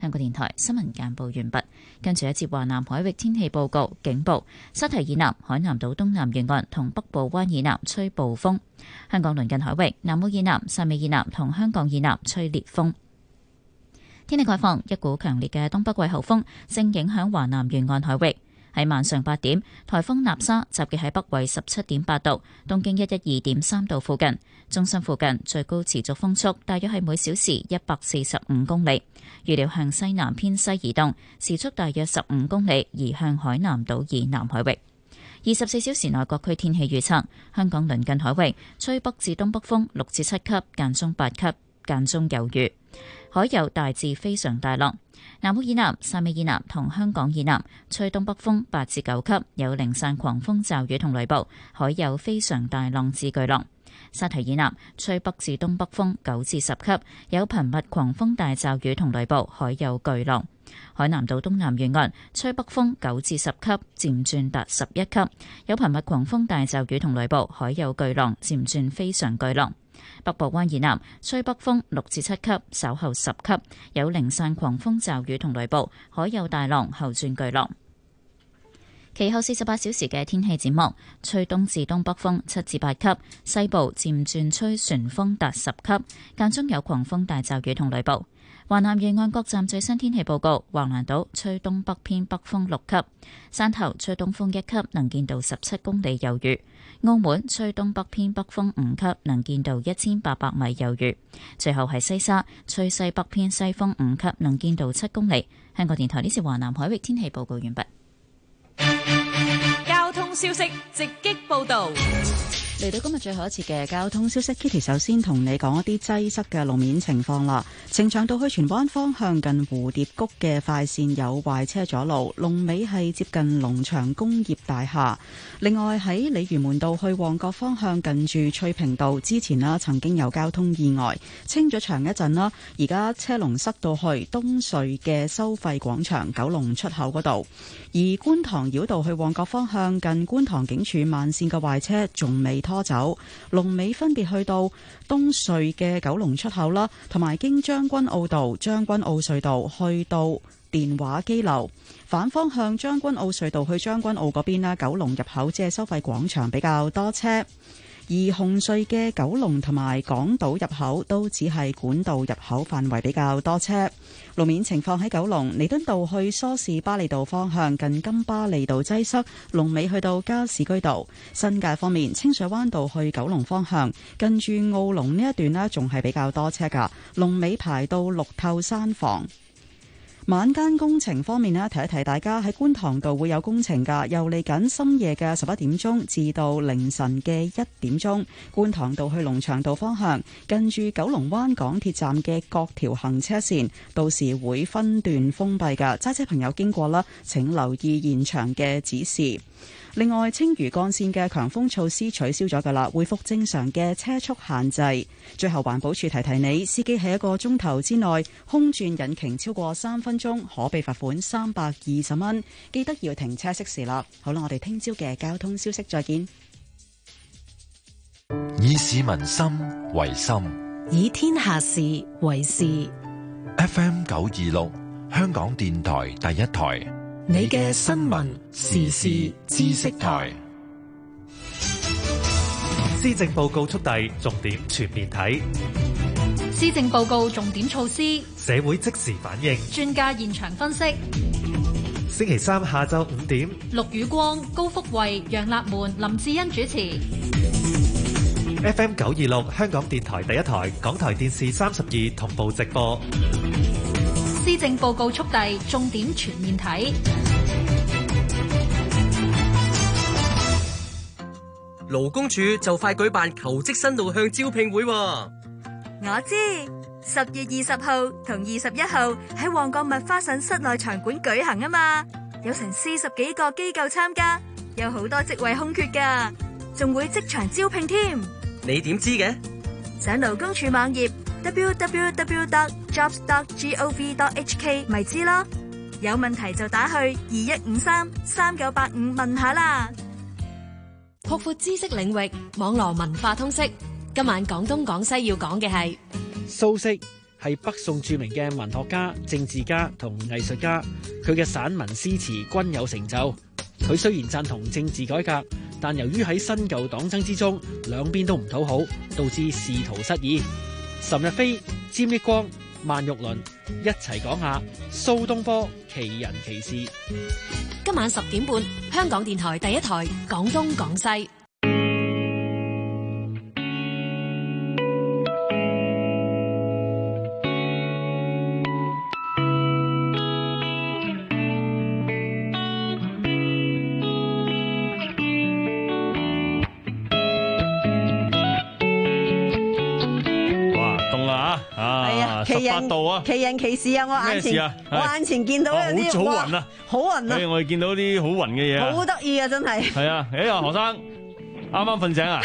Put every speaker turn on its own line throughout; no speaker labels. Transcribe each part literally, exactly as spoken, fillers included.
香港電台新聞簡報完畢，跟住一節華南海域天氣報告。警報：沙堤以南、海南島東南沿岸同北部灣以南吹暴風；香港鄰近海域、南澳以南、汕尾以南同香港以南吹烈風。天氣概況：一股強烈嘅東北季候風正影響華南沿岸海域。喺晚上八點，颱風納沙集結喺北緯十七點八度、東經一一二點三度附近，中心附近最高持續風速大約係每小時一百四十五公里，預料向西南偏西移動，時速大約十五公里，移向海南島以南海域。二十四小時內各區天氣預測：香港鄰近海域吹北至東北風六至七級，間中八級，間中有雨，海有大至非常大浪。南澳以南、汕尾以南同香港以南吹東北風八至九級，有零散狂風驟雨同雷暴，海有非常大浪至巨浪。沙堤以南吹北至東北風九至十級，有頻密狂風大驟雨同雷暴，海有巨浪。海南島東南沿岸吹北風九至十級，漸轉達十一級，有頻密狂風大驟雨同雷暴，海有巨浪，漸轉非常巨浪。北部灣以南吹北風六至七級，稍後十級，有零散狂風驟雨同雷暴，海有大浪，後轉巨浪。其後四十八小時嘅天氣展望：吹東至東北風七至八級，西部漸轉吹旋風達十級，間中有狂風大驟雨同雷暴。華南沿岸各站最新天氣報告：橫瀾島吹東北偏北風六級，汕頭吹東風一級，能見度十七公里有雨；澳門吹東北偏北風五級，能見度一千八百米有雨。最後係西沙吹西北偏西風五級，能見度七公里。香港電台呢次華南海域天氣報告完畢。
交通消息直擊報道。
嚟到今日最後一次嘅交通消息 ，Kitty 首先同你講一啲擠塞嘅路面情況啦。呈祥道去荃灣方向近蝴蝶谷嘅快線有壞車阻路，龍尾係接近龍翔工業大廈。另外喺鯉魚門道去旺角方向近住翠屏道之前啦，曾經有交通意外，清咗場一陣啦，而家車龍塞到去東隧嘅收費廣場九龍出口嗰度。而觀塘繞道去旺角方向近觀塘警署慢線嘅壞車仲未拖走，龍尾分別去到東隧嘅九龍出口啦，同埋經將軍澳道將軍澳隧道去到電話機樓。反方向將軍澳隧道去將軍澳嗰邊啦，九龍入口即係收費廣場比較多車。而紅隧嘅九龍同埋港島入口都只係管道入口範圍比較多車。路面情況喺九龍彌敦道去梳士巴利道方向近金巴利道擠塞，龍尾去到加士居道。新界方面，清水灣道去九龍方向近住澳龍呢一段呢，仲係比較多車噶，龍尾排到綠透山房。晚間工程方面呢，提一提大家喺觀塘道會有工程㗎，由嚟緊深夜嘅十一點鐘至到凌晨嘅一點鐘，觀塘道去龍翔道方向近住九龍灣港鐵站嘅各條行車線，到時會分段封閉㗎，揸車朋友經過啦，請留意現場嘅指示。另外，青嶼幹線嘅強風措施取消咗㗎啦，恢復正常嘅車速限制。最後，環保署提提你，司機喺一個鐘頭之內空轉引擎超過三分鐘，可被罰款三百二十蚊。記得要停車熄匙啦。好啦，我哋聽朝嘅交通消息再見。
以市民心為心，
以天下事為事。
F M 九二六，香港電台第一台。
你嘅新聞時事知識台，
施政報告速遞，重點全面睇。
施政報告重點措施，
社會即時反應，
專家現場分析。
星期三下晝五點，
陸宇光、高福慧、楊立門、林志恩主持。
F M 九二六，香港電台第一台，港台電視三十二同步直播。
施政報告速遞，重點全面睇。
勞工處就快舉辦求職新路向招聘會喎。
我知，十月二十號同二十一號喺旺角麥花臣室內場館舉行啊嘛，有成四十幾個機構參加，有好多職位空缺㗎，仲會即場招聘添。
你點知嘅？
上勞工處網頁 double-u double-u double-u dot jobs dot gov dot h k 咪知咯，有問題就打去二一五三三九八五問下啦。
擴闊知識領域，網絡文化通識。今晚廣東廣西要講嘅係
蘇軾係北宋著名嘅文學家、政治家同藝術家，佢嘅散文詩詞均有成就。佢雖然贊同政治改革，但由於喺新舊黨爭之中，兩邊都唔討好，導致仕途失意。岑日飛、詹益光、萬玉麟一齊講下蘇東坡奇人奇事。
今晚十點半，香港電台第一台廣東廣西。
奇人度啊！奇人奇事啊！我眼前，啊、我眼前見到有啲
好雲啊，
好雲啊！
我哋見到啲好雲嘅嘢啊，
好得意啊！真係。係
啊！誒啊，何生啱啱瞓醒啊！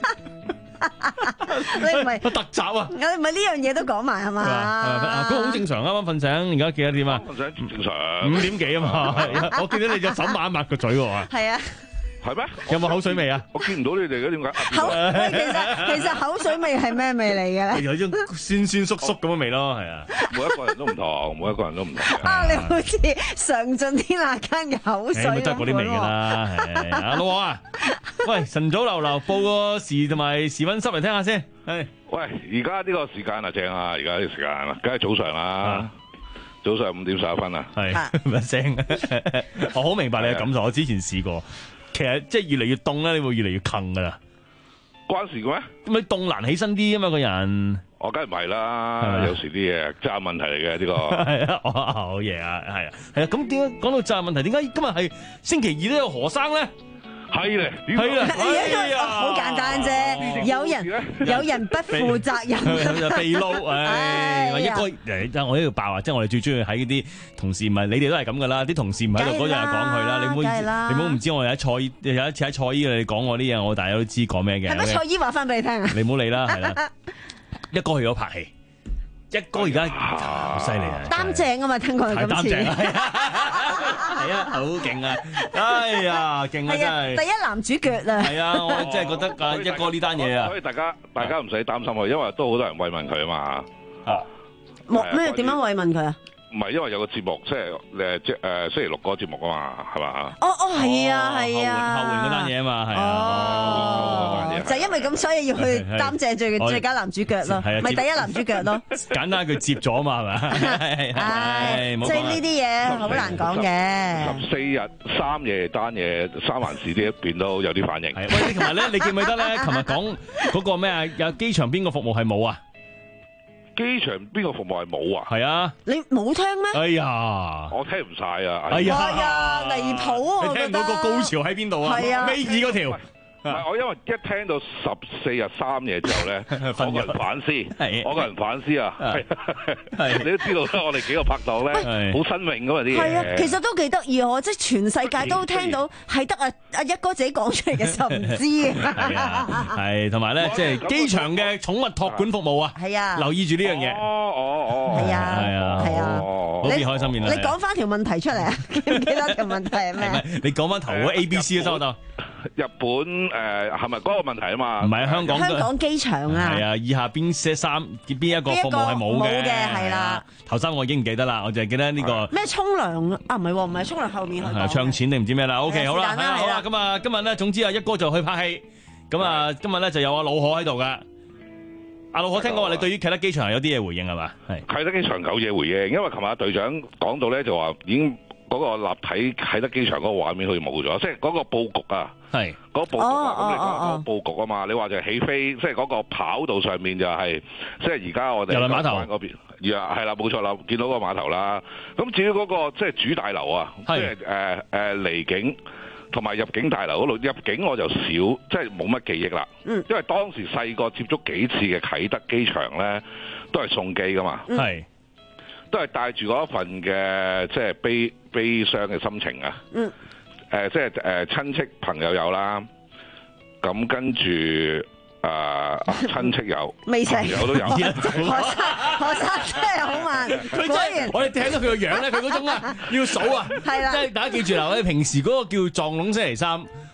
你唔係
特集啊！
你唔係呢樣嘢都講埋係嘛？
啊，嗰個好正常，啱啱瞓醒，而家幾多點啊？
瞓醒正常，
五點幾啊嘛！我見到你隻手抹一抹個嘴喎。
係啊。
係咩？
有冇口水味啊？
我見唔到你哋嘅，點解？
口喂，其實其實口水味係咩味嚟嘅咧？
有種酸酸縮縮咁嘅味咯，係啊。
每一個人都唔同，每一個人都唔同。
啊！你好似嘗盡天下間嘅口水咁。
誒，得嗰啲味㗎啦，係啊，老王啊，喂，晨早流流報個時同埋時溫濕嚟聽下先。係。
喂，而家呢個時間啊正啊，而家呢個時間，梗係早上啦。早上五點十一分啊。
係。唔一聲。我好明白你嘅感受，我之前試過。其實即係越嚟越凍咧，你會越嚟越近噶啦。
關事嘅咩？
咁你凍難起身啲啊嘛，個人。
我梗係唔係啦，有時啲嘢責任問題嚟嘅呢個。
係啊，好嘢啊，係啊，係啊。咁點解講到責任問題？點解今日係星期二都有何生咧？
係咧，
係啦，
哎呀，好簡單啫，有人有人不負責任，
被撈，唉，一哥，誒，我呢度爆啊，即係我哋最中意喺啲同事，唔係你哋都係咁噶啦，啲同事唔喺度嗰陣就講佢啦，你唔好，你唔好唔知我有喺蔡，有一次喺蔡姨你講我啲嘢，我大家都知講咩嘅。
係咪蔡姨話翻俾你聽啊？
你唔好理啦，係啦，一哥去咗拍戲，一哥而家好犀利啊，
擔正啊嘛，聽講佢今次。
係啊，好勁啊！哎呀，勁啊真係！
第一男主角啊！
係啊，我真係覺得啊，一哥呢單嘢啊，
所以大家大家唔使擔心啊，因為都好多人慰問佢啊嘛。
啊，
咩點樣慰問佢啊？
唔係，因為有個節目，即係誒即誒星期六嗰個節目啊嘛，係嘛？
哦哦，係啊係啊，
後援嗰單嘢啊嘛，係啊。
哦，就因為咁，所以要去擔正最最佳男主角咯，咪第一男主角咯。
簡單佢接咗啊嘛，係咪？係，
即係呢啲嘢好難講嘅。
十四日三夜單嘢，三環市呢一邊都有啲反應。
喂，你琴日咧，你記唔記得咧？琴日講嗰個咩啊？有機場邊個服務係冇啊？
機場邊個服務係冇啊？
係啊，
你冇聽咩？
哎呀，
我聽唔晒啊！
哎呀，
哎呀，離譜啊！
你聽到個高潮喺邊度啊？
係啊，
尾二嗰條。
唔係我因為一聽到十四日三夜之後咧，我個人反思，我個人反思啊，係你都知道啦，我哋幾個拍檔咧，好新穎噶嘛啲嘢。
係啊，其實都幾得意喎，即係全世界都聽到，係得阿阿一哥自己講出嚟嘅時候唔知啊。
係同埋咧，即係機場嘅寵物託管服務啊，
係啊，
留意住呢樣嘢。
哦哦哦，
係啊，
係啊，
係啊，
好變開心面啦。
你講翻條問題出嚟啊？記唔記得條問題係咩？
你講翻頭嗰 A、B、C 嘅收到。
日本誒係咪嗰個問題啊嘛？
唔係香港
香港機場啊，
係啊，以下邊些三邊一個服務係冇嘅？
冇嘅係啦。
頭三我已經唔記得啦，我就係記得呢個
咩沖涼啊？唔係唔係沖涼後面去講。
唱錢定唔知咩啦？OK 好啦，好啦，咁啊今日咧，總之啊一哥就去拍戲，咁啊今日咧就有阿老可喺度噶。阿老可聽講話你對於啟德機場係有啲嘢回應係嘛？係
啟德機場有嘢回應，因為琴日阿隊長講到咧就話已經。嗰個立體啟德機場嗰個畫面好似冇咗，即係嗰個佈局啊，
係
嗰個佈局啊，咁你講嗰個佈局啊嘛，你話就係起飛，即係嗰個跑道上面就係，即係而家我哋
郵輪碼頭
嗰邊，係啦，冇錯啦，見到個碼頭啦。咁至於嗰個即係主大樓啊，即係誒誒離境同埋入境大樓嗰度，入境我就少，即係冇乜記憶啦。嗯，因為當時細個接觸幾次嘅啟德機場咧，都係送機噶嘛。係。都係帶住嗰一份嘅即係悲悲傷嘅心情啊！嗯，誒、呃、即係誒、呃、親戚朋友有啦，咁跟住誒、呃、親戚有，
未成
朋友都有。
何生何生真係好慢，
佢真係我哋聽到佢個樣咧，佢嗰種啊要數啊，係啦，即係大家記住啦，我哋平時嗰個叫撞聾星期三。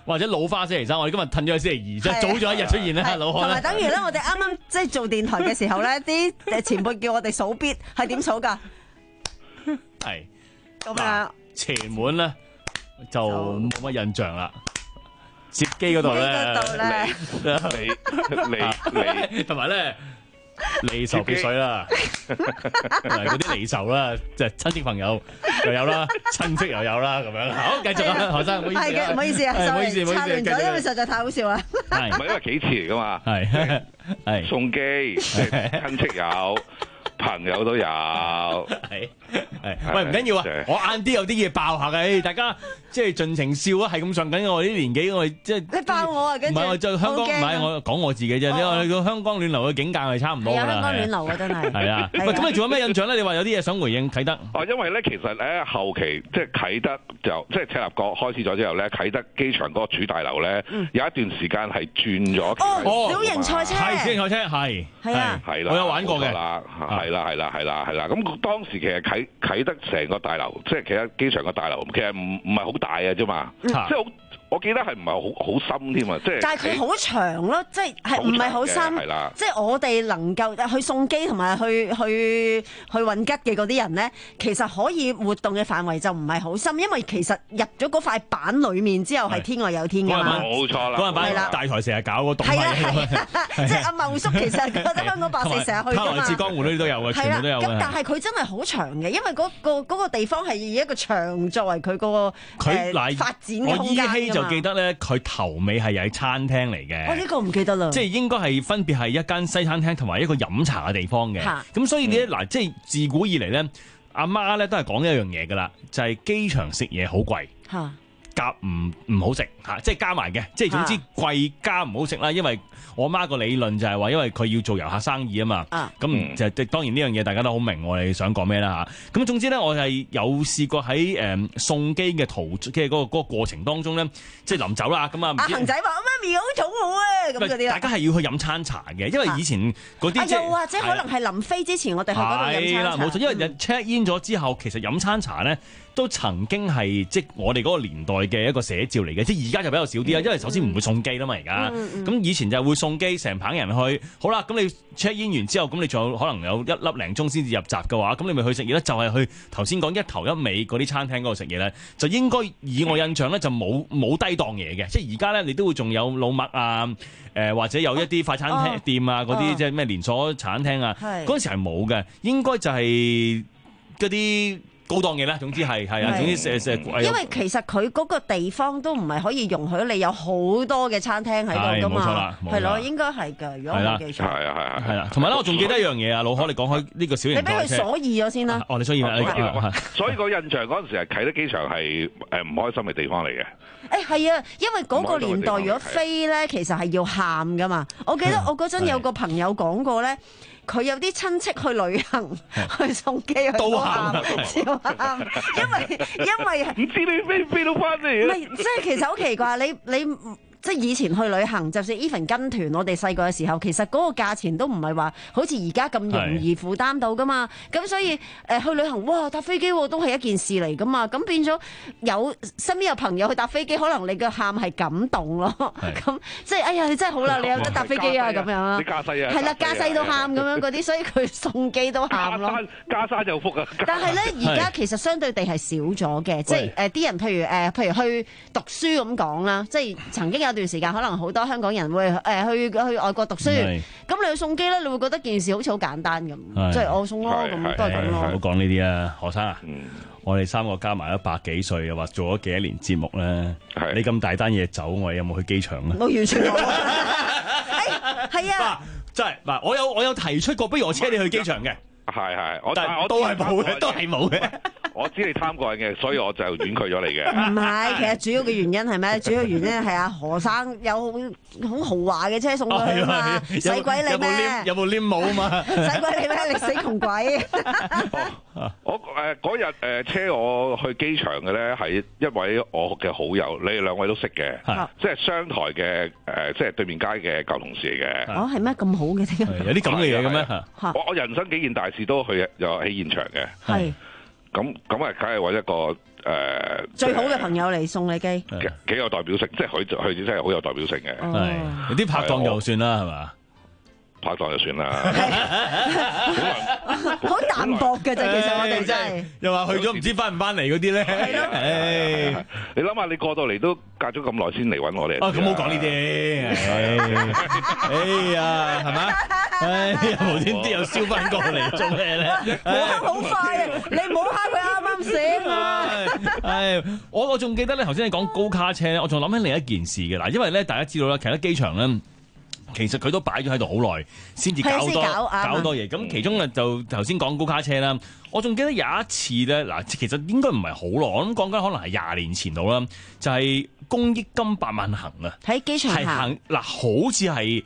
或者老花星期三，我哋今日褪咗去星期二，即係早咗一日出現咧，老開
同埋等於咧，我哋啱啱即係做電台嘅時候咧，啲誒前輩叫我哋數 beat 係點數㗎？
係
咁樣
前門咧就冇乜印象啦。接機嗰度咧，
你你你
同埋咧離愁別緒啦，嗰啲離愁啦，即係親戚朋友又有啦，親戚又有啦，咁樣。好，繼續啊，何生，唔好意思，
係嘅，唔好意思啊，
唔好意思，唔好意思，
插亂咗，因為實在太好笑啦。
係，唔係因為幾次嚟噶嘛？
係係
送機，親戚有。朋友都有，
係係，喂唔緊要啊！我晏啲有啲嘢爆下嘅，大家即係盡情笑啊！係咁上緊我啲年紀，我哋即係
你爆我啊！跟住
唔係我就香港，唔係我講我自己啫。你話你個香江暖流嘅境界係差唔多㗎啦。
香江暖流啊，真係
係啊！喂，咁你仲有咩印象咧？你話有啲嘢想回應啟德？
哦，因為咧其實咧後期即係啟德就即係赤鱲角開始咗之後咧，啟德機場嗰個主大樓咧有一段時間係轉咗。
哦，小型賽車
係小型賽車係
係啊，
係啦，
我有玩過嘅
啦，係啦係啦係啦係啦。咁當時其實啟啟德成個大樓，即係其實機場個大樓，其實唔唔係好大嘅啫嘛，即係好。我記得係唔係好好深添啊？即係，
但係佢好長咯，即係係唔係好深？係啦，即係我哋能夠去送機同埋去去去運吉嘅嗰啲人咧，其實可以活動嘅範圍就唔係好深，因為其實入咗嗰塊板裡面之後係天外有天㗎嘛。
冇錯啦，
嗰塊板大台成日搞個動態，
即係阿茂叔其實覺得香港百四成日去㗎嘛。
他來自江湖呢啲都有嘅，全部都有嘅。
咁但係佢真係好長嘅，因為嗰個嗰個地方係以一個場作為佢個誒發展嘅空間。
就記得咧，佢頭尾係有餐廳嚟嘅。
我呢個唔記得啦。
即係應該係分別係一間西餐廳同埋一個飲茶嘅地方嘅。咁所以你嗱，即係自古以嚟咧，阿媽咧都係講一樣嘢㗎啦，就係機場食嘢好貴。嚇。夾唔唔好食嚇，即係加埋嘅，即係總之貴加唔好食啦。因為我媽個理論就係話，因為佢要做遊客生意啊嘛。咁就即係當然呢樣嘢大家都好明我哋想講咩啦嚇。咁總之咧，我係有試過喺誒送機嘅途即係嗰個嗰個過程當中咧，即係臨走啦咁啊。
阿恒仔話：我媽咪好肚餓啊！咁嗰啲
大家係要去飲餐茶嘅，因為以前嗰啲
又或者可能係臨飛之前，我哋去嗰度飲餐茶。
係啦，冇錯，因為 check in 咗之後，其實飲餐茶咧。都曾經係即係我哋嗰個年代嘅一個寫照嚟嘅，即係而家就比較少啲啦，因為首先唔會送機啦嘛，而家咁以前就會送機，成棚人去，好啦，咁你 check in 完之後，咁你仲有可能有一粒零鐘先至入閘嘅話，咁你咪去食嘢咧，就係、是、去頭先講一頭一尾嗰啲餐廳嗰度食嘢咧，就應該以我印象咧就冇冇低檔嘢嘅，即係而家咧你都會仲有老麥啊，誒、呃、或者有一啲快餐廳店啊嗰啲、哦、即係咩連鎖茶餐廳啊，嗰陣時係冇嘅，應該就係嗰啲。高檔嘢啦，總之係係啊，總之誒誒，
因為其實佢嗰個地方都唔係可以容許你有好多嘅餐廳喺度噶嘛，
冇錯啦，
係咯，應該係㗎。如果我冇記錯，
係啊係啊係
啊，同埋咧，我仲記得一樣嘢啊，老可你講開呢個小型賽車，
你俾佢鎖意咗先啦。
哦，你鎖意啦，
所以個印象嗰陣時係啟德機場係誒唔開心嘅地方嚟嘅。
誒係啊，因為嗰個年代如果飛咧，其實係要喊噶嘛。我記得我嗰陣有個朋友講過咧。佢有啲親戚去旅行，去送機去都喊，笑喊，因為因為
唔知你飛飛到翻嚟。
唔係，即係其實好奇怪，你你。即係以前去旅行，就算 even 跟團，我哋細個嘅時候，其實嗰個價錢都唔係話好似而家咁容易負擔到噶嘛。咁所以誒、呃、去旅行，哇搭飛機都係一件事嚟噶嘛。咁變咗有身邊有朋友去搭飛機，可能你嘅喊係感動咯。咁即係哎呀，你真係好啦，你有得搭飛機啊咁樣啊。
你駕駛啊？
係啦，駕駛都喊咁樣嗰啲，所以佢送機都喊咯。
加山有福啊！
但係咧，而家其實相對地係少咗嘅，即係誒啲人譬如誒、呃、譬如去讀書咁講啦，即係曾經有段時間可能好多香港人會誒、呃、去去外國讀書，咁你去送機咧，你會覺得件事好似好簡單咁，即係我送咯，咁都係咁咯。
唔好講呢啲啊，何生啊，嗯、我哋三個加埋一百幾歲，又話做咗幾多年節目咧，你咁大單嘢走，我哋有冇去機場啊？
我完全冇。係啊，
真係嗱，我有我有提出過，不如我車你去機場嘅。
係係，
但係我都係冇嘅，都係冇嘅。
我知你貪過癮嘅，所以我就婉拒咗你嘅。
唔係，其實主要嘅原因係咩？主要原因係阿何生有好豪華嘅車送佢去嘛，使鬼你咩？
有冇黏帽啊嘛？
使鬼你咩？你死窮鬼！
我誒嗰日誒車我去機場嘅咧，係一位我嘅好友，你哋兩位都識嘅，即係商台嘅誒，即係對面街嘅舊同事嚟嘅。
哦，係咩咁好嘅？
有啲咁嘅嘢嘅咩？
我我人生幾件大事都去又喺現場嘅。
係。
咁咁啊，梗係揾一個誒、呃、
最好嘅朋友嚟送你機，
幾幾有代表性，即係佢佢真係好有代表性嘅。
係有啲拍檔就算啦，係嘛？
拍檔就算啦，
好淡薄嘅啫。其實我哋真係
又話去咗唔知翻唔翻嚟嗰啲咧。
係咯，
誒，你諗下，你過到嚟都隔咗咁耐先嚟揾我哋。
啊，咁好講呢啲，哎呀，係嘛？哎呀，無端端又燒翻過嚟做咩咧？
冇好快啊！你唔好蝦佢啱啱醒啊！
係，我我仲記得咧，頭先你講高卡車咧，我仲諗起另一件事嘅嗱，因為咧大家知道啦，其實機場咧。其實佢都擺咗喺度好耐，先至搞多搞，搞多嘢。咁、嗯、其中啊就頭先講高卡車啦，我仲記得有一次咧，嗱其實應該唔係好耐，我諗講緊可能係廿年前度啦，就係、是、公益金百萬行啊，
喺機場行
嗱，好似係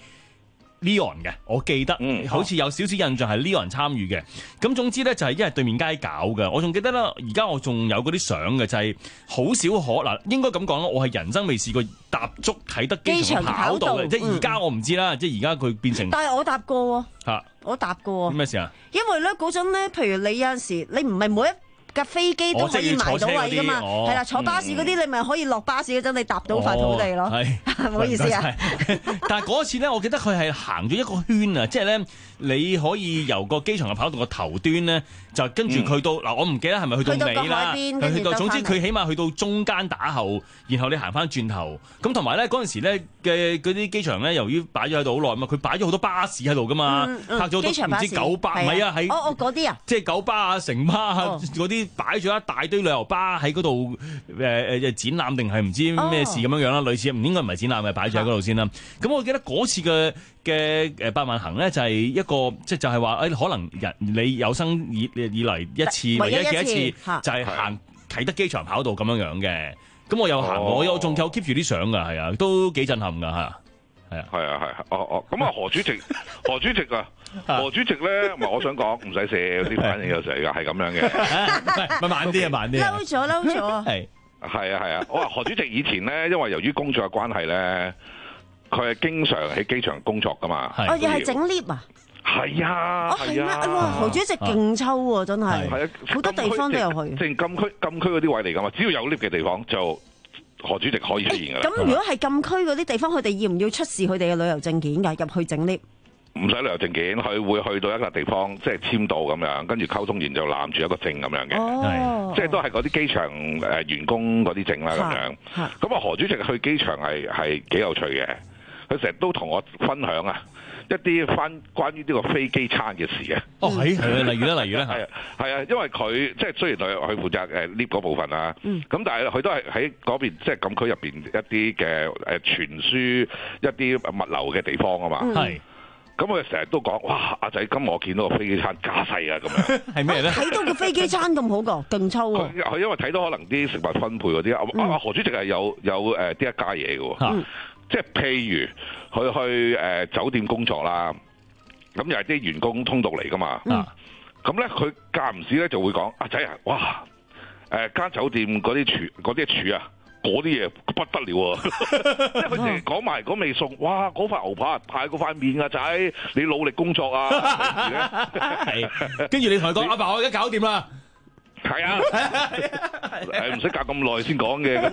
Leon 嘅，我記得，嗯、好似有少少印象係 Leon 參與嘅。咁總之咧就係因為對面街搞嘅，我仲記得啦。而家我仲有嗰啲相嘅，就係、是、好少可嗱，應該咁講啦，我係人生未試過踏足啟德機場跑道嘅，即係而家我唔知啦，嗯、即係而家佢變成。
但係我搭過喎，
啊、
我搭過喎。
咩事啊？
因為咧嗰陣咧，譬如你有陣時，你唔係每一架飛機都可以埋到位噶嘛，係啦、哦，坐巴士嗰啲、嗯、你咪可以落巴士嗰陣，你搭到塊土地咯。係、哦，唔好意思啊。
但係嗰次咧，我記得佢係行咗一個圈啊，即係咧你可以由個機場嘅跑道個頭端咧，就跟住佢到嗱、嗯，我唔記得係咪去到尾啦，去到總之佢起碼去到中間打後，然後你行翻轉頭。咁同埋咧嗰陣時咧嘅嗰啲機場咧，由於擺咗喺度好耐嘛，佢擺咗好多巴士喺度噶嘛，嗯嗯、拍咗好多唔知九巴，唔係啊，係
哦哦嗰啲啊，
即係九巴啊、城巴啊嗰啲。擺咗一大堆旅遊巴喺嗰度，誒誒展覽定係唔知咩事咁樣樣啦，類似唔應該唔係展覽嘅，擺咗喺嗰度先啦。咁我記得嗰次嘅嘅誒百萬行咧，就係一個即係就係話誒，可能人你有生以以嚟一次，唯一嘅一次，就係行啟德機場跑道咁樣樣嘅。咁我有行過，我有仲有 keep 住啲相㗎，係啊，都幾震撼㗎，係啊，係啊，
係啊，係啊，哦哦，咁啊何主席，何主席啊。何主席咧，唔係我想講，唔使寫啲反應有時係咁樣嘅，
咪慢啲啊，慢啲。
嬲咗，嬲咗。
係係啊係啊，我話何主席以前咧，因為由於工作嘅關係咧，佢係經常喺機場工作噶嘛。
哦，又係整 lift 啊？
係啊，
哦係咩？哇，何主席勁抽喎，真係。係啊，好多地方都有去。
即係禁區禁區嗰啲位嚟噶嘛，只要有 lift 嘅地方就何主席可以出現噶啦。
咁如果係禁區嗰啲地方，佢哋要唔要出示佢哋嘅旅遊證件㗎？入去整 lift？
唔使旅遊證件，佢會去到一個地方，即係簽到咁樣，跟住溝通完就攬住一個證咁樣嘅，
哦、
即係都係嗰啲機場誒、呃、員工嗰啲證啦咁樣。咁啊，何主席去機場係係幾有趣嘅，佢成日都同我分享啊一啲翻關於呢個飛機餐嘅事嘅。
哦，係係，例如咧，例如咧，
係啊係啊，因為佢即係雖然佢佢負責誒 lift 嗰部分啦，咁、嗯、但係佢都係喺嗰邊即係禁區入邊一啲嘅誒傳輸一啲物流嘅地方啊嘛。係、嗯。咁佢成日都講，哇！阿仔，今日我見到個飛機餐加細啊，咁樣
係咩咧？
睇到個飛機餐咁好個，勁抽啊！
佢因為睇到可能啲食物分配嗰啲，阿、嗯啊、何主席係有有誒啲一家嘢嘅喎，嗯、即係譬如佢去誒、呃、酒店工作啦，咁又係啲員工通道嚟噶嘛，咁咧佢間唔時咧就會講，阿仔啊，哇！誒、呃、間酒店嗰啲廚嗰啲廚啊！嗰啲嘢不得了啊！即係佢哋講埋嗰味餸，哇！嗰塊牛扒派嗰塊面啊仔，你努力工作啊！
係，跟住你同佢講，阿爸我而家搞掂啦。
係啊，誒唔使隔咁耐先講嘅。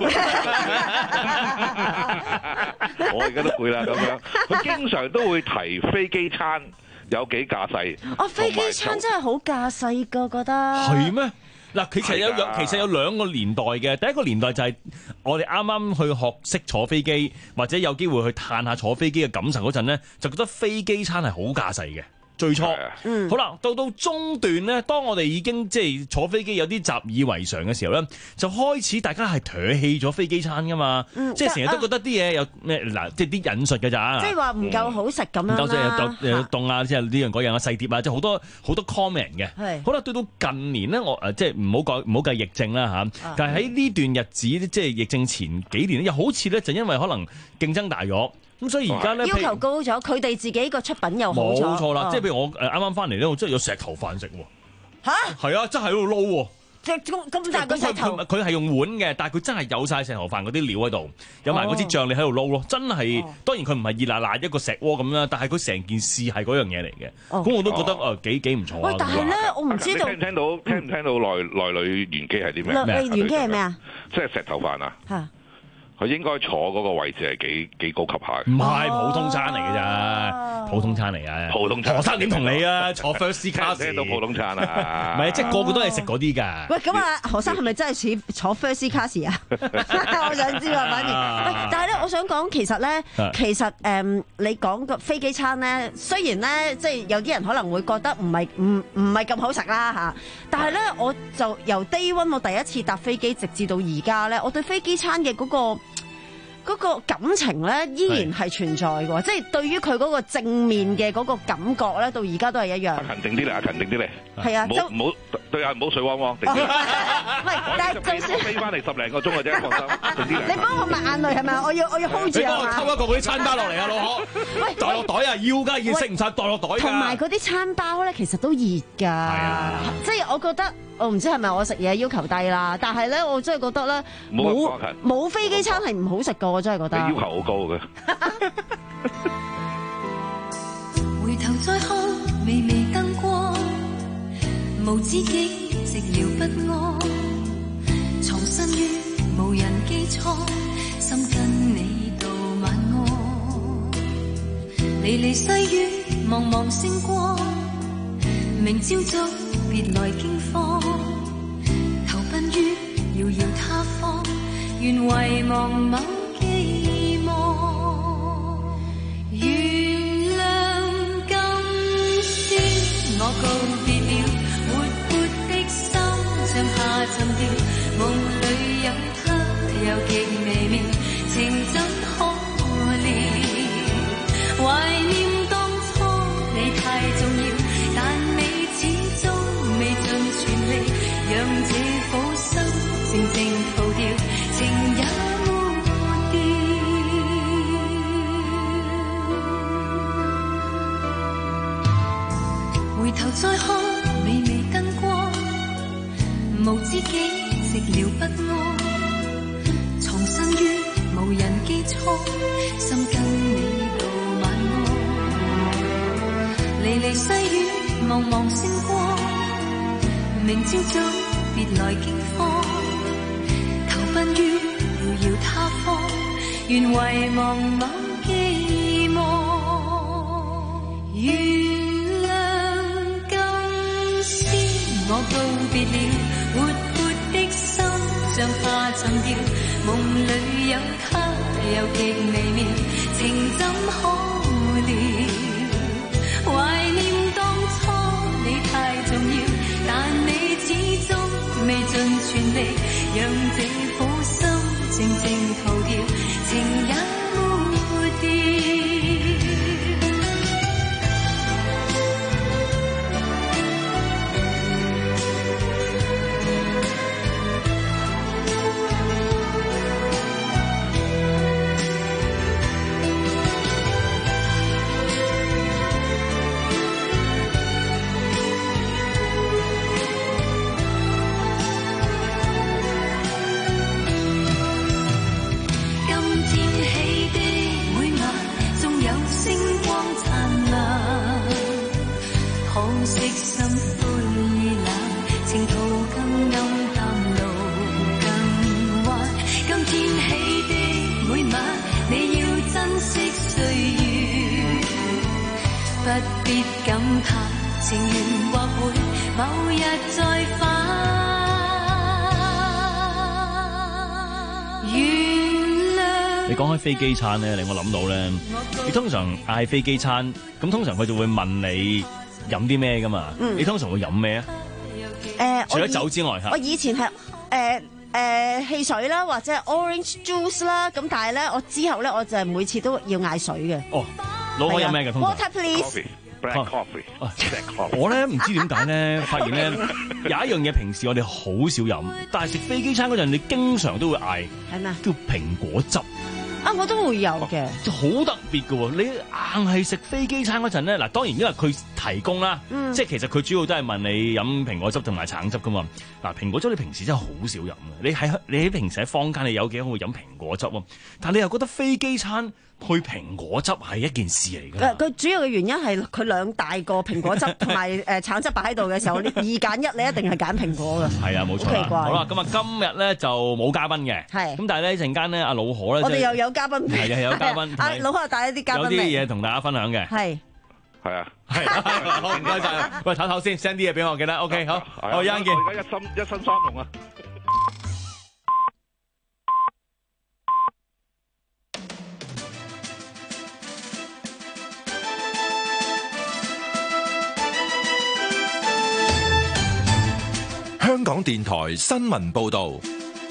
我而家都攰啦咁樣。佢經常都會提飛機餐有幾架勢。
哦，飛機餐真係好架勢㗎，覺得。
係咩？嗱，其實有兩，其實有兩個年代嘅。第一個年代就係我哋啱啱去學識坐飛機，或者有機會去嘆下坐飛機嘅感受嗰陣咧，就覺得飛機餐係好架勢嘅。最初，嗯、好啦，到到中段咧，當我哋已經即係坐飛機有啲習以為常嘅時候咧，就開始大家係唾棄咗飛機餐噶嘛，嗯、即係成日都覺得啲嘢有咩嗱，即係啲引述嘅咋，
即係話唔夠好食咁樣啦，
即係有凍啊，即係呢樣嗰樣啊，細碟啊，即係好多好多 comment 嘅。係好啦，到到近年咧，我誒即係唔好講唔好計疫症啦嚇，但係喺呢段日子即係疫症前幾年又好似咧就因為可能競爭大咗。咁所以而家咧
要求高咗，佢哋自己個出品又好咗。
冇錯啦，
哦、
即係譬如我誒啱啱翻嚟咧，我真係有石頭飯食喎。
嚇？
係啊，真係喺度撈喎。
即係咁咁大個石頭。
佢係用碗嘅，但係佢真係有晒石頭飯嗰啲料喺度，有埋嗰支醬你喺度撈咯，真係。哦、當然佢唔係熱辣辣一個石鍋咁啦，但係佢成件事係嗰樣嘢嚟嘅。咁、哦、我都覺得誒幾幾唔錯啊。
但係咧，我唔知道
聽唔聽到聽唔聽到內內裏玄機係啲咩？
內裏玄機係咩啊？
即係石頭飯啊！嚇！佢應該坐嗰個位置係幾幾高級下嘅，
唔係普通餐嚟嘅咋，普通餐嚟嘅。
普通餐，
何生點同你啊？坐 first class
聽到普通餐啊？
唔係，即係個個都係食嗰啲㗎。
喂，咁啊，何生係咪真係似坐 first class 啊？我想知啊，反而。但係咧，我想講其實咧，其實誒，你講個飛機餐咧，雖然咧，即係有啲人可能會覺得唔係唔唔係咁好食啦嚇，但係咧，我就由 day one 我第一次搭飛機，直至到而家咧，我對飛機餐嘅嗰個嗰個感情咧依然係存在嘅，即係對於佢嗰個正面嘅嗰個感覺咧，到而家都係一樣。
阿勤定啲嚟，阿勤定啲嚟。
係啊，
唔好唔好對啊，唔好水汪汪。定啲。
唔係，但係就算
飛翻嚟十零個鐘嘅啫，放心。定啲嚟。
你幫我抹眼淚係咪？我要我要 hold 住啊！
你幫我偷一個嗰啲餐包落嚟啊，老可。喂，袋落袋啊，要㗎，要食唔晒袋落袋㗎。
同埋嗰啲餐包咧，其實都熱㗎。係啊，即係我覺得。我唔知係咪我食嘢要求低啦，但係咧，我真係覺得咧，冇冇飛機餐係唔好食噶，我真係覺得。
你要求好高嘅。
回頭再看，微微燈光，無知己寂寥不安，藏身於無人機艙，心跟你到晚安。離離細雨，茫茫星光，明朝早。別來驚慌，投奔於遙遙他方，願遺忘某寄望。原諒今宵我告別了，活潑的心像下沉掉，夢裏有他又極微妙，情怎可料？懷念當初你太重要，但你始終未盡全力，讓這顆心靜靜逃掉，情也抹掉。回頭再看，微微燈光，無知己寂寥不安，藏身於無人機艙，心跟你到晚安。離離細雨，茫茫星光，明朝早別來驚慌，投奔於遙遙他方，願遺忘某寄望。原諒今宵我告別了，活潑的心像化沉掉，夢裏有他又極微妙，情怎可料？懷念當初你太重要，但你始終未盡全力，讓這顆心靜靜逃掉，情也抹掉。不必感怕，情緣或會某日再返。
你講開飛機餐咧，令我諗到咧，你通常嗌飛機餐，咁通常佢就會問你飲啲咩噶嘛？嗯、你通常會飲咩啊？誒、呃，除咗酒之外嚇，
我以前係誒誒汽水啦，或者 orange juice 啦，咁但係咧，我之後咧，我就係每次都要嗌水嘅。
哦。老可飲咩嘅？通常
Water please
Black coffee，
啊啊、我咧唔知點解咧，發現咧有一樣嘢平時我哋好少飲，但係食飛機餐嗰陣，你經常都會嗌，
係咩？
叫蘋果汁。
啊，我都會有嘅，
好特別嘅喎。你硬係食飛機餐嗰陣咧，嗱當然因為佢提供啦，嗯、即係其實佢主要都係問你飲蘋果汁同埋橙汁噶嘛。嗱蘋果汁你平時真係好少飲嘅，你喺你喺平時喺坊間你有幾可會飲蘋果汁喎？但你又覺得飛機餐配蘋果汁係一件事嚟㗎。
佢主要嘅原因係佢兩大個蘋果汁同埋誒橙汁擺喺度嘅時候，你二揀一，你一定係揀蘋果㗎。
係啊，冇錯啦。好啦，咁啊今日咧就冇嘉賓嘅，係咁，但係咧一陣間咧阿老何咧，
我哋又有嘉賓，
係啊有嘉賓，
阿老何帶一啲嘉賓嚟，
有啲嘢同大家分享嘅，
係
係啊，
係好唔該晒。喂，唞唞先 ，send 啲嘢俾我記得 ，OK 好，好，一陣見。
我而家一身一身三龍啊！
香港電台新聞報道，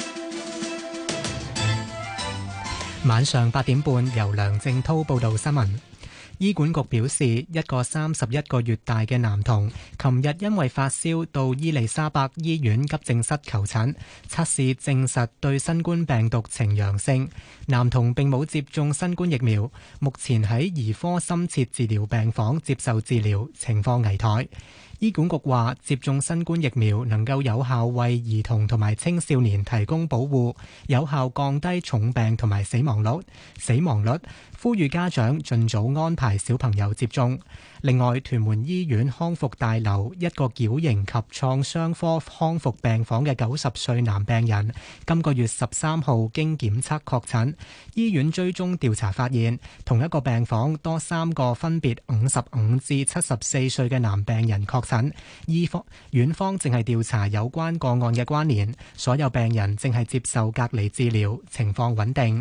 晚上八點半由梁正滔報道新聞。醫管局表示，一個三十一個月大嘅男童，琴日因為發燒到伊利沙伯醫院急症室求診，測試證實對新冠病毒呈陽性。男童並冇接種新冠疫苗，目前喺兒科深切治療病房接受治療，情況危殆。醫管局話，接種新冠疫苗能夠有效為兒童同埋青少年提供保護，有效降低重病同埋死亡率。死亡率，呼籲家長盡早安排小朋友接種。另外，屯門醫院康復大樓一個矯形及創傷科康復病房嘅九十歲男病人，今個月十三號經檢測確診。醫院追蹤調查發現，同一個病房多三個分別五十五至七十四歲嘅男病人確診。醫方院方正係調查有關個案嘅關聯，所有病人正係接受隔離治療，情況穩定。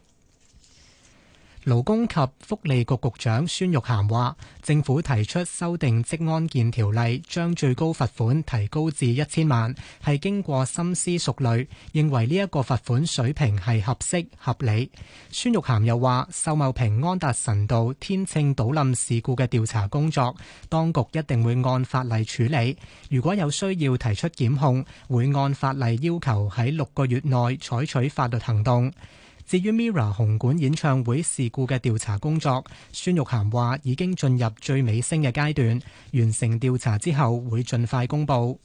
勞工及福利局局長孫玉菡話，政府提出修訂職安健條例，將最高罰款提高至一千萬，係經過深思熟慮，認為呢一個罰款水平係合適合理。孫玉菡又話，秀茂坪安達臣道天秤倒冧事故嘅調查工作，當局一定會按法例處理，如果有需要提出檢控，會按法例要求喺六個月內採取法律行動。至於 Mirror 紅館演唱會事故嘅調查工作，孫玉菡話已經進入最尾聲嘅階段，完成調查之後會盡快公佈。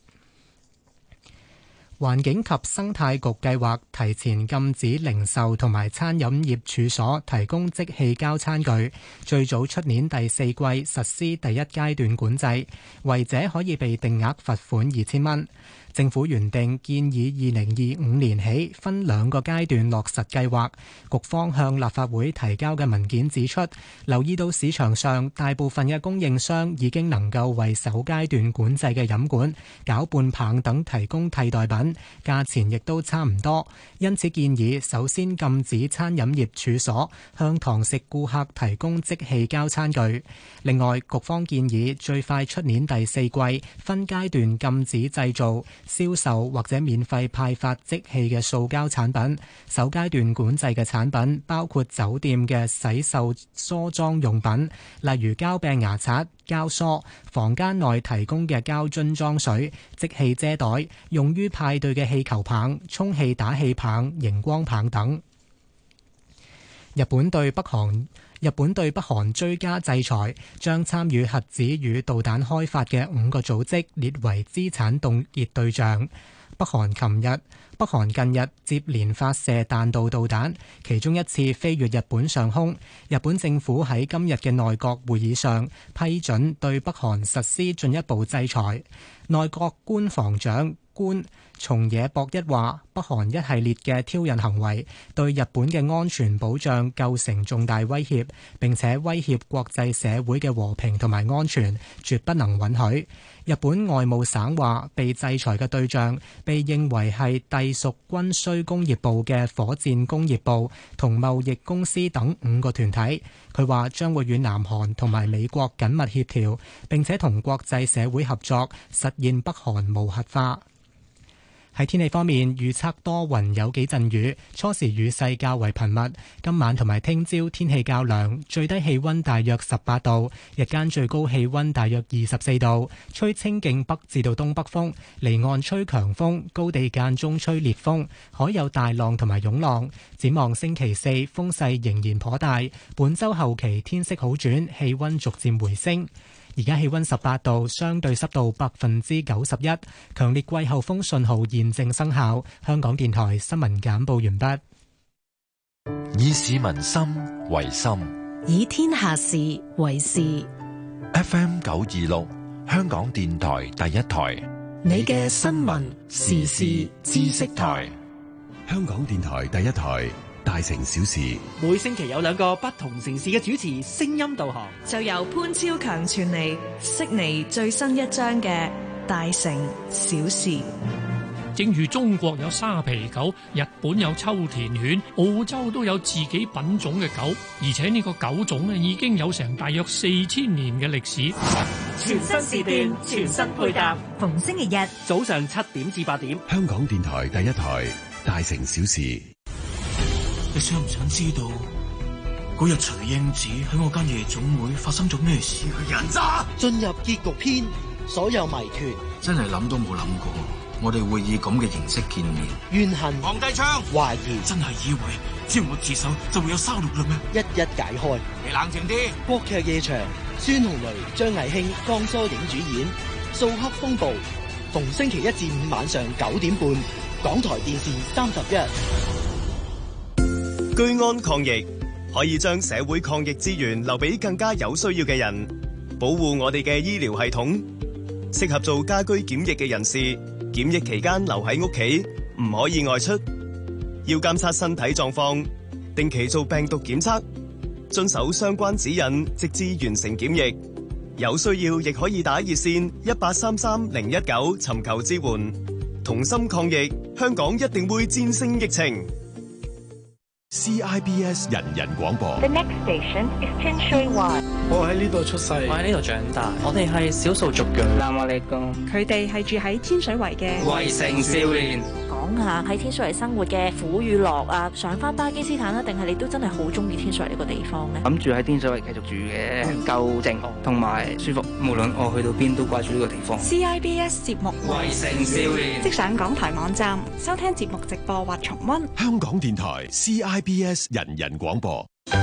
環境及生態局計劃提前禁止零售同埋餐飲業處所提供即棄膠餐具，最早出年第四季實施第一階段管制，違者可以被定額罰款二千蚊。政府原定建議二零二五年起分兩個階段落實計劃，局方向立法會提交嘅文件指出，留意到市場上大部分嘅供應商已經能夠為首階段管制嘅飲管、攪拌棒等提供替代品，價錢亦都差唔多，因此建議首先禁止餐飲業處所向堂食顧客提供即棄膠餐具。另外，局方建議最快出年第四季分階段禁止製造、銷售或者免費派發即棄嘅塑膠產品。首階段管制嘅產品包括酒店嘅洗手梳妝用品，例如膠柄牙刷、膠梳；房間內提供嘅膠樽裝水、即棄遮袋、用於派對嘅氣球棒、充氣打氣棒、熒光棒等。日本對北韓日本對北韓追加制裁，將參與核子與導彈開發嘅五個組織列為資產凍結對象。北韓琴日北韓近日接連發射彈道導彈，其中一次飛越日本上空。日本政府喺今日嘅內閣會議上批准對北韓實施進一步制裁。內閣官房長官松野博一話，北韓一系列嘅挑釁行為對日本嘅安全保障構成重大威脅，並且威脅國際社會嘅和平同埋安全，絕不能允許。日本外務省話，被制裁嘅對象被認為係隸屬軍需工業部嘅火箭工業部同貿易公司等五個團體。佢話將會與南韓同埋美國緊密協調，並且同國際社會合作，實現北韓無核化。 喺天氣方面，預測多雲有幾陣雨，初時雨勢較為頻密。今晚同埋聽朝天氣較涼，最低氣溫大約十八度，日間最高氣溫大約二十四度，吹清勁北至到東北風，離岸吹強風，高地間中吹烈風，海有大浪同埋湧浪。展望星期四風勢仍然頗大，本週後期天色好轉，氣溫逐漸回升。而家氣溫十八度，相對濕度百分之九十一，強烈季候風信號現正生效。香港電台新聞簡報完畢。
以市民心為心，
以天下事為事。
F M 九二六，香港電台第一台，
你嘅新聞時事知識台，
香港電台第一台。大城小事，
每星期有兩個不同城市嘅主持聲音導航，
就由潘超強傳嚟悉尼最新一章嘅大城小事。
正如中國有沙皮狗，日本有秋田犬，澳洲都有自己品種嘅狗，而且呢個狗種咧已經有成大約四千年嘅歷史。
全新時段，全新配搭，逢星期日
早上七點至八點，
香港電台第一台大城小事。
你想唔想知道嗰日徐英子喺我間夜總會發生咗咩事？佢人渣
進入結局篇，所有謎團
真係諗都冇諗過，我哋會以咁嘅形式見面。
怨恨、
皇帝槍、
懷疑，
真係以為只要我自首就會有收錄啦咩？
一一解開。
你冷靜啲。
國劇夜場，孫紅雷、張藝興、江疏影主演《掃黑風暴》，逢星期一至五晚上九點半，港台電視三十一。
居安抗疫，可以將社會抗疫資源留俾更加有需要嘅人，保護我哋嘅醫療系統。適合做家居檢疫嘅人士，檢疫期間留喺屋企，唔可以外出。要監測身體狀況，定期做病毒檢測，遵守相關指引，直至完成檢疫。有需要亦可以打熱線一八三三零一九尋求支援。同心抗疫，香港一定會戰勝疫情。
C I B S 人人廣播。
The next station is Chin Shui。
我喺呢度出世，
我喺呢度長大。我哋係少數族裔。
南亞嚟講，
佢哋係住喺天水圍嘅
圍城少年。
講下喺天水圍生活嘅苦與樂啊！上翻巴基斯坦啦，定係你都真係好中意天水圍呢個地方咧？
諗住喺天水圍繼續住嘅，夠靜同埋舒服。無論我去到邊都掛住呢個地方。
C I B S 節目
圍城少年，
即上港台網站收聽節目直播或重溫。
香港電台 C I B S 人人廣播。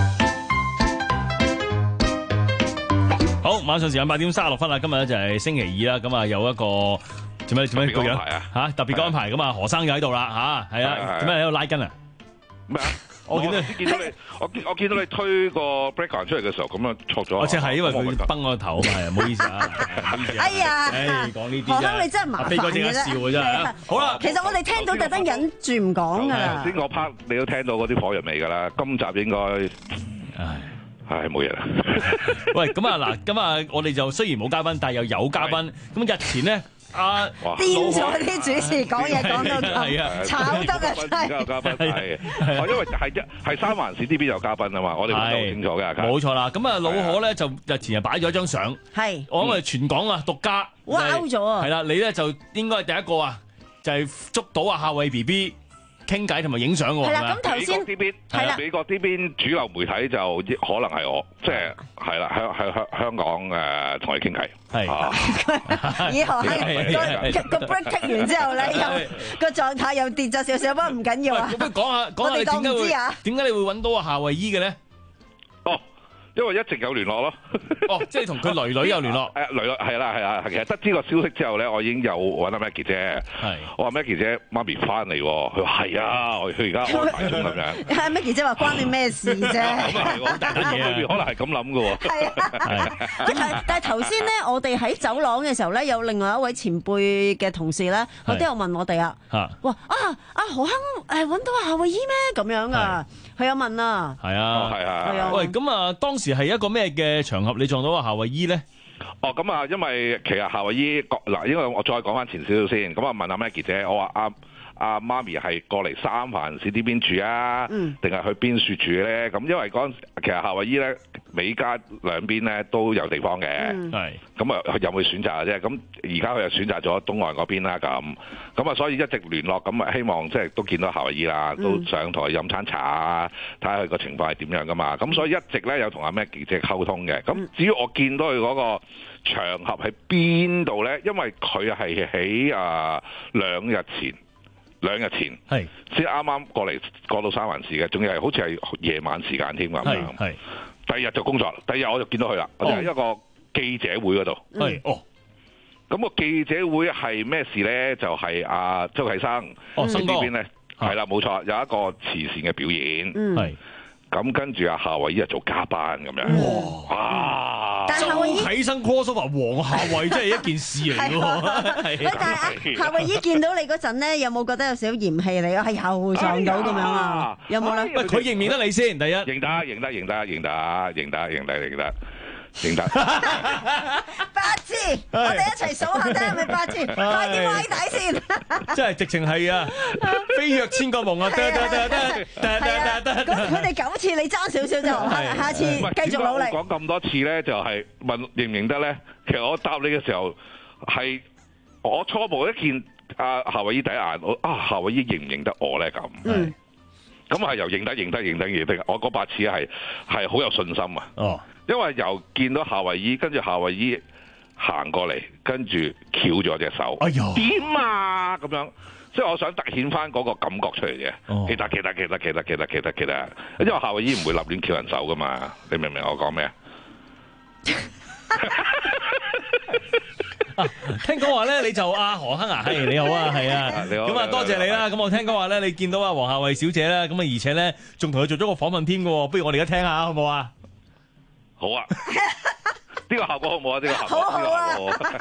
好，晚上時間八點三十六分啦，今日咧就係星期二啦，咁啊有一個做咩做咩個樣吓特別嘅安排咁啊，何生就喺度啦吓，係啊，做咩喺度拉筋啊？
咩啊？我見到見到你，我我見到你推個 breaker 出嚟嘅時候，咁樣錯咗。
我淨係因為佢崩我頭啊，係唔好意思啊，唔好意思。
哎呀，
誒講呢啲
何生你真係麻煩嘅啫。
飛哥即刻笑嘅啫。好啦，
其實我哋聽到特登忍住唔講㗎啦。
頭先個 part 你都聽到嗰啲火藥味㗎啦，今集應該唉。唉，冇嘢啦。
喂，咁啊嗱，咁啊，我哋就雖然冇嘉賓，但係又有嘉賓。咁日前咧，阿
癲咗啲主持講嘢講到咁，炒得啊真係。
而家有嘉賓係，哦，因為係一係三藩市呢邊有嘉賓啊嘛，我哋講得好清楚嘅。
冇錯啦，咁啊老何咧就日前就擺咗一張相，
係
我諗係全港啊獨家，
哇 out 咗啊！
係啦，你咧就應該係第一個啊，就係捉到阿夏慧 B B。傾偈同埋影相喎，
係啦。咁頭先
呢邊係啦，美國呢邊主流媒體就可能係我，即係係啦，香香香香港誒同你傾偈。
係。
以後個個 break 傾完之後咧，又個狀態又跌咗少少，不過唔緊要啊。
咁講下講下你點解會點解你會揾到阿夏慧姨嘅咧？
哦。因為一直有聯絡咯，
哦，即係同佢女女有聯絡，
誒，女女係啦係啦，其實得知個消息之後咧，我已經有揾阿 Maggie 姐，係，我話 Maggie 姐媽咪翻嚟，佢話係啊，佢而家安排中咁樣
，Maggie 姐話關你咩事啫？
咁啊係，大單嘢，可能係咁諗嘅喎。係
啊，但但係頭先咧，我哋喺走廊嘅時候咧，有另外一位前輩嘅同事咧，佢都有問我哋啊，話啊阿何亨誒揾到阿夏慧姨咩？咁樣啊，佢有問啊，
係啊
係啊，
喂，咁啊當時係一個咩嘅場合你撞到阿夏慧姨咧？
哦，咁啊，因為其實夏慧姨嗱，因為我再講翻前少少先，咁啊問阿 Maggie 姐，我話阿阿媽咪係過嚟三藩市呢邊住啊，定係、嗯、去邊處住咧？咁因為嗰陣其實夏威夷咧美加兩邊咧都有地方嘅，係咁啊有冇選擇啫？咁而家佢又選擇咗東岸嗰邊啦，咁咁啊所以一直聯絡，咁啊希望即係都見到夏威夷啦，嗯、都想同佢飲餐茶啊，睇下佢個情況係點樣噶嘛。咁所以一直咧有同阿 Maggie 即係溝通嘅。咁至於我見到佢嗰個場合喺邊度咧？因為佢係喺啊兩日前。兩日前係先啱啱過嚟過到三藩市嘅，仲要係好似係夜晚時間添咁樣。係第二日就工作，第二日我就見到佢啦。我哋喺一個記者會嗰度。係哦，咁個記者會係咩事咧？就係阿周啟生哦，呢邊咧係啦，冇錯，有一個慈善嘅表演。係咁跟住阿夏威夷做加班咁樣。哇！
周
啟生 crossover 黃夏蕙真係一件事嚟㗎喎。
係但係夏威夷見到你嗰陣咧，有冇覺得有少少嫌棄你啊？係又撞到咁樣啊？有冇咧？
喂，佢認唔認得你先？第一
認得，認得，認得，認得，認得，認得，認得。認得
八字，我哋一齊數下睇係咪八字，快啲歪底先。
真係直情係啊，飛躍千個夢啊！得得得得得得得得。
佢哋九次你爭少少就，下次繼續努力。
講咁多次咧，就係問認唔認得咧？其實我答你嘅時候係我初步一見阿夏威夷第一眼，我啊夏威夷認唔認得我咧咁？嗯。咁係由認得認得認得認得，我嗰八次係係好有信心啊！哦，因為由見到夏威夷，跟住夏威夷行過嚟，跟住翹咗隻手，哎呀，點啊咁樣，即係我想突顯翻嗰個感覺出嚟嘅。哦，記得記得記得記得記得記得記得，因為夏威夷唔會立亂翹人手噶嘛，你明唔明我講咩啊？
啊、聽講話咧，你就阿何鏗啊，係你好啊，係啊，咁啊多謝你啦。咁我聽講話咧，你見到阿黃夏蕙小姐啦，咁啊而且咧仲同佢做咗個訪問添嘅，不如我哋而家聽下好唔好啊？
好啊，呢個效果好唔好啊？呢個效果好啊！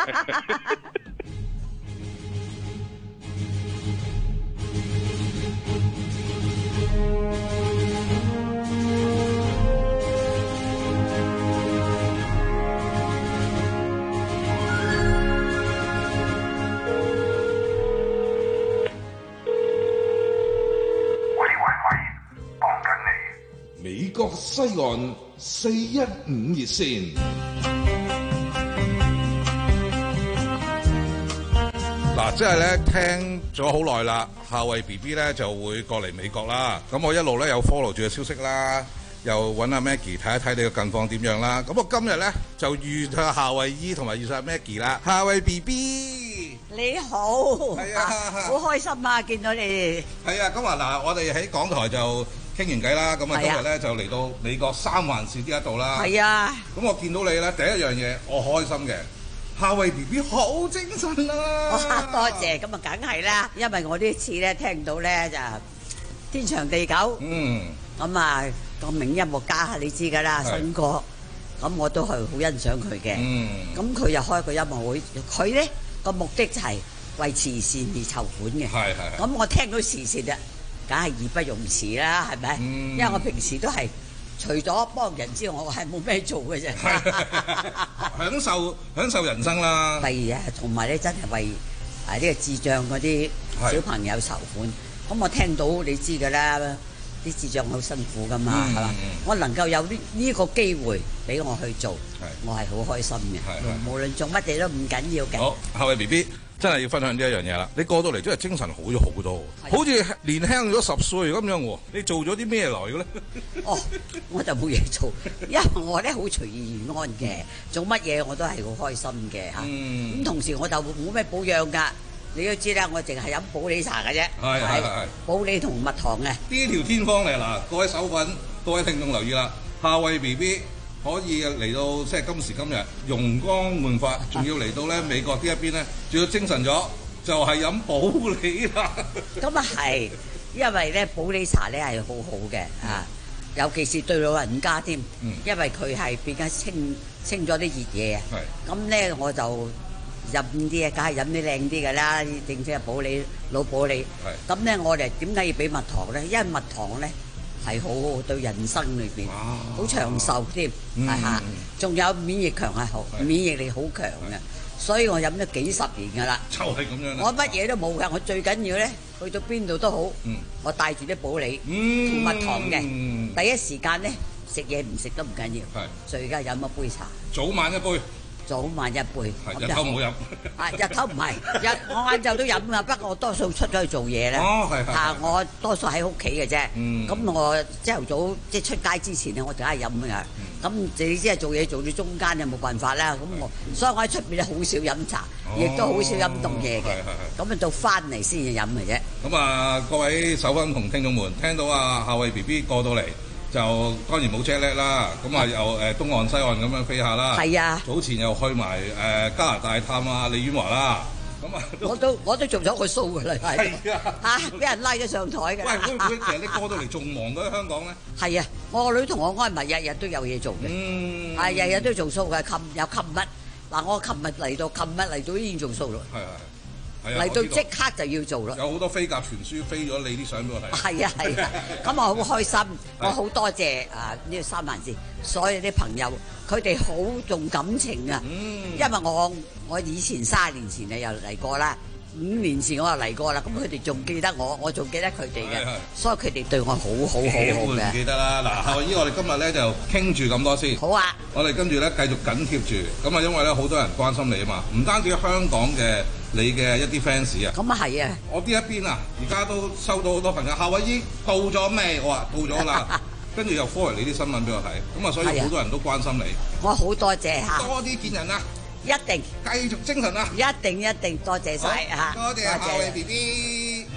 美國西岸四一五熱線，
嗱，即係咧聽咗好耐啦，夏蕙 B B 咧就會過嚟美國啦。咁我一路咧有 follow 住嘅消息啦，又揾阿 Maggie 睇一睇你嘅近況點樣啦。咁我今日咧就遇到夏蕙姨同埋遇上 Maggie 啦。夏蕙 B B
你好，係啊，好開心啊，見到你哋。係啊，
咁啊嗱，我哋喺港台就傾完偈啦，咁啊今日咧就嚟到美國三藩市呢一度啦。
係啊，
咁我見到你咧，第一樣嘢我開心嘅，夏蕙 B B 好精神啊！
多謝，咁啊梗係啦，因為我呢次咧聽到咧就天長地久，嗯，咁啊個名音樂家你知㗎啦，信哥，咁我都係好欣賞佢嘅，嗯，咁佢又開個音樂會，佢咧個目的就係為慈善而籌款嘅，係係，咁我聽到慈善啊！梗係義不容辭啦，係咪？嗯、因為我平時都係除咗幫人之外，我係冇咩做嘅啫。
享受享受人生啦。
係啊，同埋咧真係為啊呢個智障嗰啲小朋友籌款。咁我聽到你知㗎啦，啲智障好辛苦㗎嘛，係嘛、嗯？我能夠有呢呢個機會俾我去做，我係好開心嘅。無論做乜嘢都唔緊要嘅。
好，夏蕙 B B。真係要分享呢一樣嘢啦！你過到嚟真係精神好咗好多，好似年輕咗十歲咁樣喎。你做咗啲咩來嘅咧？
哦，我就冇嘢做，因為我咧好隨遇而安嘅，做乜嘢我都係好開心嘅嚇。咁、嗯、同時我就冇咩保養㗎，你都知啦，我淨係飲普洱茶嘅啫。係係係，普洱同蜜糖嘅。呢
條天方嚟嗱，各位手粉，各位聽眾留意啦，夏蕙 B B。可以嚟到即係今時今日容光煥發，仲要嚟到咧美國呢一邊咧，仲要精神咗，就係飲普洱啦。
咁啊係，因為咧普洱茶咧係好好嘅啊，尤其是對老人家添，因為佢係變緊清清咗啲熱嘢啊。咁咧我就飲啲啊，梗係飲啲靚啲㗎啦，正正係普洱老普洱。咁咧我哋點解要俾蜜糖咧？因為蜜糖咧係好好對人生裏邊好長壽添，係嚇，仲有免疫強係好，免疫力好強嘅，所以我飲咗幾十年㗎啦。
就係咁樣啦。
我乜嘢都冇㗎，我最緊要咧去到邊度都好，嗯、我帶住啲普洱、同蜜糖嘅，第一時間咧食嘢唔食都唔緊要，最緊飲一杯茶，
早晚一杯。
早晚一杯，
日頭唔好飲。
啊，日頭唔係，日我晏晝都飲啊，不過我多數出咗去做嘢咧。
哦，係係。
嚇，我多數喺屋企嘅啫。
嗯。
咁我朝頭早即係出街之前咧，我就梗係飲嘅。咁你知係做嘢做到中間就冇辦法啦。咁我所以我喺出邊咧好少飲茶，亦都好少飲凍嘢嘅。咁啊到翻嚟先至飲嘅啫。
咁啊，各位手分同聽眾們，聽到啊夏慧 B B 過到嚟。就當然冇 jet lag 啦，咁啊又誒東岸西岸咁樣飛下啦。係啊，早前又去埋誒加拿大探啊李婉華啦。咁啊，
我都我都做咗個 show 㗎啦，係啊，嚇俾人拉咗上台㗎。
喂，會唔會其實你過到嚟仲忙過喺香港咧？
係啊，我個女同我安排日日都有嘢做嘅，
嗯，
係日日都做 show嘅。琴有琴日嗱，我琴日嚟到，琴日嚟到已經做 show 啦。係係。嚟到即刻就要做咯，
有好多飛鴿傳書飛咗你啲相俾我睇。係
啊係啊，咁我好開心，我好多謝啊呢個三藩市所有啲朋友，佢哋好重感情啊，嗯、因為我我以前卅年前啊又嚟過啦，五年前我又嚟過啦，咁佢哋仲記得我，我仲記得佢哋嘅，所以佢哋對我好好好好嘅。
唔記得啦，嗱，夏慧姨，我哋今日咧就傾住咁多先。
好啊，
我哋跟住咧繼續緊貼住，咁啊因為咧好多人關心你啊嘛，唔單止香港嘅。你嘅一啲 fans 啊，
咁啊係啊！
我呢一邊啊，而家都收到好多朋友，夏慧姨到咗未？我話到咗啦，跟住又 forward 你啲新聞俾我睇，咁啊，所以好多人都關心你。
我好多謝嚇，
多啲見人啊！
一定
繼續精神啊！
一定一定多謝晒嚇，
多謝夏慧 B B。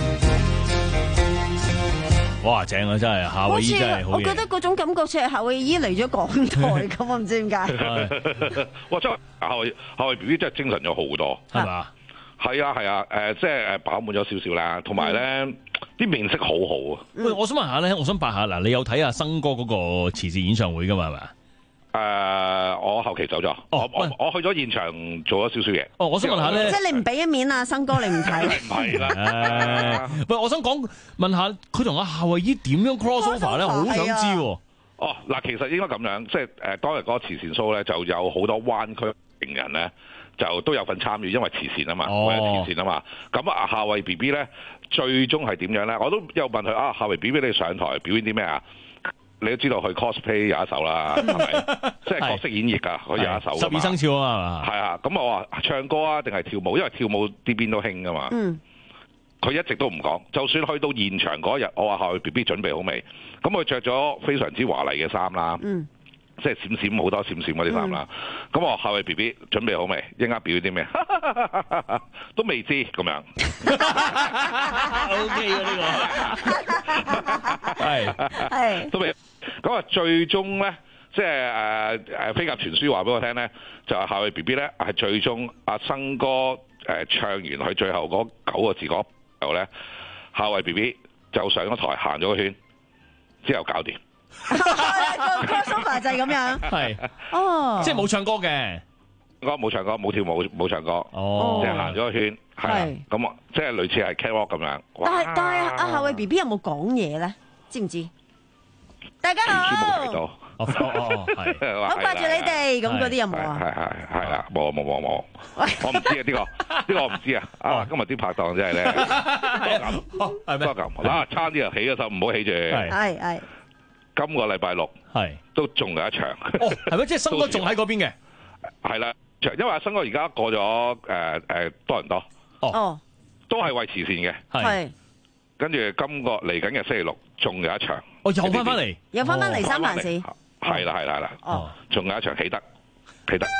哇，正啊！真係夏慧姨真係好嘢。
我覺得嗰種感覺似係夏慧姨嚟咗港台咁，我唔知點解。
哇！真係夏慧夏慧 B B 真係精神咗好多，
係嘛？
係啊係啊，誒即係誒飽滿咗少少啦，同埋咧啲面色好好啊。
喂，我想問下咧，我想白下嗱，你有睇阿生哥嗰個慈善演唱會㗎嘛？係咪？
誒，我後期走咗，我我我去咗現場做咗少少嘢。
哦，我想問下咧，
即係你唔俾一面啊，生哥你唔睇？
唔係啦。
喂，我想講問下佢同阿夏慧姨點樣 cross over 咧？好想知喎。
哦，嗱，其實應該咁樣，即係誒當日嗰個慈善 show 咧，就有好多灣區名人咧。就都有份參與，因為慈善啊嘛，為咗、哦、慈善啊嘛。咁啊，夏慧 B B 咧，最終係點樣咧？我都有問佢啊，夏慧 B B 你上台表演啲咩啊？你都知道佢 cosplay 有一首啦，係咪？即係角色演繹㗎，佢有一首。十二生肖啊，係啊。咁我話唱歌啊，定係跳舞？因為跳舞啲邊都興㗎嘛。嗯。佢一直都唔講，就算去到現場嗰日，我話夏慧 B B 準備好未？咁佢着咗非常之華麗嘅衫啦。嗯。即係閃閃好多閃閃嗰啲衫啦，咁、嗯、我夏慧 B B 準備好未？一陣間表演啲咩？都未知咁樣。
O K 喎呢個，係
係
都未。咁啊，最終咧，即係誒誒飛鴿傳書話俾我聽咧，就係夏慧 B B 咧係最終阿生哥誒唱完佢最後嗰九個字嗰時候咧，夏慧 B B 就上咗台行咗個圈，之後搞掂。
個 crossover 就係咁樣，
係
哦，
即係冇唱歌嘅，
我冇唱歌，冇跳舞，冇唱歌，
哦，
即係行咗個圈，係咁啊，即係類似係 catwalk 咁樣。
但係但係阿夏慧 B B 有冇講嘢咧？知唔知？大家好，
冇
哦哦係，
好掛住你哋，咁嗰啲有冇啊？
係係係啦，冇冇冇冇，我唔知啊呢個呢個我唔知啊，啊今日啲拍檔真係咧，多咁多咁，嗱差啲啊起咗手，唔好起住，
係係。
今個禮拜六
係
都仲有一場，
哦係咩？即係生哥仲喺嗰邊嘅，
係啦，因為阿生哥而家過咗誒誒多倫多，
哦，
都係為慈善嘅，
係。跟
住今個嚟緊嘅星期六仲有一場，
哦又翻翻嚟，
又翻翻嚟三藩市，
係啦係啦係啦，哦，仲有一場喜德，喜德。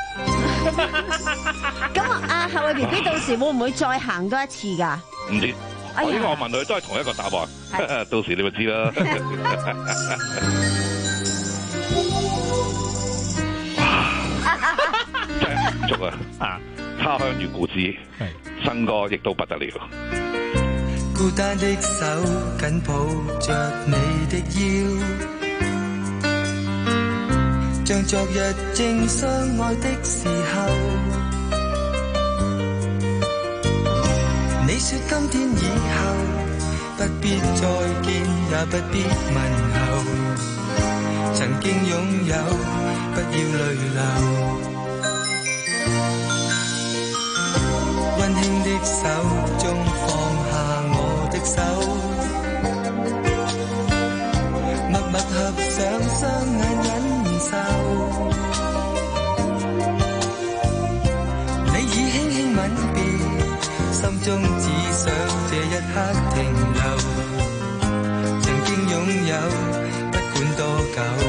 咁阿夏慧 B B 到時會唔會再行多一次㗎？
唔知。我呢個我問佢都係同一個答案，到時你咪知啦。真係滿足啊！他鄉遇故知，生哥亦都不得了。
孤單的手緊抱着你的腰，像昨日正相愛的時候。你說今天以後不必再見，也不必問候，曾經擁有不要淚流，溫馨的手中放下我手，默默合上雙眼忍受。你已輕輕吻別，心中只想這一刻停留。曾經擁有，不管多久。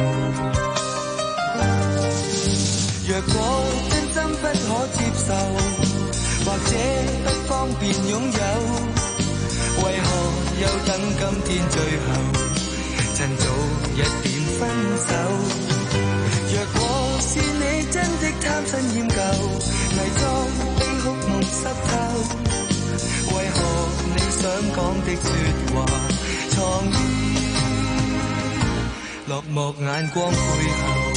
若果真心不可接受，或者不方便擁有，為何又等今天最後，趁早一點分手？若果是你真的貪新厭舊，偽裝悲哭夢濕透，為何你想講的說話，藏於落寞眼光背後？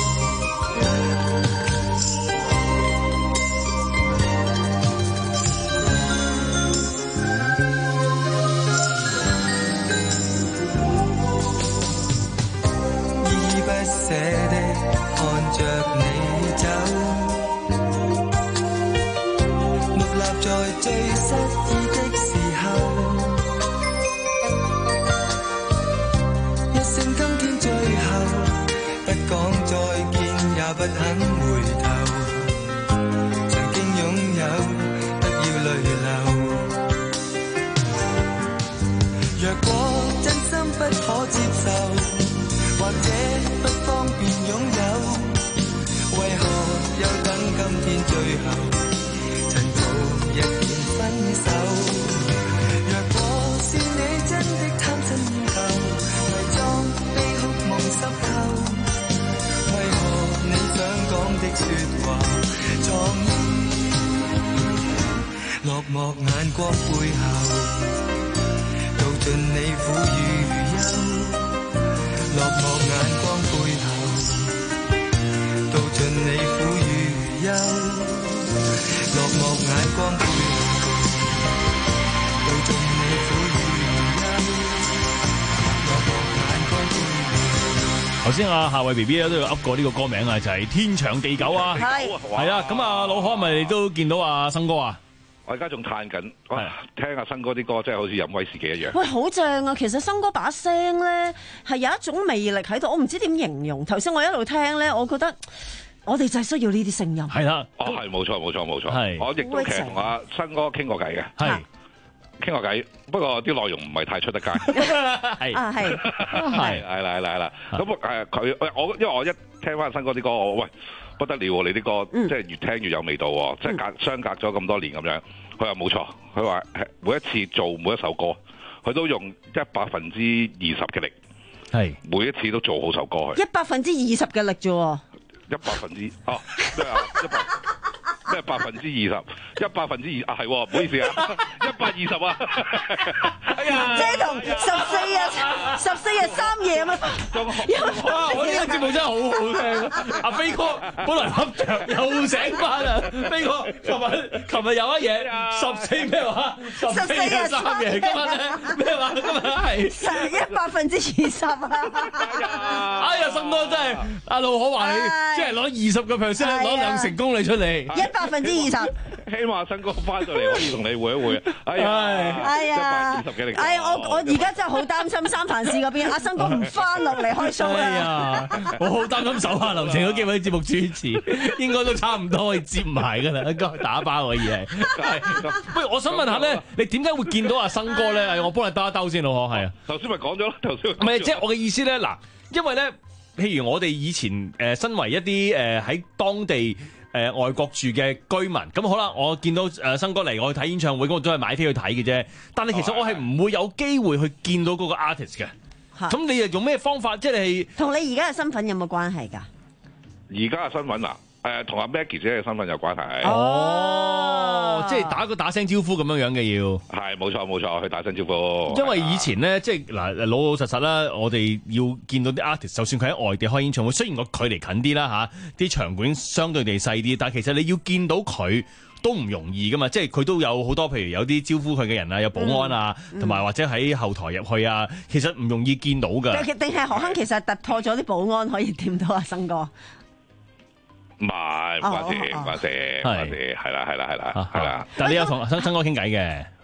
捨的看着你走，木立在最失意的時候，一聲今天最後，不講再見也不肯回頭。曾經擁有，不要淚流。若果真心不可接受，或者不方便擁有，為何又等今天最後，趁早一點分手？若果是你真的貪新厭舊，偽裝悲哭夢濕透，為何你想講的說話，藏於落寞眼光背後，道盡你苦與憂。落寞眼光背後，道盡你苦與憂。落寞眼光背後，道盡你苦與憂。落寞眼光背後。
頭先阿夏慧 B B 咧都要噏過呢個歌名啊，就係、是、天長地久啊。
係
係啊，咁啊老可係咪都見到阿生哥啊？
我而家仲嘆緊，聽阿生哥啲歌真係好似飲威士忌一樣。
喂，好正啊！其實生哥把聲咧係有一種魅力喺度，我唔知點形容。頭先我一路聽咧，我覺得我哋就係需要呢啲聲音。
係啦，
哦係冇錯冇錯冇錯，
係
我亦都其實同阿生哥傾過偈嘅，
係
傾過偈，不過啲內容唔係太出得街。
係
啊係
係係啦係啦係啦，咁誒佢我因為我一聽翻生哥啲歌，我喂不得了喎！你啲歌即係越聽越有味道喎，即係隔相隔咗咁多年咁樣。佢話冇錯，佢話每一次做每一首歌，佢都用一百分之二十嘅力，
係每
一次都做好首歌佢。
一百分之二十嘅力啫喎。
一百分之哦咩啊？一百咩百分之二十？一百分之二啊係，唔好意思啊，一百二十啊。哎呀，
即係同十四日十四日三夜啊！
哇！我呢個節目真係好好聽。阿飛哥本來瞌着又醒翻啦。飛哥，琴日琴日有一嘢十四咩話？十四日三夜今日咧咩話？今日係
一百分之二十啊！
哎呀，生哥真係阿老可話你，即係攞二十個 percent 攞兩成功力出嚟，
一百分之二十。
希望生哥翻到嚟可以同你會一會。哎呀，
哎呀，
一百二十幾力。
哎呀，我我而家真係好擔心三藩市嗰邊阿生哥唔翻落嚟開 show
哎呀，我好擔心手下留情嗰幾位節目主持，應該都差唔多可以接埋㗎啦，應該打包可以係。不如我想問下咧，你點解會見到阿生哥咧？我幫你兜一兜先咯，係啊。
頭先咪講咗咯，頭先。
唔係，即係我嘅意思咧，嗱，因為咧，譬如我哋以前誒、呃、身為一啲誒喺當地。誒、呃、外國住嘅居民，咁好啦，我見到誒、呃、生哥嚟，我去睇演唱會，咁我都係買飛去睇嘅啫。但係其實我係唔會有機會去見到嗰個 artist 嘅。咁你又用咩方法？即係
同你而家嘅身份有冇關係㗎？
而家嘅身份啊？誒，同阿 Maggie 姐嘅身份有關係。
哦，即係打個打聲招呼咁樣樣嘅要。係，
冇錯冇錯，去打聲招呼。
因為以前咧，即係嗱老老實實啦，我哋要見到啲 artist，就算佢喺外地開演唱會，雖然個距離近啲啦嚇，啲場館相對地細啲，但係其實你要見到佢都唔容易噶嘛。即係佢都有好多，譬如有啲招呼佢嘅人啊，有保安啊，同、嗯、埋或者喺後台入去啊，其實唔容易見到㗎。
定係何鏗其實突破咗啲保安可以掂到阿生哥？
唔係，唔關事，唔關事，唔關事，係啦，係啦，係啦，係啦。
但係你有同生生哥傾偈嘅？哦，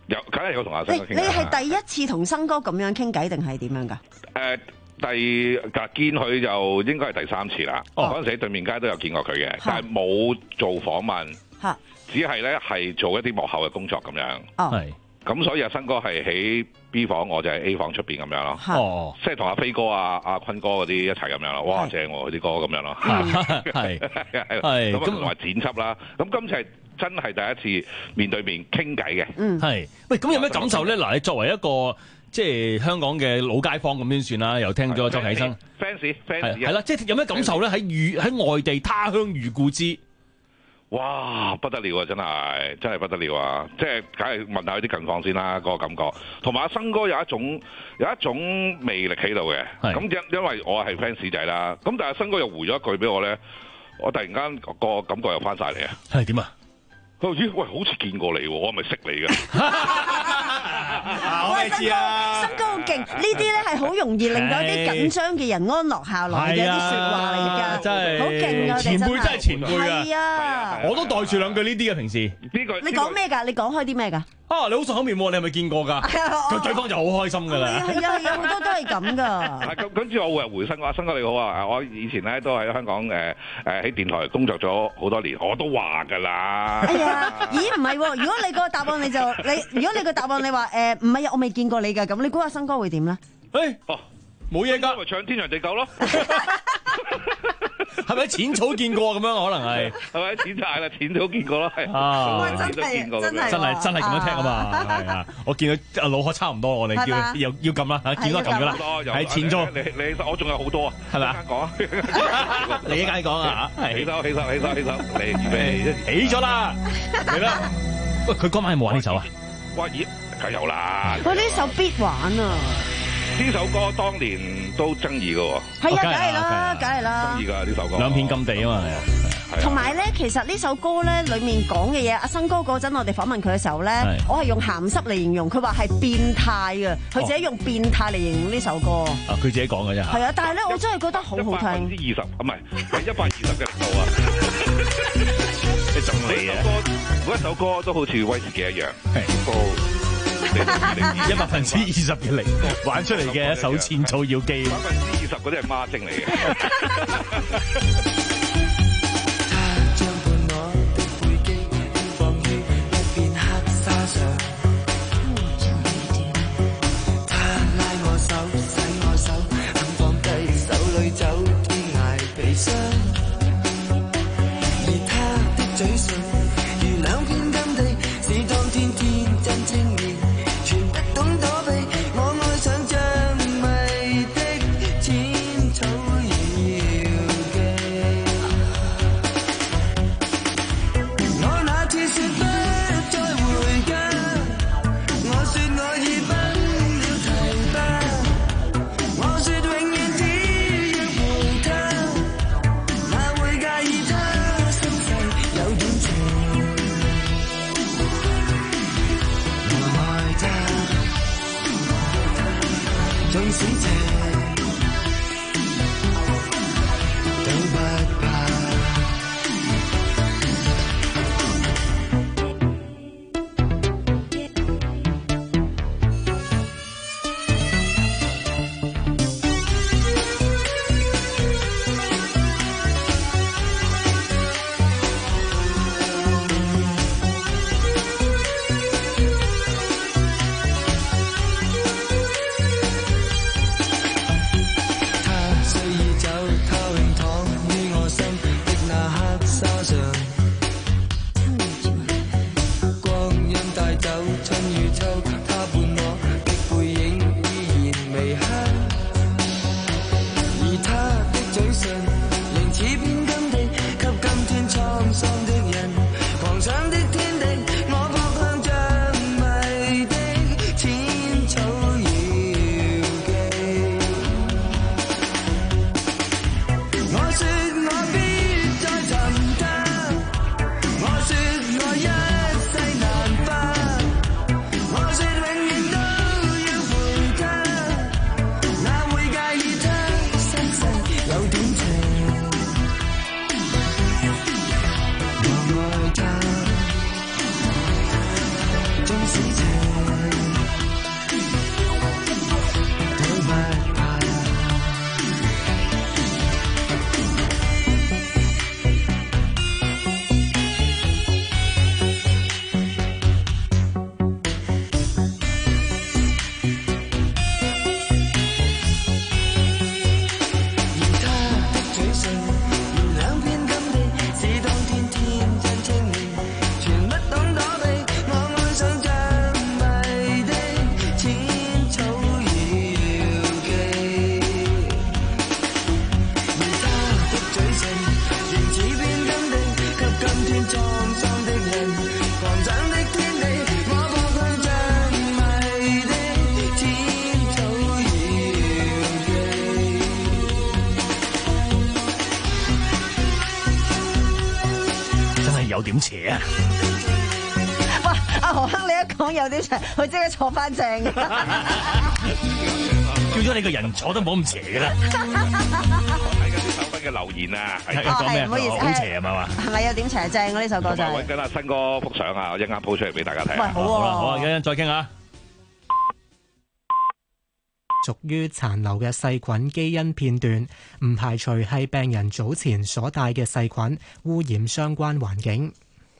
有，梗係有同阿生哥傾偈。
你係第一次同生哥咁樣傾偈定係點樣㗎？
誒，第嗱見佢就應該係第三次啦。嗰陣時喺對面街都有見過佢嘅，但係冇做訪問，只係咧係做一啲幕後嘅工作咁樣。
係。
咁所以阿生哥係喺 B 房，我就喺 A 房出邊咁樣咯。哦，即係同阿飛哥啊、阿坤哥嗰啲一齊咁樣咯。哇，正喎佢啲歌咁樣咯。係係咁啊，同埋剪輯啦。咁今次係真係第一次面對面傾偈嘅。
嗯，
係。喂，咁有咩感受咧？嗱，你作為一個即係香港嘅老街坊咁樣算啦，又聽咗周啟生
fans fans
係啦，即係有咩感受咧？喺遇喺外地他鄉遇故知。
哇，不得了啊！真係真係不得了啊！即係梗係問下佢啲近況先啦，嗰個感覺。同埋阿生哥有一種有一種魅力喺度嘅。咁因因為我係 fans 仔啦，咁但係生哥又回咗一句俾我咧，我突然間個感覺又翻晒嚟啊！
係點啊？
佢話：咦，喂，好似見過你喎，我係咪識你嘅？
我係知啊，生哥好勁，呢啲咧係好容易令到啲緊張嘅人安樂下來嘅啲説話嚟㗎，
真係
好勁啊！
前輩真係前輩啊！
係啊，
我都袋住兩句呢啲嘅平時。
呢句
你講咩㗎？你講開啲咩㗎？
啊！你好熟口面喎，你係咪見過㗎？佢對方就好開心㗎啦。
係啊，有好多都係咁㗎。
係咁，跟住我會回生話：生哥你好啊！我以前咧都喺香港誒誒喺電台工作咗好多年，我都話㗎啦。
哎呀，咦唔係喎？如果你個答案你就你，如果你個答案你話誒唔係啊，我未見過你㗎，咁你估下生哥會點咧？
誒哦，冇嘢㗎，
咪唱天長地久咯。
係咪淺草見過咁樣？可能係
係咪淺草係啦？淺草見過咯，係
啊，
真係真係
真係真係咁樣踢啊嘛，係啊！我見到阿老可差唔多，我哋叫又要撳啦，見到撳㗎啦，係淺草。
你你我仲有好多啊，
係咪啊？
講啊，
你一間講啊嚇，
起手起手起手起手，嚟預備
起咗啦，嚟啦！喂，佢嗰晚有冇玩呢首啊？
哇咦，梗有啦！
喂，呢首必玩啊！
呢首歌當年都爭議㗎喎，
係啊，梗係啦，梗係啦，
爭議㗎呢首歌，
兩片金地啊嘛，係啊。
同埋咧，其實呢首歌咧裡面講嘅嘢，阿生哥嗰陣我哋訪問佢嘅時候咧，我係用鹹濕嚟形容，佢話係變態嘅，佢自己用變態嚟形容呢首歌。
啊，佢自己講嘅啫。係
啊，但係咧，我真係覺得好好聽。
百分之二十，唔係係一百二十嘅力度啊！你仲嚟啊？每一首歌都好似威士忌一樣，
一百分之二十嘅力玩出嚟嘅一首淺草妖姬。
百分之二十嗰啲係孖精嚟嘅。
點邪啊？
哇！阿何生你一講有點邪，佢即刻坐翻正。
叫咗你個人坐得冇咁邪嘅啦。
睇緊啲手筆嘅留言啊，係
講咩？
唔好意思，
好邪係咪話？
係咪有點邪正啊？呢首歌就係。
揾緊阿新哥幅相啊，我一陣間 po 出嚟俾大家睇。
喂，好喎。
好啦，好啊，一陣再傾下。
屬於殘留嘅細菌基因片段，唔排除係病人早前所帶嘅細菌污染相關環境。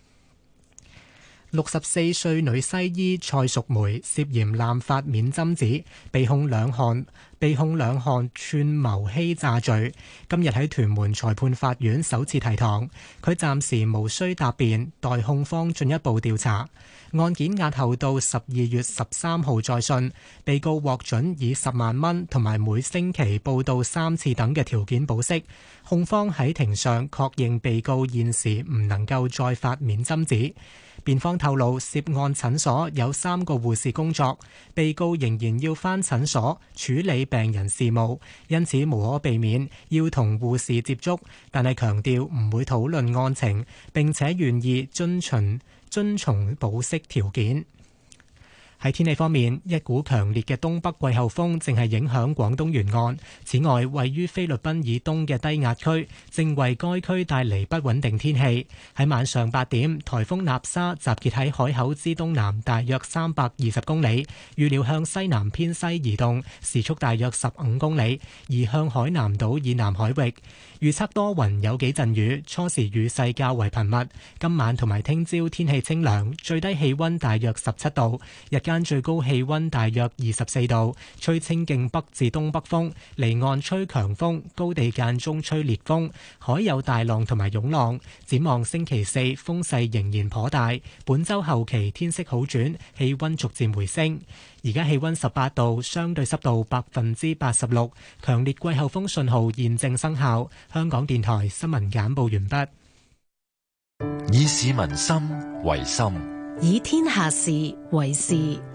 六十四歲女西醫蔡淑梅涉嫌濫發免針紙，被控兩項被控兩項串謀欺詐罪，今日喺屯門裁判法院首次提堂。佢暫時無需答辯，待控方進一步調查。案件押後到十二月十三號再訊。被告獲准以十萬蚊同埋每星期報到三次等嘅條件保釋。控方喺庭上確認被告現時唔能夠再發免針紙。辯方透露，涉案診所有三個護士工作，被告仍然要返診所處理病人事務，因此無可避免要同護士接觸，但係強調唔會討論案情，並且願意遵循遵從保釋條件。喺天氣方面，一股強烈嘅東北季候風正係影響廣東沿岸。此外，位於菲律賓以東嘅低壓區正為該區帶嚟不穩定天氣。喺晚上八點，颱風納沙集結喺海口之東南大約三百二十公里，預料向西南偏西移動，時速大約十五公里，移向海南島以南海域。預測多雲有幾陣雨，初時雨勢較為頻密。今晚同埋聽朝天氣清涼，最低氣溫大約十七度，日間最高氣溫大約二十四度，吹清勁北至東北風，離岸吹強風，高地間中吹烈風，海有大浪同埋湧浪。展望星期四風勢仍然頗大，本週後期天色好轉，氣溫逐漸回升。而家氣溫十八度，相對濕度百分之八十六，強烈季候風信號現正生效。香港電台新聞簡報完畢。
以市民心為心，
以天下事為事。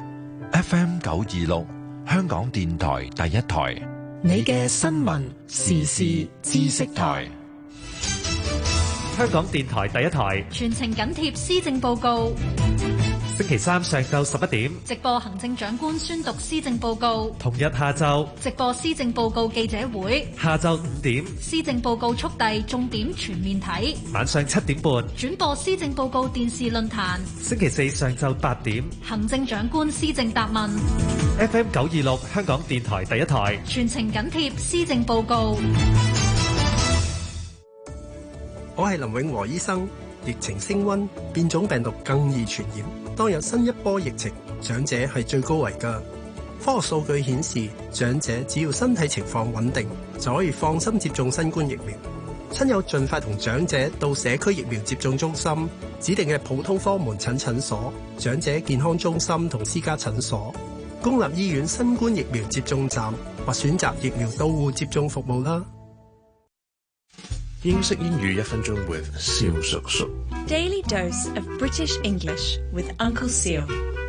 F M 九二六，香港電台第一台，
你嘅新聞時事知識台。
香港電台第一台，
全程緊貼施政報告。
星期三上晝十一點，
直播行政長官宣讀施政報告。
同日下晝，
直播施政報告記者會。
下晝五點，
施政報告速遞重點全面睇。
晚上七點半，
轉播施政報告電視論壇。
星期四上晝八點，
行政長官施政答問。
F M 九二六香港電台第一台，
全程緊貼施政報告。
我係林永和醫生。疫情升溫，變種病毒更易傳染。當有新一波疫情，長者係最高危㗎。科學數據顯示，長者只要身體情況穩定，就可以放心接種新冠疫苗。親友盡快同長者到社區疫苗接種中心、指定嘅普通科門診診所、長者健康中心同私家診所、公立醫院新冠疫苗接種站或選擇疫苗到戶接種服務啦。
英式英語一分鐘 with 蕭叔叔。
Daily dose of British English with Uncle Seal。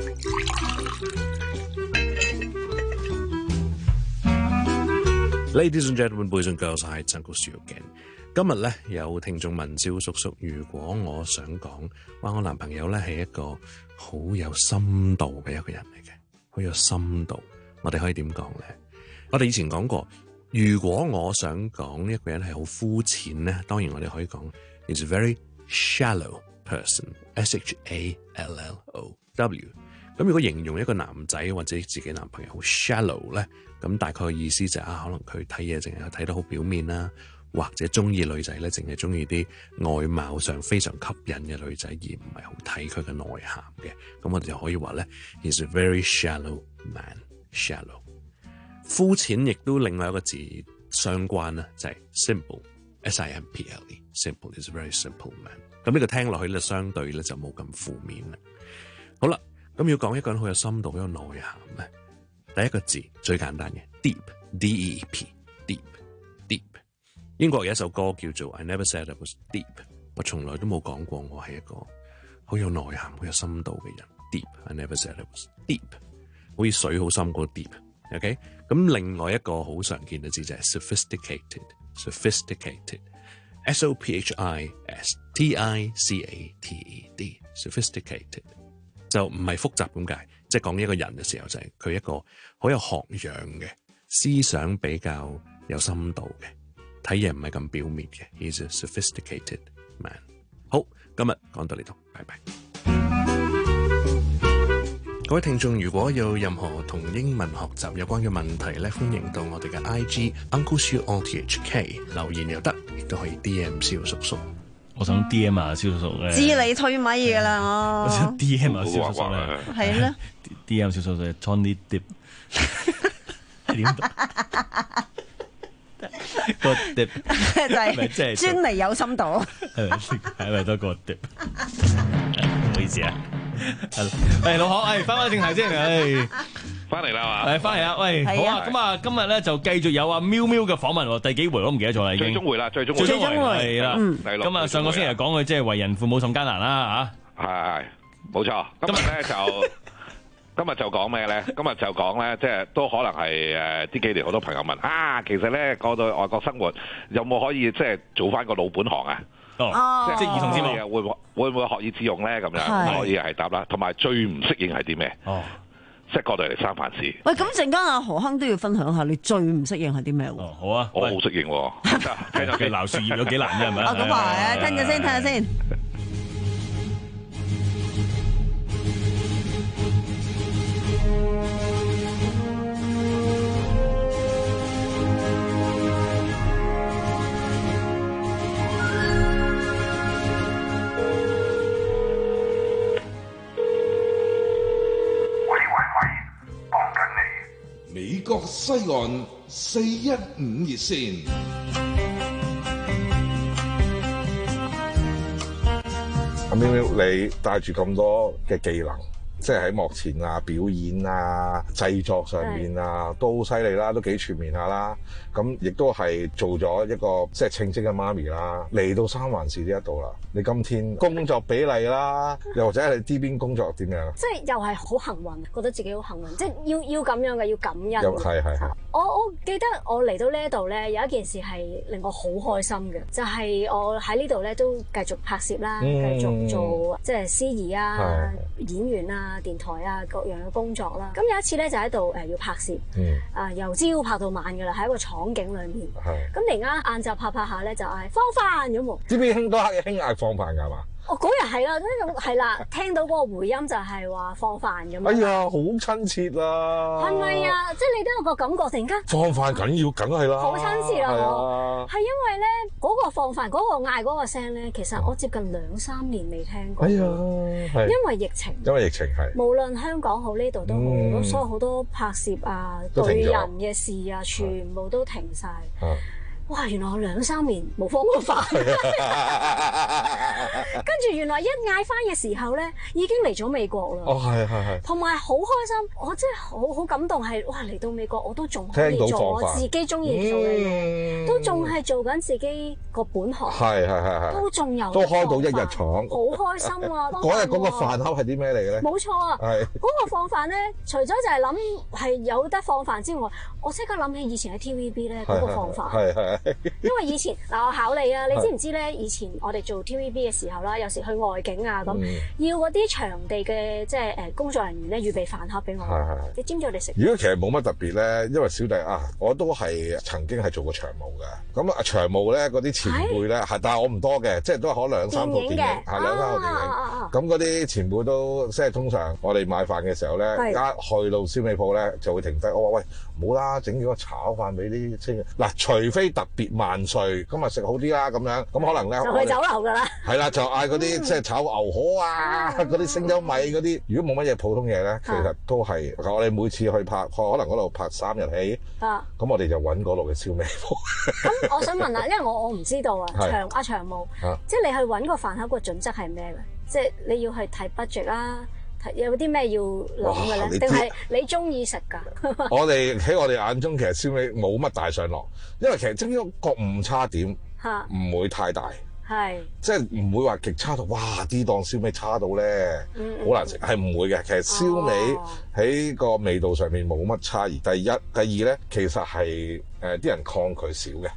Ladies and gentlemen, boys and girls, I Uncle Seal again。今日咧有聽眾問蕭叔叔，如果我想講話我男朋友咧係一個好有深度嘅一個人嚟嘅，好有深度，我哋可以點講咧？我哋以前講過。如果我想講一個人係好膚淺咧，當然我哋可以講 is a very shallow person，S H A L L O W。咁如果形容一個男仔或者自己男朋友好 shallow 咧，咁大概意思就係、是、啊，可能佢睇嘢淨係睇得好表面啦，或者中意女仔咧，淨係中意啲外貌上非常吸引嘅女仔，而唔係好睇佢嘅內涵嘅。咁我哋就可以話咧 is a very shallow man，shallow。膚淺亦都另外一個字相關啦，就係 simple，S I M P L E，simple is a very simple man。咁呢個聽落去咧，相對咧就冇咁負面啦。好啦，咁要講一個人好有深度、好有內涵咧，第一個字最簡單嘅 deep，D E E P，deep，deep。英國有一首歌叫做 I Never Said I Was Deep， 我從來都冇講過我係一個好有內涵、好有深度嘅人。Deep，I never said I was deep， 好似水好深嗰個 deep。OK， 咁另外一個好常見嘅字就係 sophisticated，sophisticated S O P H I S T I C A T E D，sophisticated 就唔係複雜咁解，即係講一個人嘅時候就係佢一個好有學養嘅思想，比較有深度嘅，睇嘢唔係咁表面嘅。He's a sophisticated man。好，今日講到呢度，拜拜。各位聽眾，如果有任何同英文學習有關嘅問題咧，歡迎到我哋嘅 I G Uncle Siu O T H K 留言又得，亦都可以 D M 蕭叔叔。
我想 D M 啊，蕭叔叔咧。
知你推咪㗎啦，我。
我想 D M 啊，蕭叔叔咧。
係咯。
D M 蕭叔叔 Johnny Depp 係點讀？個 Depp
就係專嚟有深度。
係咪？係咪多個 Depp？唔好意思啊。誒，老何，誒，翻返正題先，誒，
翻嚟啦嘛，
誒，翻嚟啦，喂，好啊，咁啊，今日咧就繼續有阿喵喵嘅訪問，第幾回我唔記得咗啦，已經。
最終回啦，最終
最終回係啦，
第六。
咁啊，上個星期講佢即係為人父母甚艱難啦，
吓。係，冇錯。今日咧就，今日就講咩咧？今日就講咧，即係都可能係誒，呢幾年好多朋友問啊，其實咧過到外國生活有冇可以即係做翻個老本行啊？
哦，即係兒童節目
嘅會會唔會學以致用咧？咁樣可以係答啦。同埋最唔適應係啲咩？
哦，
即係過到嚟三藩市。
喂，咁陣間阿何亨都要分享下你最唔適應係啲咩喎？
哦，好啊，
我好適應喎。
聽下佢鬧樹葉有幾難啫，係咪？
哦，咁啊，聽陣先，聽下先。
美國西岸四一五熱線，
阿喵喵，你帶住咁多嘅技能，即係喺幕前啊、表演啊、製作上面啊，都好犀利啦，都幾全面下啦。咁亦都係做咗一個即係稱職嘅媽咪啦。嚟到三藩市呢一度啦，你今天工作比例啦，又或者係你呢邊工作點樣？
即係又係好幸運，覺得自己好幸運，即係要要咁樣嘅，要感恩。
又係係係。
我我記得我嚟到呢一度咧，有一件事係令我好開心嘅，就係、是、我喺呢度咧都繼續拍攝啦，繼、嗯、續做即係司儀啊、演員啊、電台啊各樣嘅工作啦。咁有一次咧就喺度誒要拍攝，嗯、啊由朝拍到晚㗎啦，喺一個廠景裏面。咁突然間晏晝拍拍下咧就嗌放飯咁喎。
知唔知興多興嗌放飯㗎嘛？
我嗰日係啦，咁係啦，聽到嗰個回音就係話放飯咁樣。
哎呀，好親切啦！
係咪啊？即係你都有個感覺，突然間
放飯緊要，梗係啦，
好親切啦！
係啊，
係因為咧嗰個放飯嗰個嗌嗰個聲咧，其實我接近兩三年未聽過。
哎呀，係
因為疫情，
因為疫情係
無論香港好呢度都好，咁所以好多拍攝啊、對人嘅事啊，全部都停晒。哇！原來我兩三年冇放過飯，跟住原來一嗌翻嘅時候咧，已經嚟咗美國啦。
哦，係係係。同
埋好開心，我真係好好感動，係哇！嚟到美國我都仲可以做我自己中意做嘅嘢，嗯、都仲係做緊自己個本行。係係係係。都仲有。都開到一日廠。好開心啊！
嗰日嗰個飯盒係啲咩嚟嘅咧？
冇錯啊！係。嗰個放飯咧，除咗就係諗係有得放飯之外，我即刻諗起以前喺 T V B 咧嗰個放飯。係係。因為以前嗱，我考你啊，你知唔知咧？以前我哋做 T V B 嘅時候啦，有時去外景啊咁，嗯、要嗰啲場地嘅即係誒工作人員咧預備飯盒俾我。你知唔知我哋食？
如果其實冇乜特別咧，因為小弟啊，我都係曾經係做過場務嘅。咁啊，場務咧嗰啲前輩咧係，但係我唔多嘅，即係都可能兩三套電影，係兩三套電影。咁嗰啲前輩都即係通常我哋買飯嘅時候咧，一去到燒味鋪咧就會停低。我話喂，唔好啦，整咗個炒飯俾啲清嗱，除非特別萬歲，今日食好啲啦咁樣，咁可能咧
就去酒樓噶啦。係
啦，就嗌嗰啲即係炒牛河啊，嗰啲星洲米嗰啲。如果冇乜嘢普通嘢咧，其實都係我哋每次去拍，可能嗰度拍三日戲，咁我哋就揾嗰度嘅燒味鋪。
咁我想問下，因為我我唔知道啊，長阿長務，即係你去揾個飯盒個準則係咩嘅？即係你要去睇 budget 啦。有啲咩要諗嘅咧？定係你中意食㗎？
我哋喺我哋眼中，其實燒味冇乜大上落，因為其實即係個誤差點唔會太大，係即係唔會話極差到哇啲檔燒味差到咧，好、嗯、難食，係唔會嘅。其實燒味喺個味道上面冇乜差異。第一、第二咧，其實係誒啲人抗拒少嘅。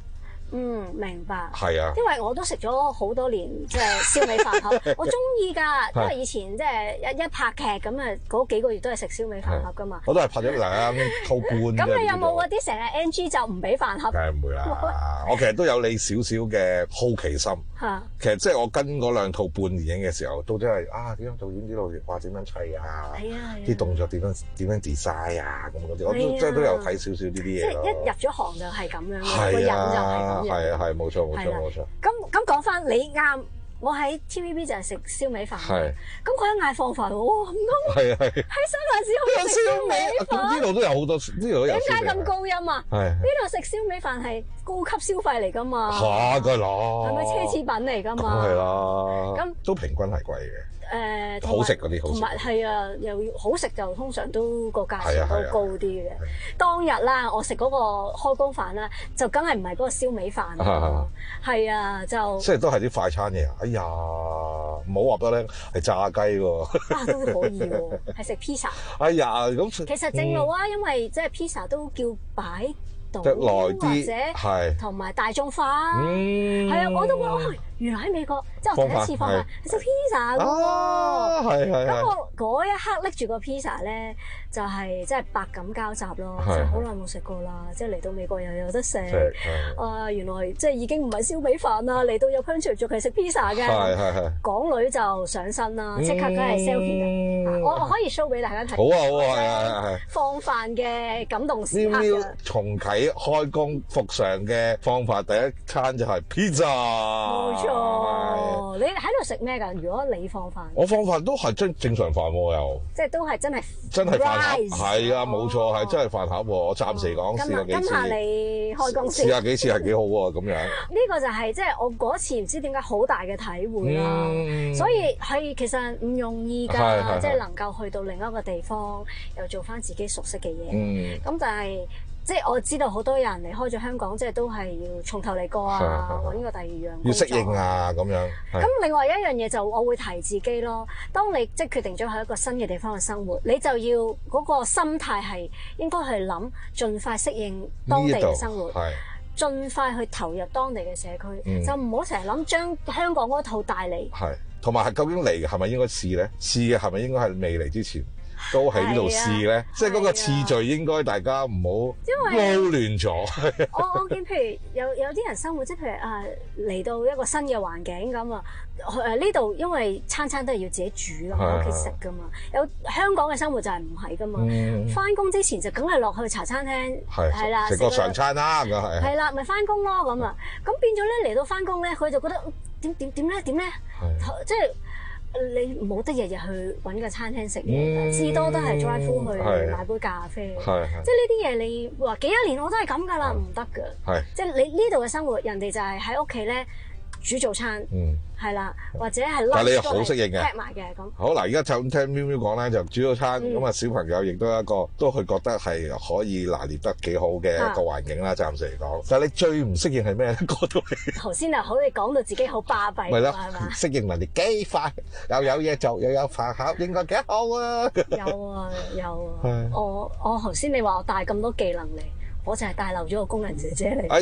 嗯，明白。
係啊，
因為我都食咗好多年，即係燒味飯盒，我中意㗎。因為以前即係一一拍劇咁啊，嗰幾個月都係食燒味飯盒㗎嘛。
我都係拍咗兩套半。
咁你有冇嗰啲成日 N G 就唔俾飯盒？
梗係唔會啦。我其實都有你少少嘅好奇心。嚇。其實即係我跟嗰兩套半電影嘅時候，都真係啊點樣導演呢度話點樣砌啊？係啊。啲動作點樣點樣 design 啊？咁嗰啲我都即係都有睇少少呢啲嘢咯。即係一入咗行就係咁樣嘅，個人就係咁樣。係啊係冇錯冇錯冇錯。咁咁講翻你啱。我喺 T V B 就係食燒味飯，咁佢一嗌放飯，哇咁啱，係係喺新環市好食燒味飯。呢度都有好多，呢度都有。點解咁高音啊？呢度食燒味飯係高級消費嚟㗎嘛？嚇，梗係啦。係咪奢侈品嚟㗎嘛？梗係啦。咁都平均係貴嘅。誒，好食嗰啲好食。同埋係啊，又好食就通常都個價錢都高啲嘅。當日啦，我食嗰個開工飯啦，就梗係唔係嗰個燒味飯咯。係啊，就即係都係啲快餐嘢。哎呀，唔好話俾我聽係炸雞喎。啊，都可以喎，係食 pizza。哎呀，咁其實正路啊，因為即係 pizza 都叫擺到耐啲，或者係同埋大眾化。嗯，係啊，我都覺得原來喺美國，即係我第一次放飯食 pizza 㗎喎。係係。咁我嗰一刻拎住個 pizza 咧，就係即係百感交集咯。即係好耐冇食過啦，即係嚟到美國又有得食。啊，原來即係已經唔係燒味飯啦，嚟到有 punch 仲係食 pizza 嘅。係係係。港女就上身啦，即刻梗係 selfie 啦。我我可以 show 俾大家睇。好啊好啊，係係係。放飯嘅感動時刻㗎。重啟開工復常嘅方法，第一餐就係 pizza。冇錯。哦，你喺度食咩㗎？如果你放飯，我放飯都係真正常飯喎，又即係都係真係真係飯盒，係啊，冇錯，係真係飯盒喎。我暫時講試過幾次，今下你開公司試下幾次係幾好喎，咁樣呢個就係即係我嗰次唔知點解好大嘅體會啦。所以係其實唔容易㗎，即係能夠去到另一個地方，又做翻自己熟悉嘅嘢。咁但係。即係我知道好多人離開咗香港，即係都係要從頭嚟過啊，揾個第二樣要適應啊咁樣。咁另外一樣嘢就我會提自己咯。當你即係決定咗喺一個新嘅地方嘅生活，你就要嗰個心態係應該去諗，盡快適應當地嘅生活，盡快去投入當地嘅社區，嗯、就唔好成日諗將香港嗰套帶嚟。係，同埋係究竟嚟係咪應該試咧？試嘅係咪應該係未嚟之前？都喺呢度試咧，即係嗰個次序應該大家唔好撈亂咗。我我見譬如有有啲人生活，即係譬如啊嚟到一個新嘅環境咁啊，誒呢度因為餐餐都係要自己煮㗎，喺屋企食㗎嘛。有香港嘅生活就係唔係㗎嘛。翻工之前就梗係落去茶餐廳，係啦，食個常餐啦，咁係。係啦，咪翻工咯咁啊。咁變咗咧嚟到翻工咧，佢就覺得點點點咧點咧，即係。你冇得日日去揾個餐廳食嘢，至多都係 drive through 去買杯咖啡。即係呢啲嘢，你話幾多年我都係咁噶啦，唔得噶。即係你呢度嘅生活，人哋就係喺屋企咧煮早餐，係啦，或者係 lunch 但係你又好適應嘅，埋嘅咁。好嗱，而家就咁聽喵喵講咧，就煮早餐咁啊，小朋友亦都一個都佢覺得係可以拿捏得幾好嘅一個環境啦，暫時嚟講。但係你最唔適應係咩咧？嗰度頭先啊，好似講到自己好巴閉，係嘛？適應能力幾快，又有嘢做，又有飯盒，應該幾好啊！有啊，有啊。我我頭先你話我帶咁多技能嚟。我就係帶漏咗個工人姐姐嚟。哎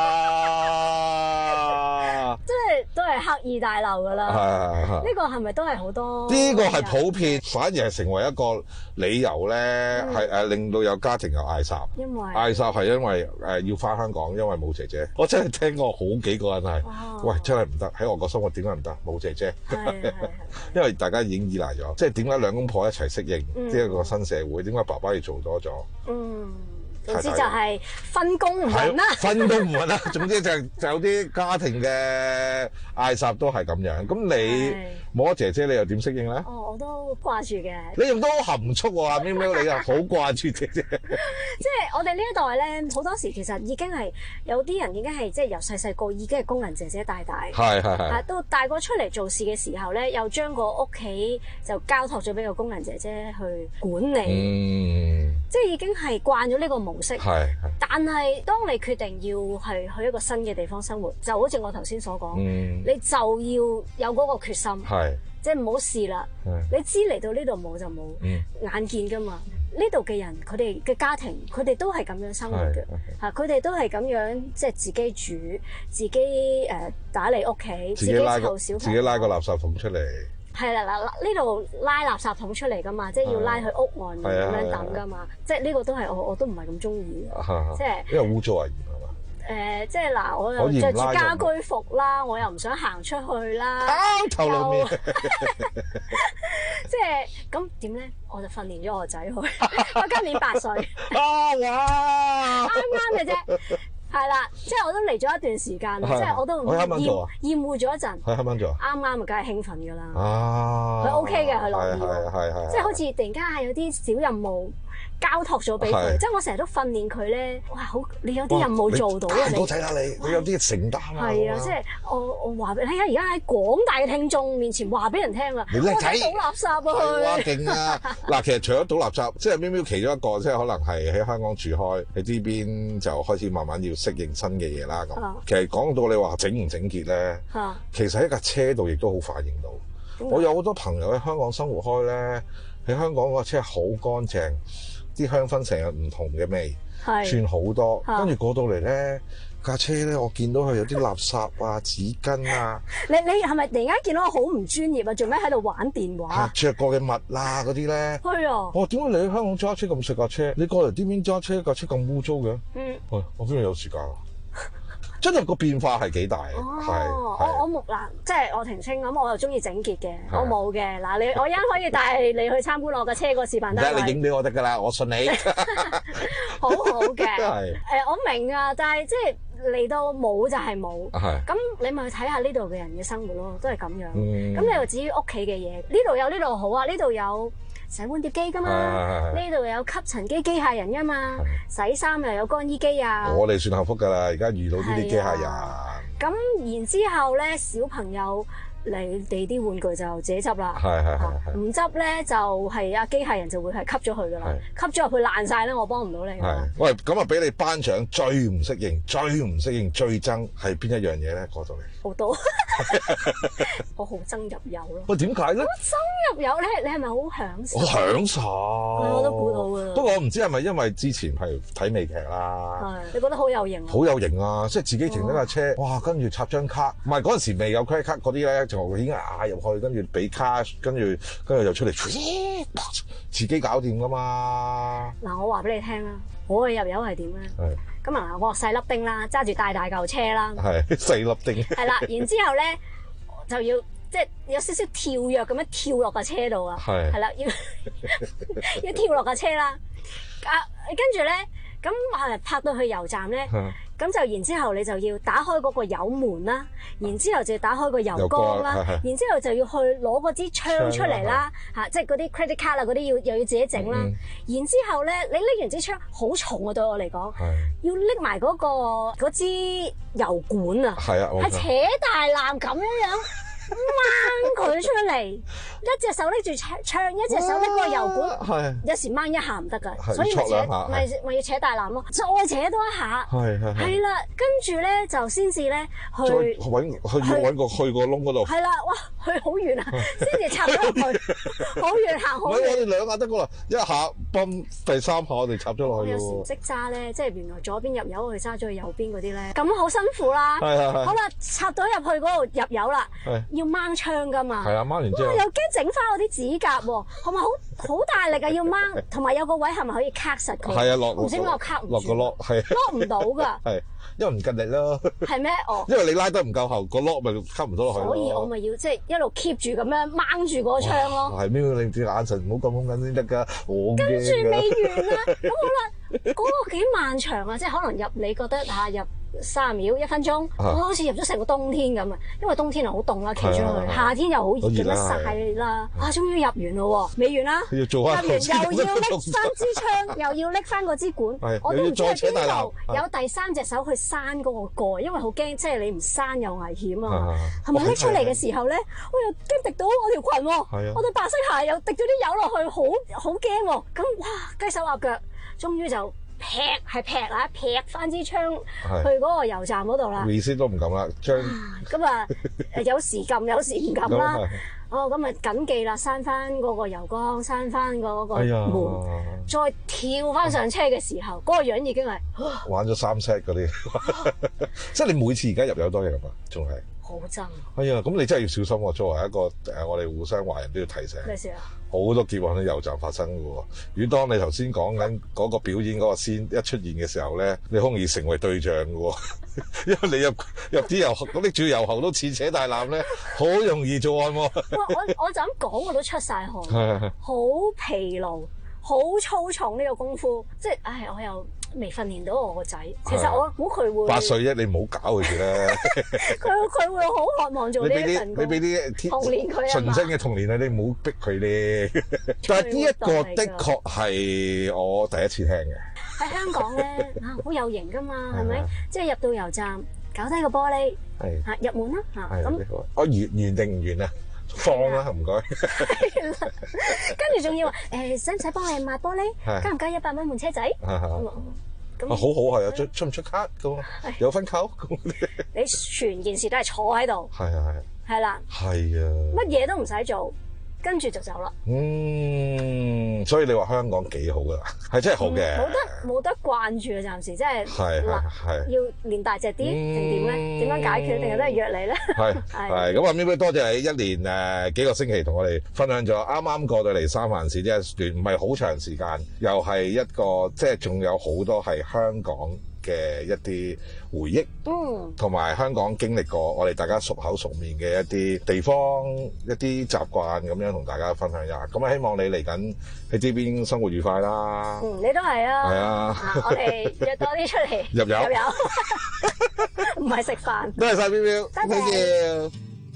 呀，即係都係刻意帶漏㗎啦。呢個係咪都係好多？呢個係普遍，反而係成為一個理由咧，係誒令到有家庭有嗌霎。因為嗌霎係因為誒要翻香港，因為冇姐姐。我真係聽過好幾個人係，喂真係唔得，喺外國生活點解唔得？冇姐姐。因為大家已經依賴咗，即係點解兩公婆一齊適應呢一個新社會？點解爸爸要做多咗？嗯。總之就係分工唔勻啦，分工唔勻啦。總之就係就有啲家庭嘅嗌霎都係咁樣。咁你冇咗姐姐，你又點適應咧？哦，我都掛住嘅。你用得好含蓄喎，喵喵，你又好掛住姐姐。即係我哋呢一代咧，好多時其實已經係有啲人已經係即係由細細個已經係工人姐姐帶大。係係係。到大個出嚟做事嘅時候咧，又將個屋企就交託咗俾個工人姐姐去管理。嗯。即係已經係慣咗呢個模式。係。但係當你決定要係去一個新嘅地方生活，就好似我頭先所講，嗯、你就要有嗰個決心。係。即係唔好試啦。你知嚟到呢度冇就冇，嗯、眼見㗎嘛。
呢度嘅人佢哋嘅家庭，佢哋都係咁樣生活嘅嚇，佢哋都係咁樣即係自己煮，自己誒打理屋企，自己湊小朋友，
自己拉個垃圾桶出嚟。
係啦，嗱呢度拉垃圾桶出嚟噶嘛，即係要拉去屋外面咁樣等噶嘛，即係呢個都係我我都唔係咁中意嘅，即係
因為污糟啊。
誒，即係嗱，我又着住家居服啦，我又唔想行出去啦，
頭露面，
即係咁點咧？我就訓練咗我仔去，我今年八歲，
啊哇，
啱啱嘅啫，係啦，即係我都嚟咗一段時間，即係我都
佢啱啱做啊，
厭惡咗一陣，
佢啱啱做，
啱啱啊，梗係興奮㗎啦，
啊，
佢 OK 嘅，佢樂意，
係係係，
即係好似突然間係有啲小任務。交託咗俾佢，即係我成日都訓練佢咧。哇，好！你有啲任務做到啊！你
我睇下你，你有啲承擔啊！
係啊，即係我我話俾你聽啊！而家喺廣大嘅聽眾面前話俾人聽啊！
你叻仔，
倒垃圾啊！佢
哇勁啊！嗱，其實除咗倒垃圾，即係喵喵其中一個，即係可能係喺香港住開，喺呢邊就開始慢慢要適應新嘅嘢啦。咁、啊、其實講到你話整唔整潔咧，啊、其實喺架車度亦都好反映到。嗯、我有好多朋友喺香港生活開咧，喺香港個車好乾淨。啲香薰成日唔同嘅味，轉好多，跟住過到嚟咧架車咧，我見到佢有啲垃圾啊、紙巾啊。
你你係咪突然間見到我好唔專業啊？做咩喺度玩電話？
着過嘅襪啦嗰啲咧。
係啊。
我點解你喺香港揸車咁食架車？你過嚟呢邊揸車架車咁污糟嘅？嗯。喂，我邊度有時間啊？真係個變化係幾大嘅，係、
哦、我我冇嗱，即係我澄清咁，我又中意整潔嘅，我冇嘅嗱，你我一可以帶你去參觀我嘅車個示範單位，
你影俾我得㗎啦，我信你，
好好嘅，誒、呃、我明啊，但係即係嚟到冇就係冇，咁你咪去睇下呢度嘅人嘅生活咯，都係咁樣，咁、嗯、你又至於屋企嘅嘢，呢度有呢度好啊，呢度有洗碗碟機㗎嘛，呢度有吸塵機機械人㗎嘛，洗衫又有乾衣機啊！
我哋算幸福㗎啦，而家遇到呢啲機械人。
咁然之後咧，小朋友你哋啲玩具就自己執啦。
係係係。
唔執咧就係啊機械人就會係吸咗佢㗎啦，吸咗入去爛晒咧，我幫唔到你。
係。喂，咁啊俾你頒獎最唔適應、最唔適應、最憎係邊一樣嘢咧？過到嚟。
好多。我好憎入油咯。
喂，點解咧？
我憎入油咧，你係咪好享受？
我享受。
我都估到㗎。
不過我唔知係咪因為之前係睇美劇啦。
係。你覺得好有型啊？
好有型啊！即係自己停咗架車，哇！跟住插張卡，唔係嗰陣時未有 credit card 嗰啲咧，就已經嗌入去，跟住俾卡，跟住跟住就出嚟，自己搞掂㗎嘛。嗱，
我話俾你聽啦，我嘅入油係點咧？係。咁啊，我細粒丁啦，揸住大大嚿車啦。
係細粒丁。
係啦，然之後咧就要即係有少少跳躍咁樣跳落架車度啊。係。係啦，要要跳落架車啦。啊，跟住咧，咁係拍到去油站咧。咁就然之後你就要打開嗰個油門啦，然之後就要打開個油缸啦，然之後就要去攞嗰支槍出嚟啦，嚇，即係嗰啲 credit card 啊嗰啲要又要自己整啦。嗯、然之後咧，你拎完支槍好重啊，對我嚟講，要拎埋嗰個嗰支油管啊，係扯大纜咁樣樣。掹佢出嚟，一隻手拎住槍，一隻手拎個油管，有時掹一下唔得噶，所以咪扯，咪咪要扯大纜咯，再扯多一下，係係係啦，跟住咧就先至咧去
揾去要揾個去個窿嗰度，
係啦，哇，去好遠啊，先至插咗入去，好遠行好遠，
我哋兩下得噶啦，一下泵，第三下我哋插咗落去。
有時唔識揸咧，即係原來左邊入油，我哋揸咗去右邊嗰啲咧，咁好辛苦啦。係係係。好啦，插到入去嗰度入油啦。要掹槍噶嘛？係啊，掹完之後。哇！又驚整翻我啲指甲喎，係咪好好大力啊？要掹，同埋有個位係咪可以卡實佢？係啊，落唔知點解我卡唔住。落個 lock 係。lock 唔到㗎。係，因為唔夠力咯。係咩？哦。因為你拉得唔夠後，個 lock 咪卡唔到落去咯。所以我咪要即係一路 keep 住咁樣掹住嗰個槍咯。係咩？你隻眼神唔好咁兇緊先得㗎，我驚㗎。跟住未完啦，咁好啦，嗰個幾漫長啊！即係可能入你覺得嚇入。三十秒一分鐘，我好似入咗成個冬天咁啊！因為冬天係好凍啦，企出去；夏天又好熱，咁樣曬啦。啊，終於入完咯喎，未完啦！入完又要拎翻支槍，又要拎翻嗰支管，我都唔知喺邊度有第三隻手去閂嗰個蓋，因為好驚，即係你唔閂又危險啊！係咪拎出嚟嘅時候咧，我又驚滴到我條裙喎，我對白色鞋又滴咗啲油落去，好好驚喎！咁哇，雞手鴨腳，終於就〜劈係劈啊！劈翻支槍去嗰個油站嗰度啦。意思都唔敢啦，將咁啊，有時撳有時唔撳啦。 哦，咁咪緊記啦，閂翻嗰個油缸，閂翻嗰個門，哎、再跳翻上車嘅時候，嗰、嗰個樣已經係
玩咗三 set 嗰啲，即係你每次而家入油多嘢㗎嘛，仲係
好憎。
係啊，咁你真係要小心喎。作為一個誒，我哋互相華人都要提醒。
咩事啊？
好多劫案喺油站發生嘅喎。如果當你頭先講緊嗰個表演嗰個先一出現嘅時候咧，你好容易成為對象嘅喎，因為你入入啲油咁拎住油喉都似扯大纜咧，好容易做案喎。
我我就咁講我都出晒汗，好疲勞，好粗重呢個功夫，即係唉，我又未訓練到我個仔。其實我估佢會
八歲啫，你唔好搞佢住咧。
佢佢會好渴望做呢一份工。
你俾啲
童年佢啊嘛，
純真嘅童年啊，你唔好逼佢咧。但係呢一個的確係我第一次聽嘅。
喺香港咧啊，好有型噶嘛，係咪？即係入到油站，搞低個玻璃，嚇入門啦嚇。咁
我完完定唔完啊？放啦，唔該。
跟住仲要話誒，使唔使幫你抹玻璃？加唔加一百蚊換車仔？
咁啊，好好係啊，出出唔出卡咁啊？有分扣。
你全件事都係坐喺度。
係啊係。
係啦。
係啊。
乜嘢都唔使做。跟住就走啦。
嗯，所以你話香港幾好噶，係真係好嘅。
冇、嗯、得冇得慣住啊，暫時即係。
係係係。
要練大隻啲定點咧？點樣解決？定係都係約你咧？係
係。咁啊，咪咪多謝你一年誒、呃、幾個星期同我哋分享咗啱啱過到嚟三藩市呢一段，唔係好長時間，又係一個即係仲有好多係香港嘅一啲回憶，嗯，同埋香港經歷過我哋大家熟口熟面嘅一啲地方、一啲習慣咁樣同大家分享一下。咁啊，希望你嚟緊喺呢邊生活愉快啦。
嗯，你都係啊。係啊，我哋約多啲出嚟入油，入油，唔係食飯。
多謝晒彪彪，多謝。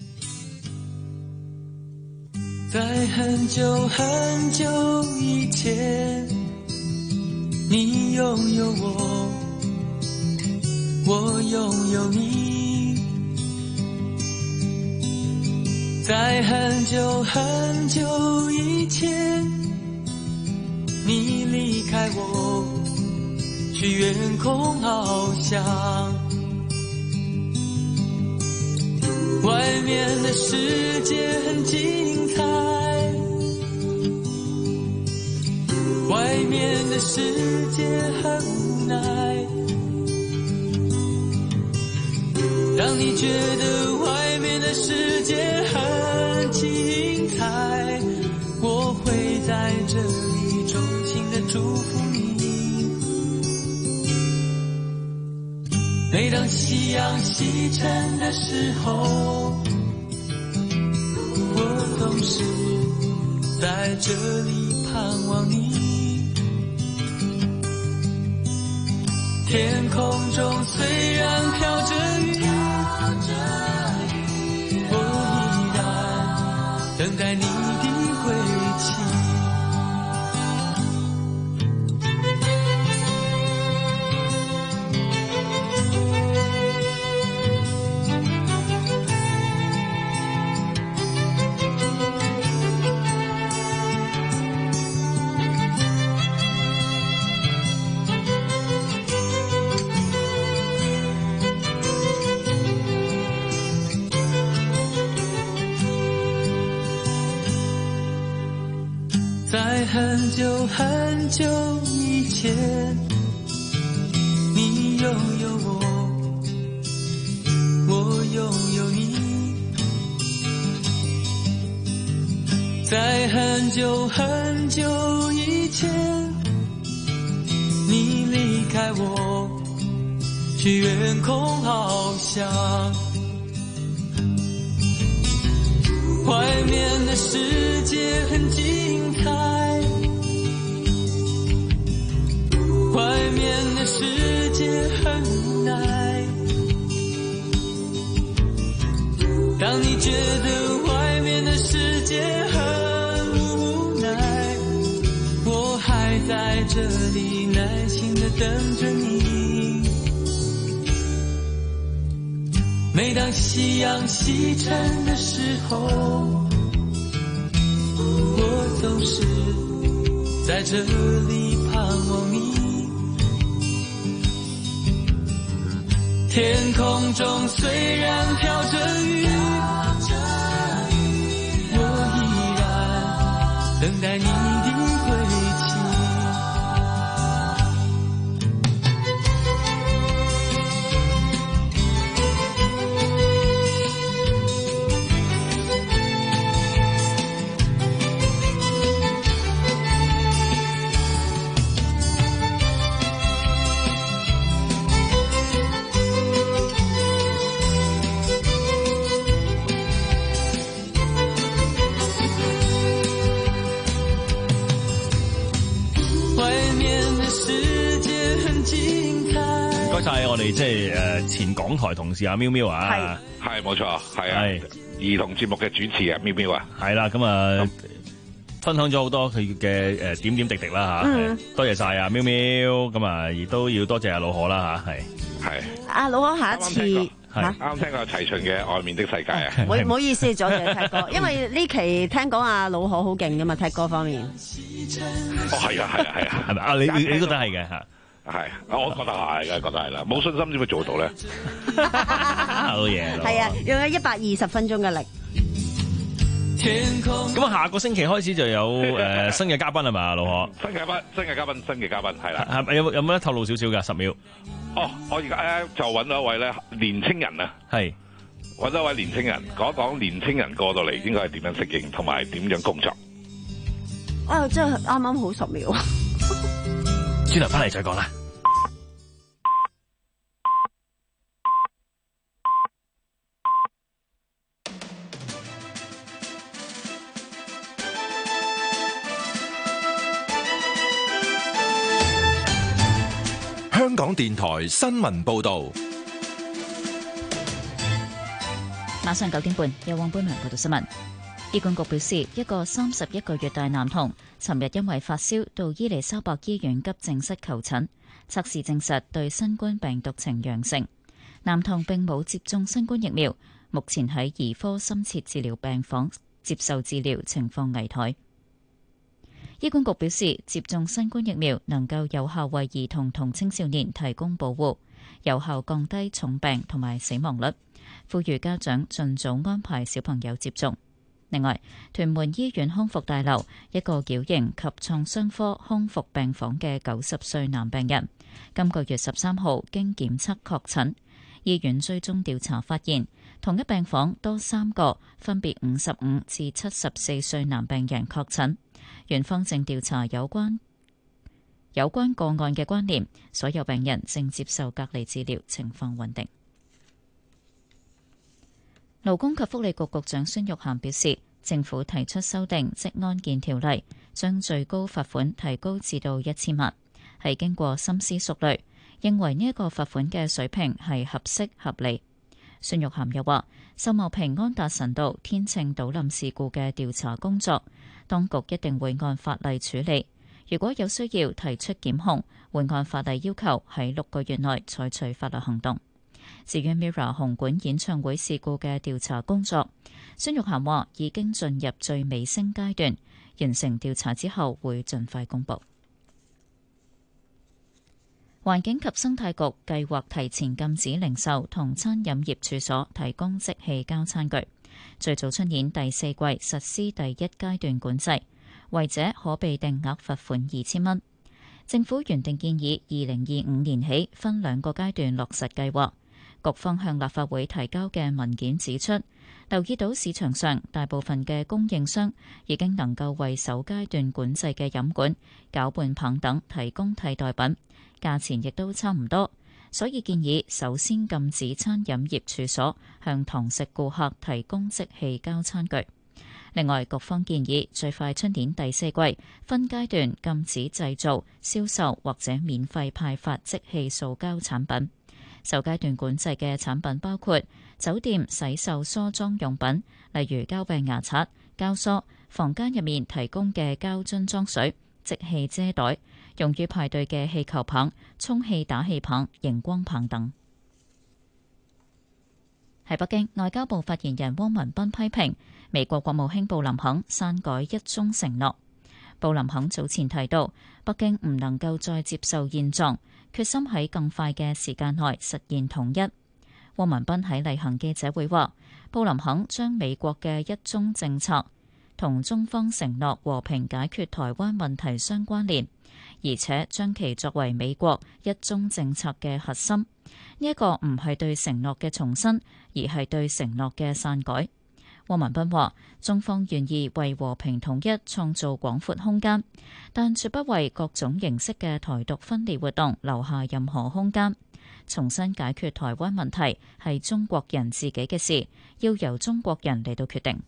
在很久很久以前，你擁有我。我擁有你，在很久很久以前，你離開我，去遠空翱翔。外面的世界很精彩，外面的世界很無奈。當你覺得外面的世界很精彩，我會在這裡衷心的祝福你。每當夕陽西沉的時候，我總是在這裡盼望你。天空中雖然飄着雨，等待你的歸期。在很久很久以前，你擁有我，我擁有你。在很久很久以前，你離開我，去遠空翱翔。外面的世界很精彩，外面的世界很無奈。當你覺得外面的世界很無奈，我還在這裡耐心地等着你。每當夕陽西沉的時候，我總是在這裡盼望你。天空中雖然飄着雨，我等待你的歸期。
我哋即係誒前港台同事阿喵喵啊，
係冇錯，係啊，兒童節目嘅主持啊，喵喵啊，
係啦，咁啊分享咗好多佢嘅誒點點滴滴啦嚇，
嗯、
多謝晒啊喵喵，咁啊亦都要多謝阿老可啦嚇，係
係。
阿老可下一次
啱啱聽過齊秦嘅《外面的世界》啊，
唔好唔好意思，阻住你踢歌，因為呢期聽講阿老可好勁噶嘛，踢歌方面。
哦，係啊，係啊，係啊，
係咪啊？你你你覺得係嘅嚇？
係，我覺得係，梗係覺得係啦。冇信心點會做到咧？
好嘢！
係啊，用咗一百二十分鐘嘅力。
咁啊，下個星期開始就有誒新嘅嘉賓係嘛，老可？
新嘅嘉賓，新嘅嘉賓，新嘅嘉賓係啦。
係有有冇得透露少少㗎？十秒。
哦，我而家咧就揾到一位咧年青人啊，
係
揾到一位年青人，講一講年青人過到嚟應該係點樣適應，同埋點樣工作。
啊，真係啱啱好十秒。
轉頭翻嚟再講啦。
香港電台新聞報道，
晚上九點半，有黃貝文報道新聞。醫管局表示，一個三十一個月大男童，尋日因為發燒到伊利沙伯醫院急症室求診，測試證實對新冠病毒呈陽性。男童並冇接種新冠疫苗，目前喺兒科深切治療病房接受治療，情況危殆。醫管局表示，接種新冠疫苗能夠有效為兒童同青少年提供保護，有效降低重病同埋死亡率，呼籲家長盡早安排小朋友接種。另外，屯門醫院康復大樓一個矯形及創傷科康復病房嘅九十歲男病人，今個月十三號經檢測確診，醫院追蹤調查發現，同一病房多三個分別五十五至七十四歲男病人確診，院方正調查有關有關個案嘅關聯，所有病人正接受隔離治療，情況穩定。勞工及福利局局長孫玉菡表示，政府提出修訂職安健條例，將最高罰款提高至到一千萬，係經過深思熟慮，認為呢一個罰款嘅水平係合適合理。孫玉菡又話，秀茂坪安達臣道天秤倒冧事故嘅調查工作，當局一定會按法例處理。如果有需要提出檢控，會按法例要求喺六個月內採取法律行動。至於 Mirror 紅館演唱會事故嘅調查工作，孫玉菡話已經進入最尾聲階段，完成調查之後會盡快公佈。環境及生態局計劃提前禁止零售同餐飲業處所提供即棄膠餐具，最早出年第四季實施第一階段管制，違者可被定額罰款二千蚊。政府原定建議二零二五年起分兩個階段落實計劃。局方向立法會提交嘅文件指出，留意到市場上大部分嘅供應商已經能夠為首階段管制嘅飲管、攪拌棒等提供替代品，價錢亦都差唔多，所以建議首先禁止餐飲業處所向堂食顧客提供即棄膠餐具。另外，局方建議最快出年第四季分階段禁止製造、銷售或者免費派發即棄塑膠產品。首階段管制嘅產品包括酒店洗手梳妝用品，例如膠柄牙刷、膠梳；房間入面提供嘅膠樽裝水、即棄遮袋；用於派對嘅氣球棒、充氣打氣棒、熒光棒等。喺北京，外交部發言人汪文斌批評美國國務卿布林肯篡改一中承諾。布林肯早前提到，北京唔能夠再接受現狀，決心喺更快嘅時間內實現統一。汪文斌喺例行記者會話，布林肯將美國嘅一中政策同中方承諾和平解決台灣問題相關聯，而且將其作為美國一中政策嘅核心。呢一個唔係對承諾嘅重申，而係對承諾嘅篡改。汪文斌話：中方願意為和平統一創造廣闊空間，但絕不為各種形式嘅台獨分裂活動留下任何空間。重新解決台灣問題係中國人自己嘅事，要由中國人嚟到決定。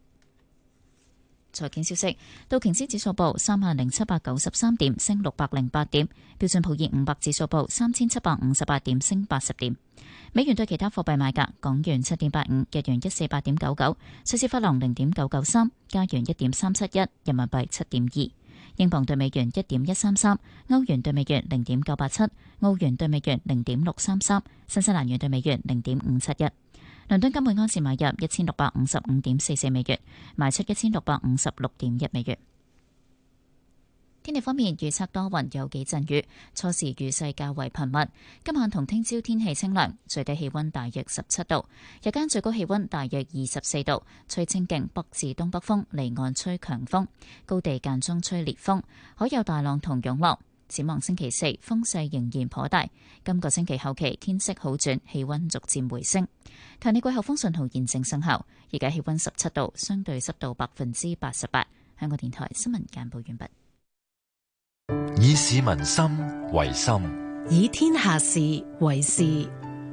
財經消息：道瓊斯指數報三萬零七百九十三點，升六百零八點；標準普爾五百指數報三千七百五十八點，升八十點。美元對其他貨幣買價：港元七點八五，日元一四八點九九，瑞士法郎零點九九三，加元一點三七一，人民幣七點二，英鎊對美元一點一三三，歐元對美元零點九八七，澳元對美元零點六三三，新西蘭元對美元零點五七一。倫敦金每安士買入一千六百五十五點四四美元，賣出一千六百五十六點一美元。天氣方面，預測多雲有幾陣雨，初時雨勢較為頻密。今晚同聽朝天氣清涼，最低氣溫大約十七度，日間最高氣溫大約二十四度，吹清勁北至東北風，離岸吹強風，高地間中吹烈風，海有大浪同湧浪。展望星期四風勢仍然頗大，今個星期後期天色好轉，氣溫逐漸回升。強烈季候風信號現正生效，而家氣溫十七度，相對濕度百分之八十八。香港電台新聞簡報完畢。
以市民心為心，
以天下事為事。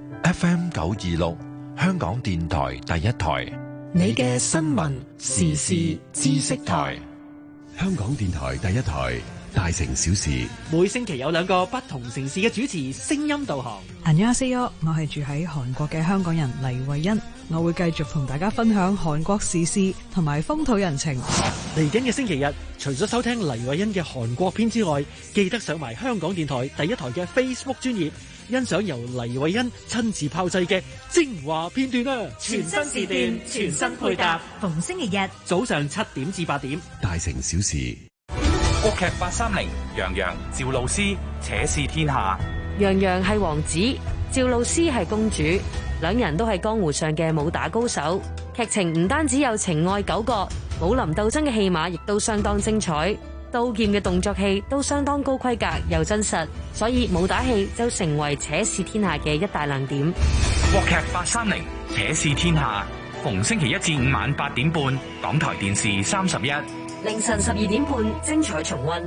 F M 九二六，香港電台第一台，
你嘅新聞時事知識台，
香港電台第一台。大城小事，
每星期有兩個不同城市嘅主持聲音導航。
안녕하세요，我係住喺韓國嘅香港人黎慧欣，我會繼續同大家分享韓國時事同埋風土人情。
嚟緊嘅星期日，除咗收聽黎慧欣嘅韓國篇之外，記得上埋香港電台第一台嘅 Facebook 專頁，欣賞由黎慧欣親自炮製嘅精華片段啊！
全新時段，全新配搭，逢星期日
早上七點至八點，
大城小事。
國劇八三零，楊洋、趙露思，且試天下。
楊洋係王子，趙露思係公主，兩人都係江湖上嘅武打高手。劇情唔單止有情愛糾葛，武林鬥爭嘅戲碼亦都相當精彩，刀劍嘅動作戲都相當高規格又真實，所以武打戲就成為且試天下嘅一大亮點。
國劇八三零，且試天下，逢星期一至五晚八點半，港台電視三十一。
凌晨十二點半，精彩重溫。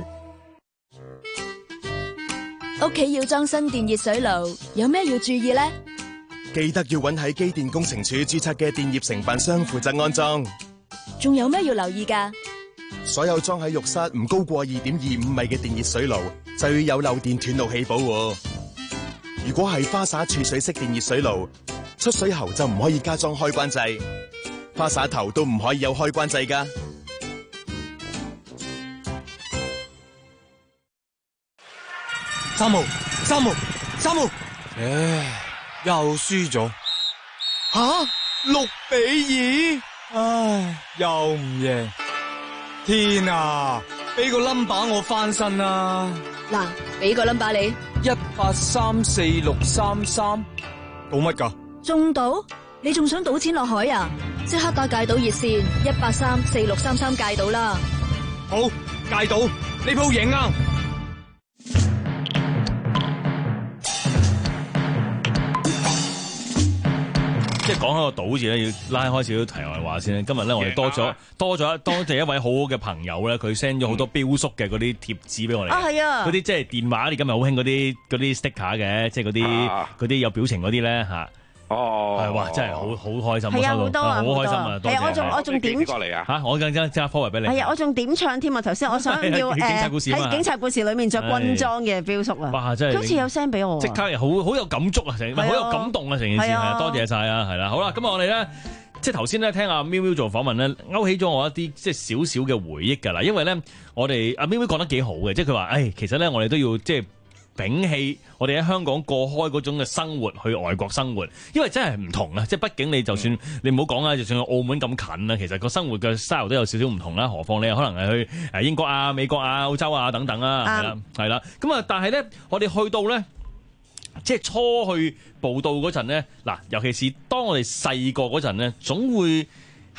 屋企要裝新電熱水爐，有咩要注意呢？
記得要揾喺機電工程署註冊嘅電業承辦商負責安裝。
仲有咩要留意㗎？
所有裝喺浴室唔高過二點二五米嘅電熱水爐，就要有漏電斷路器保護。如果係花灑儲水式電熱水爐，出水喉就唔可以加裝開關掣，花灑頭都唔可以有開關掣㗎。
三號，三號，三號，唉，又輸咗。吓，六比二，唉，又唔贏。天啊，俾個 number 我翻身啦！
嗱，俾個 number 你，
一八三四六三三，賭乜噶？
中賭？你仲想賭錢落海啊？即刻打戒賭熱線一八三四六三三戒賭啦！
好，戒賭，呢鋪贏啊！
即係講開個賭字咧，要拉開少少題外話先。今日咧，我哋多咗多咗多謝一位好好嘅朋友咧，佢 send 咗好多標叔嘅嗰啲貼紙俾我哋。
啊，係啊！
嗰啲即係電話，你今日好興嗰啲嗰啲 sticker 嘅，即係嗰啲嗰啲有表情嗰啲咧嚇。哦，係哇，真係好好開心，
係啊，好多啊，
好開心啊！
係啊，我仲我仲點
過嚟啊
嚇，我更加即刻 forward 俾你。
係啊，我仲點唱添啊！頭先我想要誒喺警察故事裏面着軍裝嘅標叔啊！
哇，真係！
好似有 send 俾我，
即刻好好有感觸啊！成好有感動啊！成件事係啊，多謝晒啊！係啦，好啦，咁啊，我哋咧即係頭先咧聽阿喵喵做訪問咧，勾起咗我一啲即係少少嘅回憶㗎啦。因為咧，我哋阿喵喵講得幾好嘅，即係佢話誒，其實咧我哋都要即係摒棄我哋喺香港過開嗰種嘅生活去外國生活，因為真係唔同啊！即係畢竟你就算、嗯、你唔好講啦，就算去澳門咁近啊，其實個生活嘅 style 都有少少唔同啦。何況你可能係去誒英國啊、美國啊、澳洲啊等等啊，係啦、嗯，係啦。咁啊，但係咧，我哋去到咧，即係初去報到嗰陣咧，嗱，尤其是當我哋細個嗰陣咧，總會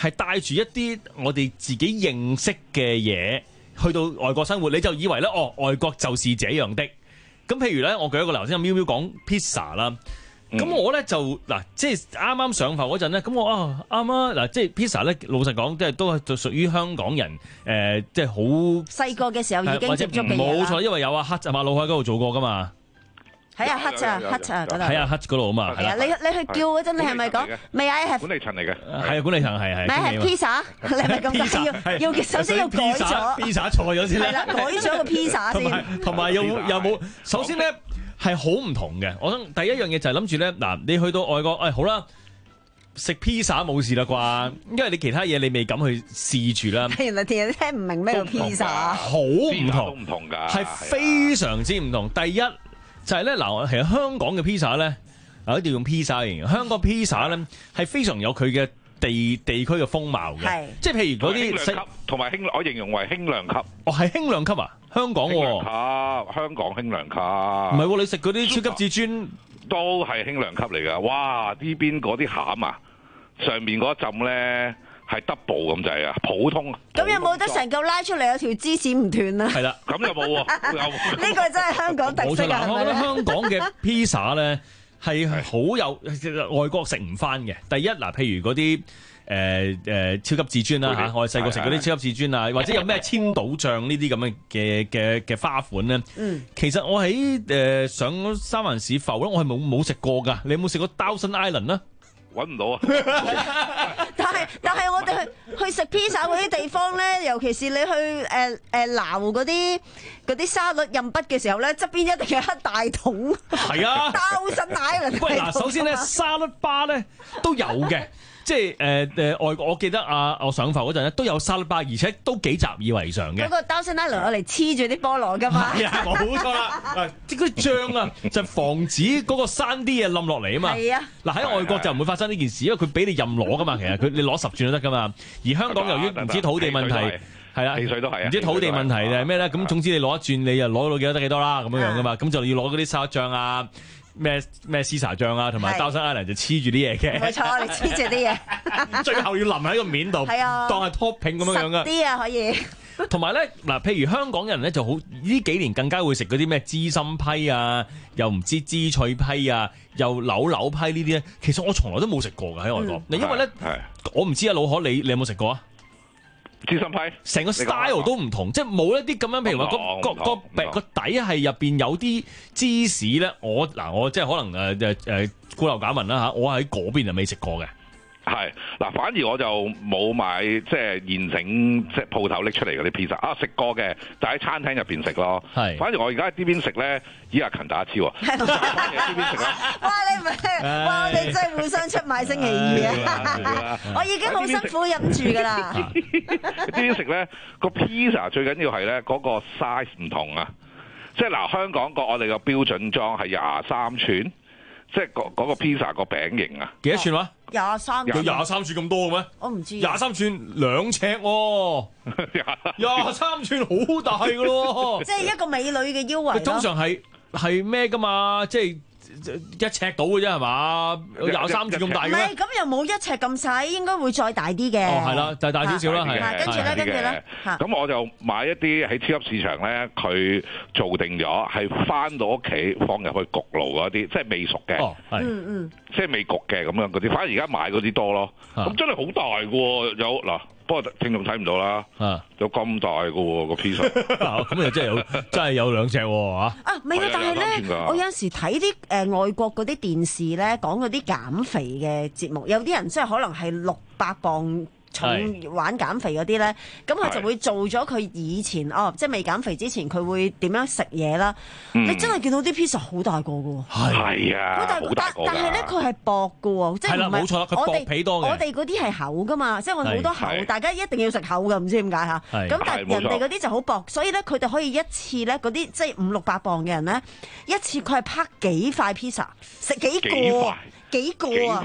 係帶住一啲我哋自己認識嘅嘢去到外國生活，你就以為咧哦，外國就是這樣的。咁譬如咧，我舉一個例，頭先阿喵喵講 pizza 啦。咁、嗯、我咧就嗱，即係啱啱上浮嗰陣咧，咁我啊啱啊嗱，即係 pizza 咧，老實講，即係都係就屬於香港人誒、呃，即係好
細個嘅時候已經接觸嘅嘢啦。
冇錯，因為有阿黑就馬老海嗰度做過噶嘛。
喺阿黑咋，黑啊嗰度。喺
阿黑嗰度啊嘛。
係啊，你你去叫嗰陣，你係咪講未啊？係
管理層嚟嘅。
係啊，管理層係係。
咪係 pizza？你係咪咁講？要要首先要改咗
pizza 錯咗先啦。
係啦，改咗個 pizza 先。
同埋有有冇？首先咧。係好唔同嘅，我想第一樣嘢就係諗住咧，嗱，你去到外國，誒、哎、好啦，食披薩冇事啦啩，因為你其他嘢你未敢去試住啦。
原來聽唔明咩叫披薩，
好唔同，
都唔同㗎，
係非常之唔同。第一就係咧，嗱，其實香港嘅披薩咧，啊一定要用披薩嚟形容。香港披薩咧係非常有佢嘅地地區嘅風貌嘅，即係譬如嗰啲
同埋輕，我形容為輕量級。
哦，係輕量級啊！香港喎、
啊，香港輕量級，
唔係喎，你食嗰啲超級至尊
都係輕量級嚟㗎。哇！呢邊嗰啲餡啊，上面嗰浸咧係 double 咁滯啊，普通。
咁有冇得成嚿拉出嚟有條芝士唔斷啊？
係啦，
咁又冇喎。
呢個真係香港特色啊！
我覺得香港嘅披薩咧係好有外國食唔翻嘅。第一嗱，譬如嗰啲。誒、呃、誒、呃、超級至尊啦嚇，我哋細個食嗰啲超級至尊啊，或者有咩千島醬呢啲咁嘅嘅嘅嘅花款咧、嗯，其實我喺誒、呃、上三藩市埠咧，我係冇冇食過㗎。你有冇食過 Thousand Island 咧？
揾唔到啊！
但係但係我哋去去食披薩嗰啲地方咧，尤其是你去誒誒撈嗰啲嗰啲沙律任筆嘅時候咧，側邊一定有一大桶。係啊，Thousand Island。
喂，嗱，首先咧沙律巴咧都有嘅。即係誒誒外國，我記得啊，我上浮嗰陣咧都有沙律巴，而且都幾習以為常嘅。
嗰個 Thousand Island 我嚟黐住啲菠蘿㗎嘛。
係啊，冇錯啦。嗱，即係嗰啲醬啊，就防止嗰個山啲嘢冧落嚟啊嘛。係啊。嗱喺外國就唔會發生呢件事，因為佢俾你任攞㗎嘛。其實佢你攞十轉都得㗎嘛。而香港由於唔知土地問題，係啦，
汽水都係啊。
唔知土地問題定係咩咧？咁總之你攞一轉，你又攞到幾多得幾多啦，咁樣樣㗎嘛。咁就要攞嗰啲沙律醬啊。咩咩絲茶醬啊，同埋 Thousand Island 就黐住啲嘢嘅，
冇錯，你黐住啲嘢，
最後要淋喺個面度，係啊，當係 topping 咁樣樣噶。
啲啊可以。
同埋咧嗱，譬如香港人咧就好呢幾年更加會食嗰啲咩芝心批啊，又唔知芝脆批啊，又扭扭批呢啲咧。其實我從來都冇食過㗎喺外國。嗱、嗯，因為咧，我唔知啊，老可你你有冇食過啊？
芝心批
成個 style 都唔同，即係冇一啲咁樣，譬如話個個個個底係入邊有啲芝士咧。我嗱我即係可能誒誒誒孤陋寡聞啦嚇，我喺嗰邊就未食過嘅。
係嗱，反而我就冇買即係現整即係鋪頭拎出嚟嗰啲 pizza 啊，食過嘅，就喺餐廳入邊食咯。係，反而我而家喺呢邊食咧，以阿勤打超啊！喺呢邊食啦。
哇！你唔係哇！我哋真係互相出賣星期二啊！我已經好辛苦忍住㗎啦。
呢邊食咧個 pizza 最緊要係咧嗰個 size 唔同啊！即係嗱，香港個我哋個標準裝係廿三寸。即係嗰嗰個 pizza 個餅型啊，
幾多寸話？
廿三，
有廿三寸咁多嘅咩？
我唔知。
廿三寸兩尺喎，廿三寸好大嘅咯。
即係一個美女嘅腰圍。
通常係係咩㗎嘛？即係一尺到嘅啫係嘛？有廿三寸咁大嘅咩？
唔係，咁又冇一尺咁細，應該會再大啲嘅。
哦，係啦，就大少少啦，係。
跟住咧，跟住咧，
咁我就買一啲喺超級市場咧，佢做定咗係翻到屋企放入去焗爐嗰啲，即係未熟嘅。哦，係。嗯嗯。即係未焗嘅咁樣嗰啲，反而而家買嗰啲多咯。咁真係好大嘅喎，有嗱。不過聽眾睇唔到啦，啊、有咁大嘅喎個 pizza，
咁又真係有真係有兩隻喎嚇。
啊，唔係啊，但係咧，我有時睇啲誒外國嗰啲電視咧，講嗰啲減肥嘅節目，有啲人即係可能係六百磅重玩減肥嗰啲咧，咁佢就會做咗佢以前哦，即係未減肥之前佢會點樣食嘢啦。嗯、你真係見到啲 pizza 好大個嘅喎，
係啊，好大個，
但但係咧佢係薄嘅喎，即係唔係
冇錯，佢薄皮多嘅。
我哋嗰啲係厚嘅嘛，即係我哋好多厚，大家一定要食厚嘅，唔知點解嚇。咁但係人哋嗰啲就好薄，所以咧佢哋可以一次咧嗰啲即係五六百磅嘅人咧，一次佢係拍幾塊 pizza， 食幾個幾個啊？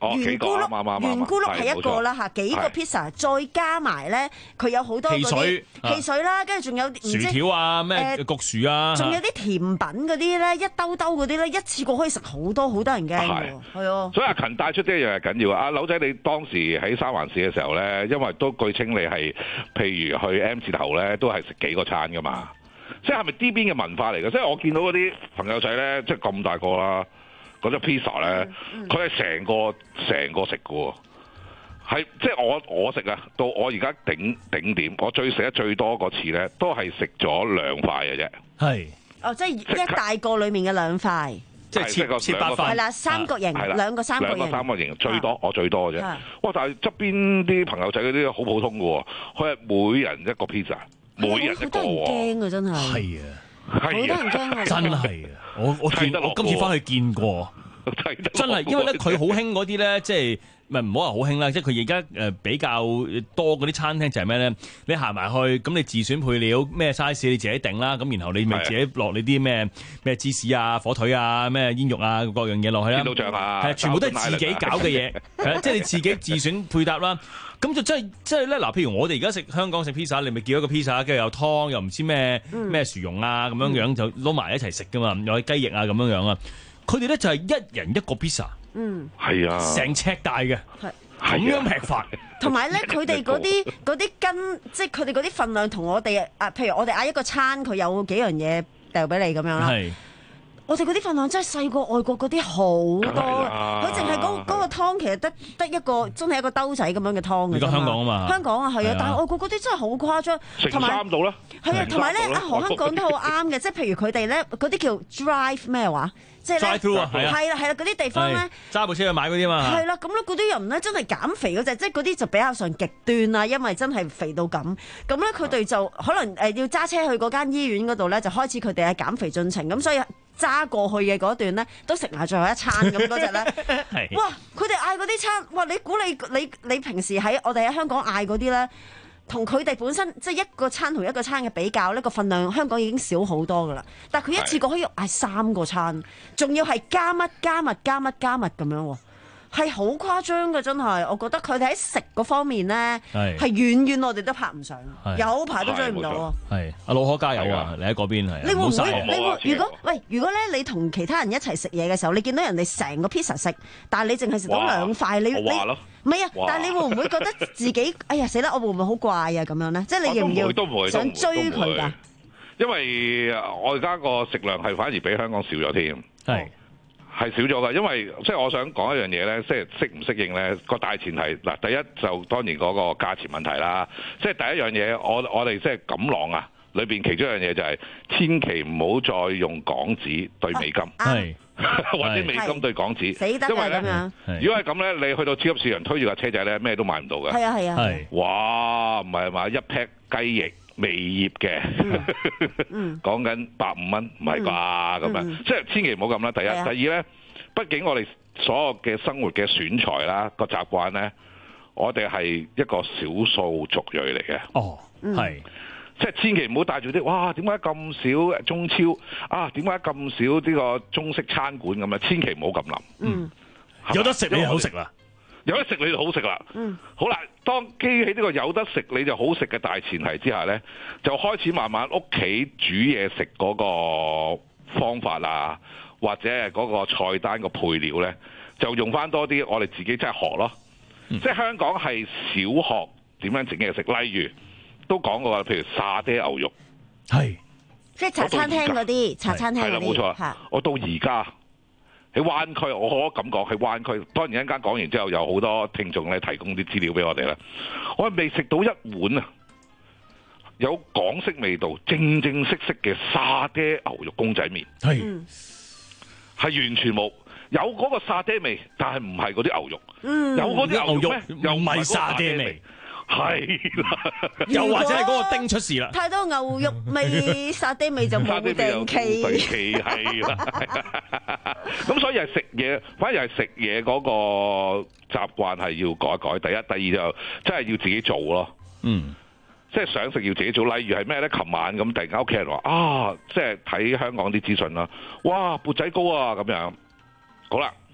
圓咕碌，圓咕碌係一個啦嚇，幾個 pizza 再加埋咧，佢有好多嗰啲汽水啦，跟住仲有
薯條啊，咩焗薯啊，
仲有啲甜品嗰啲咧，一兜兜嗰啲咧，一次過可以食好多，好多人驚㗎，係啊。
所以阿勤帶出啲一樣係緊要啊！阿柳仔，你當時喺三環市嘅時候咧，因為都據稱你係譬如去 M 字頭咧，都係食幾個餐㗎嘛。即係係咪呢邊嘅文化嚟嘅？即係我見到嗰啲朋友仔咧，即係咁大個啦。嗰隻 pizza 咧，佢係成個成個食嘅喎，係即係我我食啊，到我而家頂頂點，我最食得最多嗰次咧，都係食咗兩塊嘅啫。
係
哦，即係一大個裡面嘅兩塊，
即係切切八塊，
係啦，三角形，兩個三角形，
兩個三角形最多，我最多嘅啫。哇！但係側邊啲朋友仔嗰啲好普通嘅喎，佢係每人一個 pizza，每人一個喎。
驚啊！真係
係啊，
好多人驚啊！
真係啊！我我見我今次翻去見過，真係因為咧佢好興嗰啲咧，即係唔係唔好話好興啦，即係佢而家誒比較多嗰啲餐廳就係咩咧？你行埋去咁，你自選配料咩 size 你自己定啦，咁然後你咪自己落你啲咩咩芝士啊、火腿啊、咩煙肉啊各樣嘢落去啦。
煙刀醬啊，
係全部都係自己搞嘅嘢，係即係你自己自選配搭啦。咁就真係即係咧嗱，譬如我哋而家食香港食 pizza，你咪叫一個 pizza，跟住有湯又唔知咩咩薯蓉啊咁樣樣就撈埋一齊食噶嘛，有啲雞翼啊咁樣樣啊。佢哋咧就係一人一個 pizza，
嗯，
係啊，
成尺大嘅，咁樣劈法。
同埋咧，佢哋嗰啲嗰啲斤，即係佢哋嗰啲份量同我哋啊，譬如我哋嗌一個餐，佢有幾樣嘢掉俾你咁樣啦。我哋嗰啲份量真係細過外國嗰啲好多，佢淨係嗰嗰個湯其實得得一個真係一個兜仔咁樣嘅湯嘅啫嘛。
香港啊嘛，
香港啊係啊，但係外國嗰啲真係好誇張，
同埋三度啦。
係啊，同埋咧，阿何香講得好啱嘅，即係譬如佢哋咧嗰啲叫 drive 咩話，即係咧係啦係啦嗰啲地方咧
揸部車去買嗰啲嘛。
係啦，咁咧嗰啲人咧真係減肥嗰隻，即係嗰啲就比較上極端啦，因為真係肥到咁。咁咧佢哋就可能誒要揸車去嗰間醫院嗰度咧，就開始佢哋嘅減肥進程。咁所以揸過去嘅嗰段咧，都食埋最後一餐咁嗰隻咧。哇！佢哋嗌嗰啲餐，哇！你估你你你平時喺我哋喺香港嗌嗰啲咧，同佢哋本身即係一個餐同一個餐嘅比較呢個份量香港已經少好多噶啦。但係佢一次過可以嗌三個餐，仲要係加乜加乜加乜加乜咁樣喎。係好誇張嘅，真係，我覺得佢哋喺食嗰方面咧，係遠遠我哋都拍唔上，有排都追唔到啊！
係阿老可加油啊！你喺嗰邊係，
你會唔會？你會如果喂，如果咧你同其他人一齊食嘢嘅時候，你見到人哋成個 pizza 食，但係你淨係食到兩塊，你你唔係啊？但係你會唔會覺得自己哎呀死啦！我會唔會好怪啊？咁樣咧，即係你要唔要想追佢㗎？
因為我而家個食量係反而比香港少咗添，係。係少咗㗎，因為即係我想講一樣嘢咧，即係適唔適應咧個大前提嗱，第一就當然嗰個價錢問題啦。即係第一樣嘢，我我哋即係錦囊啊，裏邊其中一樣嘢就係千祈唔好再用港紙對美金，係、啊、或者美金對港紙，死得因為咧，如果係咁咧，你去到超級市場推住架車仔咧，咩都買唔到嘅。係啊係啊，係哇，唔係嘛，一劈雞翼。未醃嘅，講緊百五蚊，唔係啩咁樣？即係千祈唔好咁啦。第一，第二咧，畢竟我哋所有嘅生活嘅選材啦，個習慣咧，我哋係一個少數族裔嚟嘅。哦，係，即係千祈唔好帶住啲，哇！點解咁少中超啊？點解咁少呢個中式餐館咁啊？千祈唔好咁諗。嗯，有得食你就好食啦。有得食你就好食啦，嗯，好啦，當基喺呢個有得食你就好食嘅大前提之下呢，就開始慢慢屋企煮嘢食嗰個方法啊，或者係嗰個菜單個配料呢，就用翻多啲我哋自己真係學咯，嗯、即係香港係少學點樣整嘢食，例如都講過啦，譬如沙爹牛肉，係，
即係茶餐廳嗰啲，茶餐廳嗰啲，係啦，冇錯，
我到而家。喺灣區，我可咁講喺灣區。當然一陣間講完之後，有好多聽眾咧提供啲資料俾我哋啦。我係未食到一碗啊，有港式味道、正正式式嘅沙爹牛肉公仔麵，係係完全冇。有嗰個沙爹味，但係唔係嗰啲牛肉。嗯，有嗰啲牛肉咩？又唔係沙爹味。係啦，
又或者係嗰個丁出事啦。
太多牛肉味、沙爹味就冇定期。
係啦，咁所以係食嘢，反而係食嘢嗰個習慣係要改一改。第一、第二就真係要自己做咯。嗯，即係想食要自己做。例如係咩咧？琴晚咁突然間屋企人話啊，即係睇香港啲資訊啦。哇，缽仔糕啊咁樣。好啦。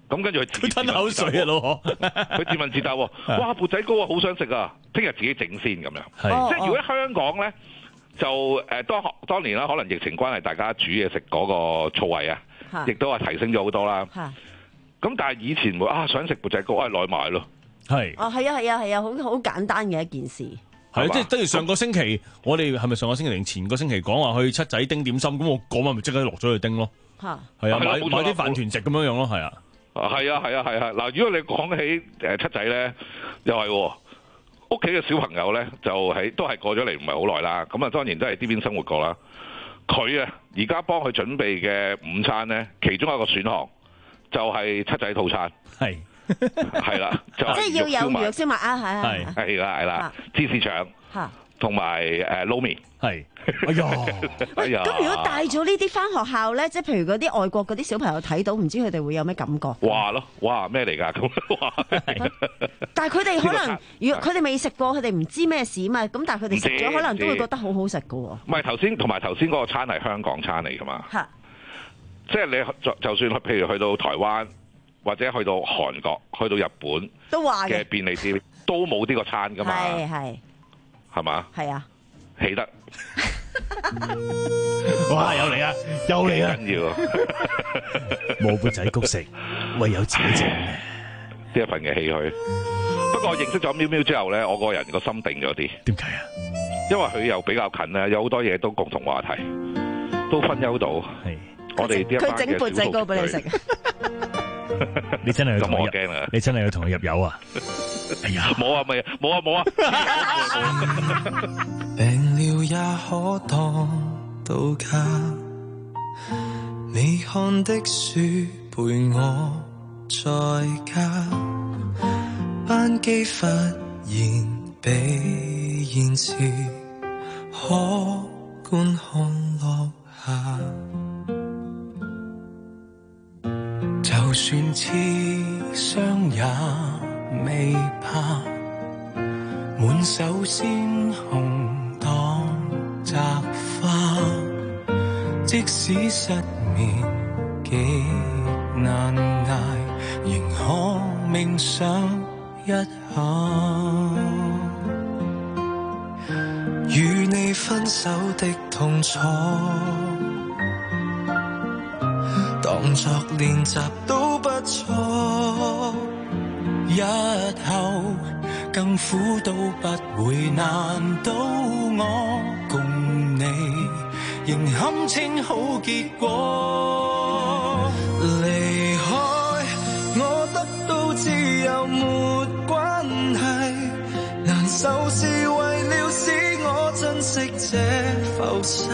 咁跟住佢
佢吞口水啊，老何，
佢自問自答喎，哇缽仔糕啊好想食啊，聽日自己整先咁樣。
係
即係如果香港咧，就誒當當年啦，可能疫情關係，大家煮嘢食嗰個醋位啊，亦都係提升咗好多啦。咁但係以前會啊想食缽仔糕，啊來買咯。
係。
哦，係啊，係啊，係啊，好好簡單嘅一件事。
係，即係等於上個星期，我哋係咪上個星期定前個星期講話去七仔叮點心？咁我嗰晚咪即刻落咗去叮咯。嚇。係啊，買買啲飯團食咁樣樣咯，係啊。
係啊係啊係啊！嗱，如果你講起誒七仔咧，又係屋企嘅小朋友咧，就係都係過咗嚟唔係好耐啦。咁啊，當然都係呢邊生活過啦。佢啊，而家幫佢準備嘅午餐咧，其中一個選項就係七仔套餐。係係啦，就
即係要有魚肉燒麥啊，係係
係啦係啦，芝士腸同埋誒撈麵
係。哎呀，
哎呀！咁如果帶咗呢啲翻學校咧，即係譬如嗰啲外國嗰啲小朋友睇到，唔知佢哋會有咩感覺？
哇咯，哇咩嚟㗎？咁哇！
但係佢哋可能，如果佢哋未食過，佢哋唔知咩事嘛。咁但係佢哋食咗，可能都會覺得好好食㗎喎。
唔係頭先，同埋頭先嗰個餐係香港餐嚟㗎嘛？
嚇！
即係你就就算譬如去到台灣，或者去到韓國、去到日本，
都話
嘅便利店都冇呢個餐㗎嘛？
係係
係嘛？
係啊！
起得，
哇！又嚟啊，又嚟啊！
緊要，
冇缽仔糕食，唯有自己整呢
一份嘅唏噓。不過我認識咗喵喵之後咧，我個人個心定咗啲。
點解啊？
因為佢又比較近咧，有好多嘢都共同話題，都分憂到。係我哋啲
佢整缽仔糕俾你食。
你真係要同我
咁我驚啊！
你真係要同佢入油啊！哎呀，
冇啊，咪冇啊，冇啊！
病了也可當度假，你看的書陪我在家，班機忽然被延遲，可觀看落下。就算刺傷也未怕，滿手鮮紅當摘花。即使失眠極難捱，仍可冥想一下。與你分手的痛楚，當作練習都不錯，日後更苦都不會難到我，共你仍堪稱好結果。離開我得到自由沒關係，難受是為了使我珍惜這浮世，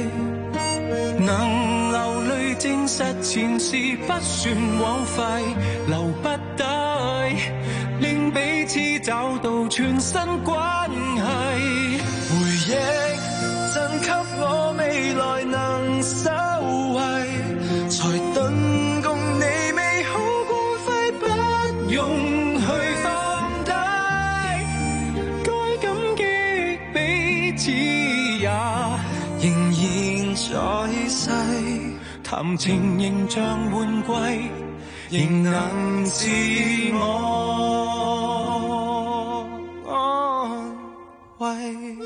能流淚證實前事不算枉費，留不低令彼此找到全新關係，回憶贈給我未來能收穫，才頓共你美好光輝不容許放低，該感激彼此也仍然在世，談情仍像換季，仍能自我安慰。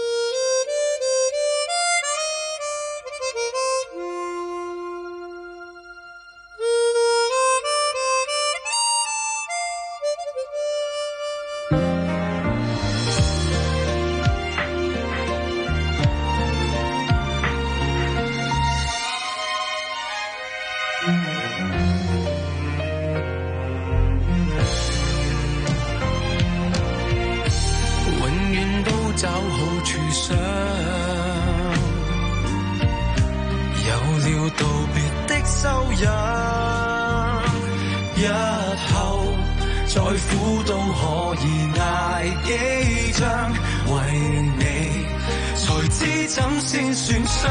找好處想，有了道別的收養，日後再苦都可以捱幾張，為你才知怎先算傷。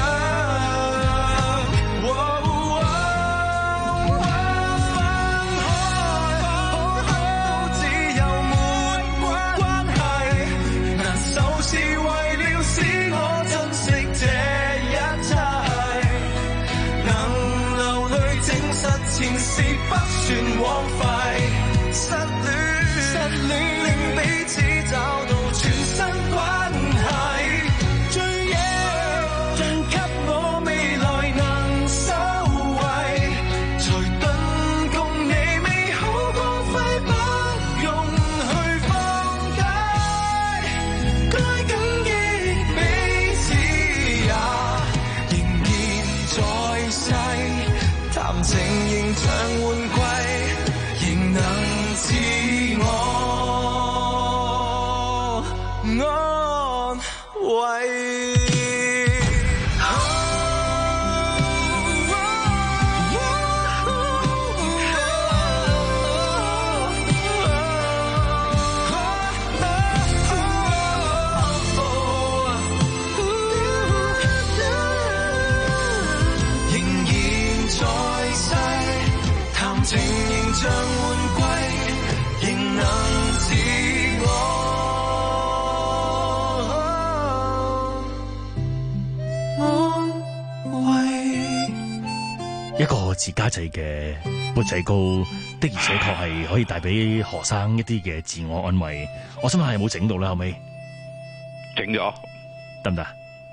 前事不算枉荒廢，失戀，失戀令彼此找到全新關係，最野盡給我未來能收穫，才頓共你美好光輝不用去放低，該感激彼此也仍然在世，談情仍像換季，仍能自我安慰。仍然在世，談情仍像換季，仍能自我安慰。
一個自家製嘅缽仔糕的而且確係可以帶俾何生一啲嘅自我安慰。我想問下有冇整到咧？後尾
整咗
得唔得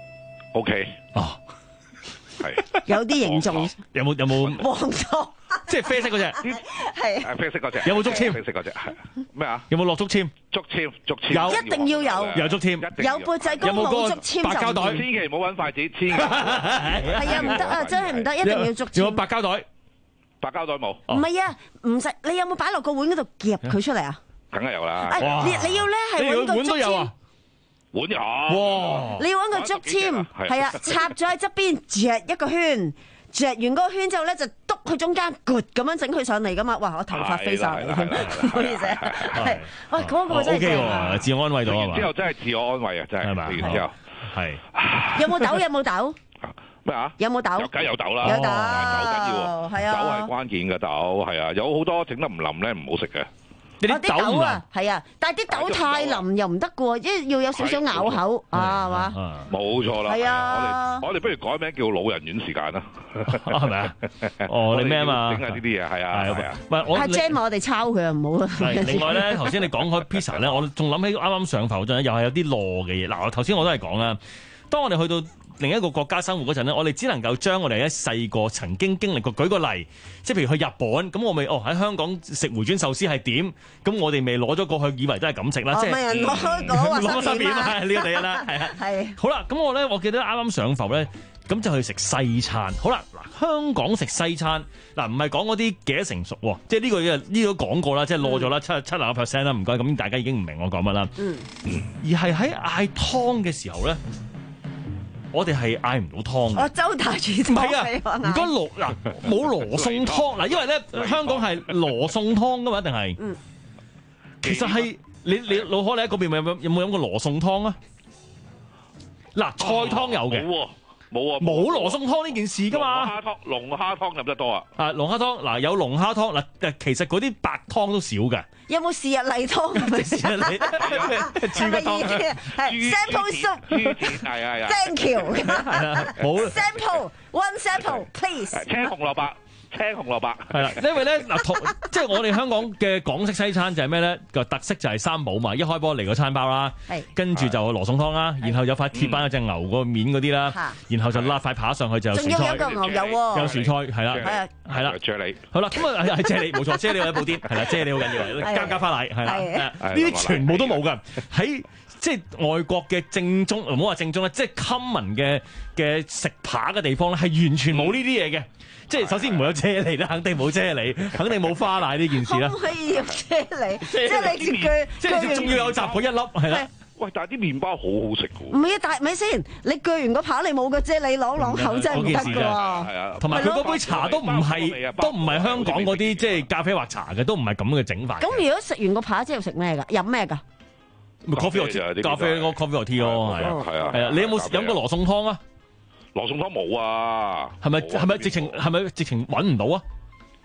？OK。
哦，
係
有啲形狀，
有冇有冇
黃咗，
即係啡色嗰只？
係
誒啡色嗰隻。
有冇竹籤？
啡色嗰隻係咩啊？
有冇落竹籤？
竹籤竹籤
有，
一定要有。
有竹籤，
有缽仔糕
有冇
冇竹籤
白膠袋？
千祈唔好揾筷子，千祈。
係啊，唔得啊，真係唔得，一定要竹籤。
有冇白膠袋？
白膠袋冇。
唔係啊，唔使，你有冇擺落個碗嗰度夾佢出嚟啊？
梗係有啦。
誒，你你要咧係揾個竹籤。
碗有。
哇！
你要揾個竹籤，係啊，插咗喺側邊，夾一個圈，夾完嗰個圈之後咧，就篤佢中間，咕咁樣整佢上嚟噶嘛。哇！我頭髮飛晒嚟，唔好意思。係，喂，嗰個真係正啊！
自我安慰到啊嘛。
之後真係自我安慰啊，真係。係嘛？之後
係。
有冇豆？有冇豆？
咩啊？
有冇豆？
有梗有豆啦。
有豆。
豆緊要喎。
係啊。
豆係關鍵嘅豆，係啊，有好多整得唔腍咧，唔好食嘅。
啲豆啊，係啊，但係啲豆太腍又唔得嘅喎，因為要有少少咬口啊，係嘛？
冇錯啦，
係啊，
我哋我哋不如改名叫老人院時間啦，
係咪啊？哦，你咩啊嘛？
整下呢啲嘢係啊，係啊。
唔係我
阿 Jam 我哋抄佢啊，唔好啊。
另外咧，頭先你講開 pizza 咧，我仲諗起啱啱上浮嗰陣，又係有啲糯嘅嘢。嗱，頭先我都係講啦，當我哋去到另一個國家生活嗰陣咧，我哋只能夠將我哋喺細個曾經經歷過，舉個例，即係譬如去日本，咁我咪哦喺香港食回轉壽司係點？咁我哋未攞咗過去，以為都係咁食啦，即係
攞攞
攞三片啊！呢個第一啦，係啊，係。好啦，咁我咧，我記得啱啱上浮咧，咁就去食西餐。好啦，嗱，香港食西餐嗱，唔係講嗰啲幾多成熟喎，即係呢個嘢呢個講過啦，即係攞咗啦，七七廿個 percent 啦，唔該，咁大家已經唔明我講乜啦。嗯，而係喺嗌湯嘅時候咧。我哋係嗌唔到湯嘅。
我周大廚湯。
唔係啊，唔該羅嗱冇羅宋湯嗱，因為咧香港係羅宋湯噶嘛，一定係。嗯。其實係你你老可你喺嗰邊有冇有冇飲過羅宋湯啊？嗱，菜湯有嘅。
冇喎，冇啊。
冇羅宋湯呢件事噶嘛。
龍蝦湯，龍蝦湯飲得多啊。
啊，龍蝦湯嗱有龍蝦湯嗱，其實嗰啲白湯都少嘅。
有冇是日麗湯？
是日麗，
係咪意思？係 sample soup，
係係係。
Thank you。
係啊，冇。
sample one sample please。
青紅蘿蔔，青紅蘿蔔。
係啦，因為咧嗱，即係我哋香港嘅港式西餐就係咩咧？個特色就係三寶嘛，一開波嚟個餐包啦，跟住就羅宋湯啦，然後有塊鐵板有隻牛個面嗰啲啦，然後就拉塊扒上去就有薯菜。
仲要有個牛油喎。
有薯菜係啦，
係啊，
係啦，
啫喱。
好啦，咁啊係啫喱，冇錯，啫喱有一部啲，係啦，啫喱好緊要，加加花奶係啦，呢啲全部都冇㗎，喺即係外國嘅正宗，唔好話正宗啦，即係 common 嘅嘅食扒嘅地方咧，係完全冇呢啲嘢嘅。即係首先唔會有啫喱啦，肯定冇啫喱，肯定冇花奶呢件事啦。
可唔可以有啫喱？即係你條鋸，
即係仲要有雜嗰一粒，係啦。
喂，但係啲麵包好好食㗎喎。
唔係啊，但係咪先？你鋸完個扒，你冇個啫喱啷啷口真係唔得㗎喎。
係啊，
同埋佢嗰杯茶都唔係，都唔係香港嗰啲即係咖啡或茶嘅，都唔係咁嘅整法。
咁如果食完個扒之後食咩㗎？飲咩㗎？
咪 coffee or 咖啡嗰 coffee or tea 咯，係啊，係啊，係啊。你有冇飲過羅宋湯啊？
羅宋湯冇啊，
係咪係咪直情係咪直情揾唔到啊？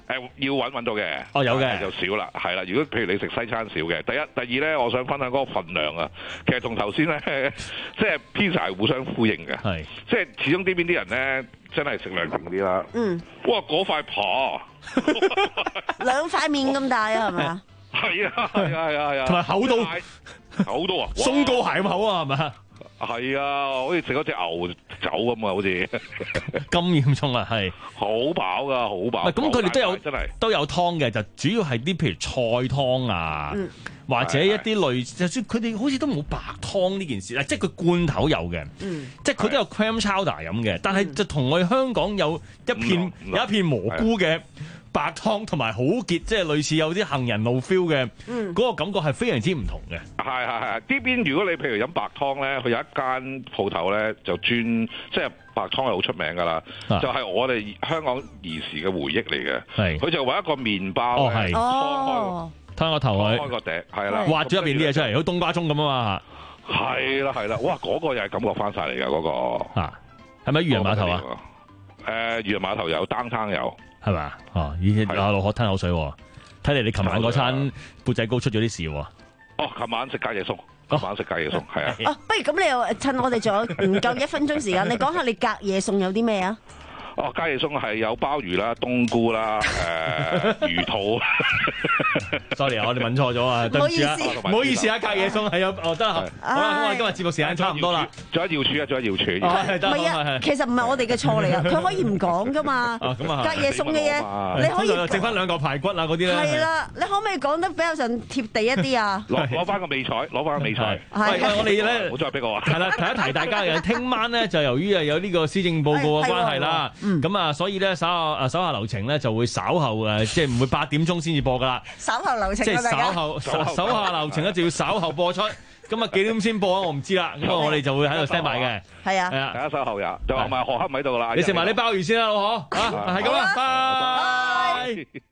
誒要揾揾到嘅，
哦有嘅
就少啦，係啦。如果譬如你食西餐少嘅，第一、第二咧，我想分享嗰個份量啊。其實同頭先咧，即係 pizza 係互相呼應嘅，係即係始終呢邊啲人咧，真係食量勁啲啦。嗯，哇嗰塊扒
兩塊面咁大啊，係咪啊？
係啊係啊係啊係啊，
同埋厚到
厚到啊，
鬆糕鞋咁厚啊，係咪啊？
係啊，好似食嗰隻牛走咁啊，好似
咁嚴重啊，係
好飽噶，好飽。
咁佢哋都有
真係
都有湯嘅，就主要係啲譬如菜湯啊，嗯、或者一啲類，就算佢哋好似都冇白湯呢件事，即係佢罐頭有嘅，嗯、即係佢都有 clam chowder 咁嘅，但係就同我哋香港有一片、嗯、有一片蘑菇嘅白湯同埋好傑，即係類似有啲杏仁露 feel 嘅，嗰、嗯、個感覺係非常之唔同嘅。
係係係，呢邊如果你譬如飲白湯咧，佢有一間鋪頭咧就專即係白湯係好出名㗎啦，啊、就係我哋香港兒時嘅回憶嚟嘅。係，佢就揾一個麵包咧，
哦，攤個頭去，
開個頂，係啦，
挖咗入邊啲嘢出嚟，好似冬瓜盅咁啊嘛。
係啦係啦，哇！嗰、嗰個又係感覺翻晒嚟㗎嗰個。啊，
係咪漁人碼頭啊？
誒，漁人碼頭有，單攤有。係
嘛？哦，以前阿陸可吞口水，睇嚟你琴晚嗰餐缽仔糕出咗啲事喎。
哦，琴晚食隔夜餸，琴晚食隔夜餸，係啊。
哦，不如咁，你又趁我哋仲有唔夠一分鐘時間，你講下你隔夜餸有啲咩啊？
哦，隔夜餸係有鮑魚啦、冬菇啦、誒魚肚。
sorry 啊，我哋問錯咗啊，對唔住啊，唔好意思啊，隔夜餸係有哦得，好啦，咁我哋今日節目時間差唔多啦。仲有瑤柱啊，仲有瑤柱。
唔係啊，其實唔係我哋嘅錯嚟啊，佢可以唔講噶嘛。隔夜餸嘅嘢，你可以
剩翻兩個排骨啊嗰啲咧。
係啦，你可唔可以講得比較上貼地一啲啊？
攞攞翻個味菜，攞翻個味菜。
係，我哋咧，
唔好再俾我啊。
係啦，提一提大家嘅，聽晚咧就由於啊有呢個施政報告嘅關係啦。咁啊，所以咧稍下啊，稍下流程咧就會稍後誒，即係唔會八點鐘先至播噶啦。
稍後流程，
即係稍後稍下流程咧就要稍後播出。咁啊幾點先播啊？我唔知啦。咁啊，我哋就會喺度 stand by 嘅。
係啊，
係啊，大家稍後有，就埋何克喺度噶啦。
你食埋啲鮑魚先啦，老何。啊，係咁啦，拜拜。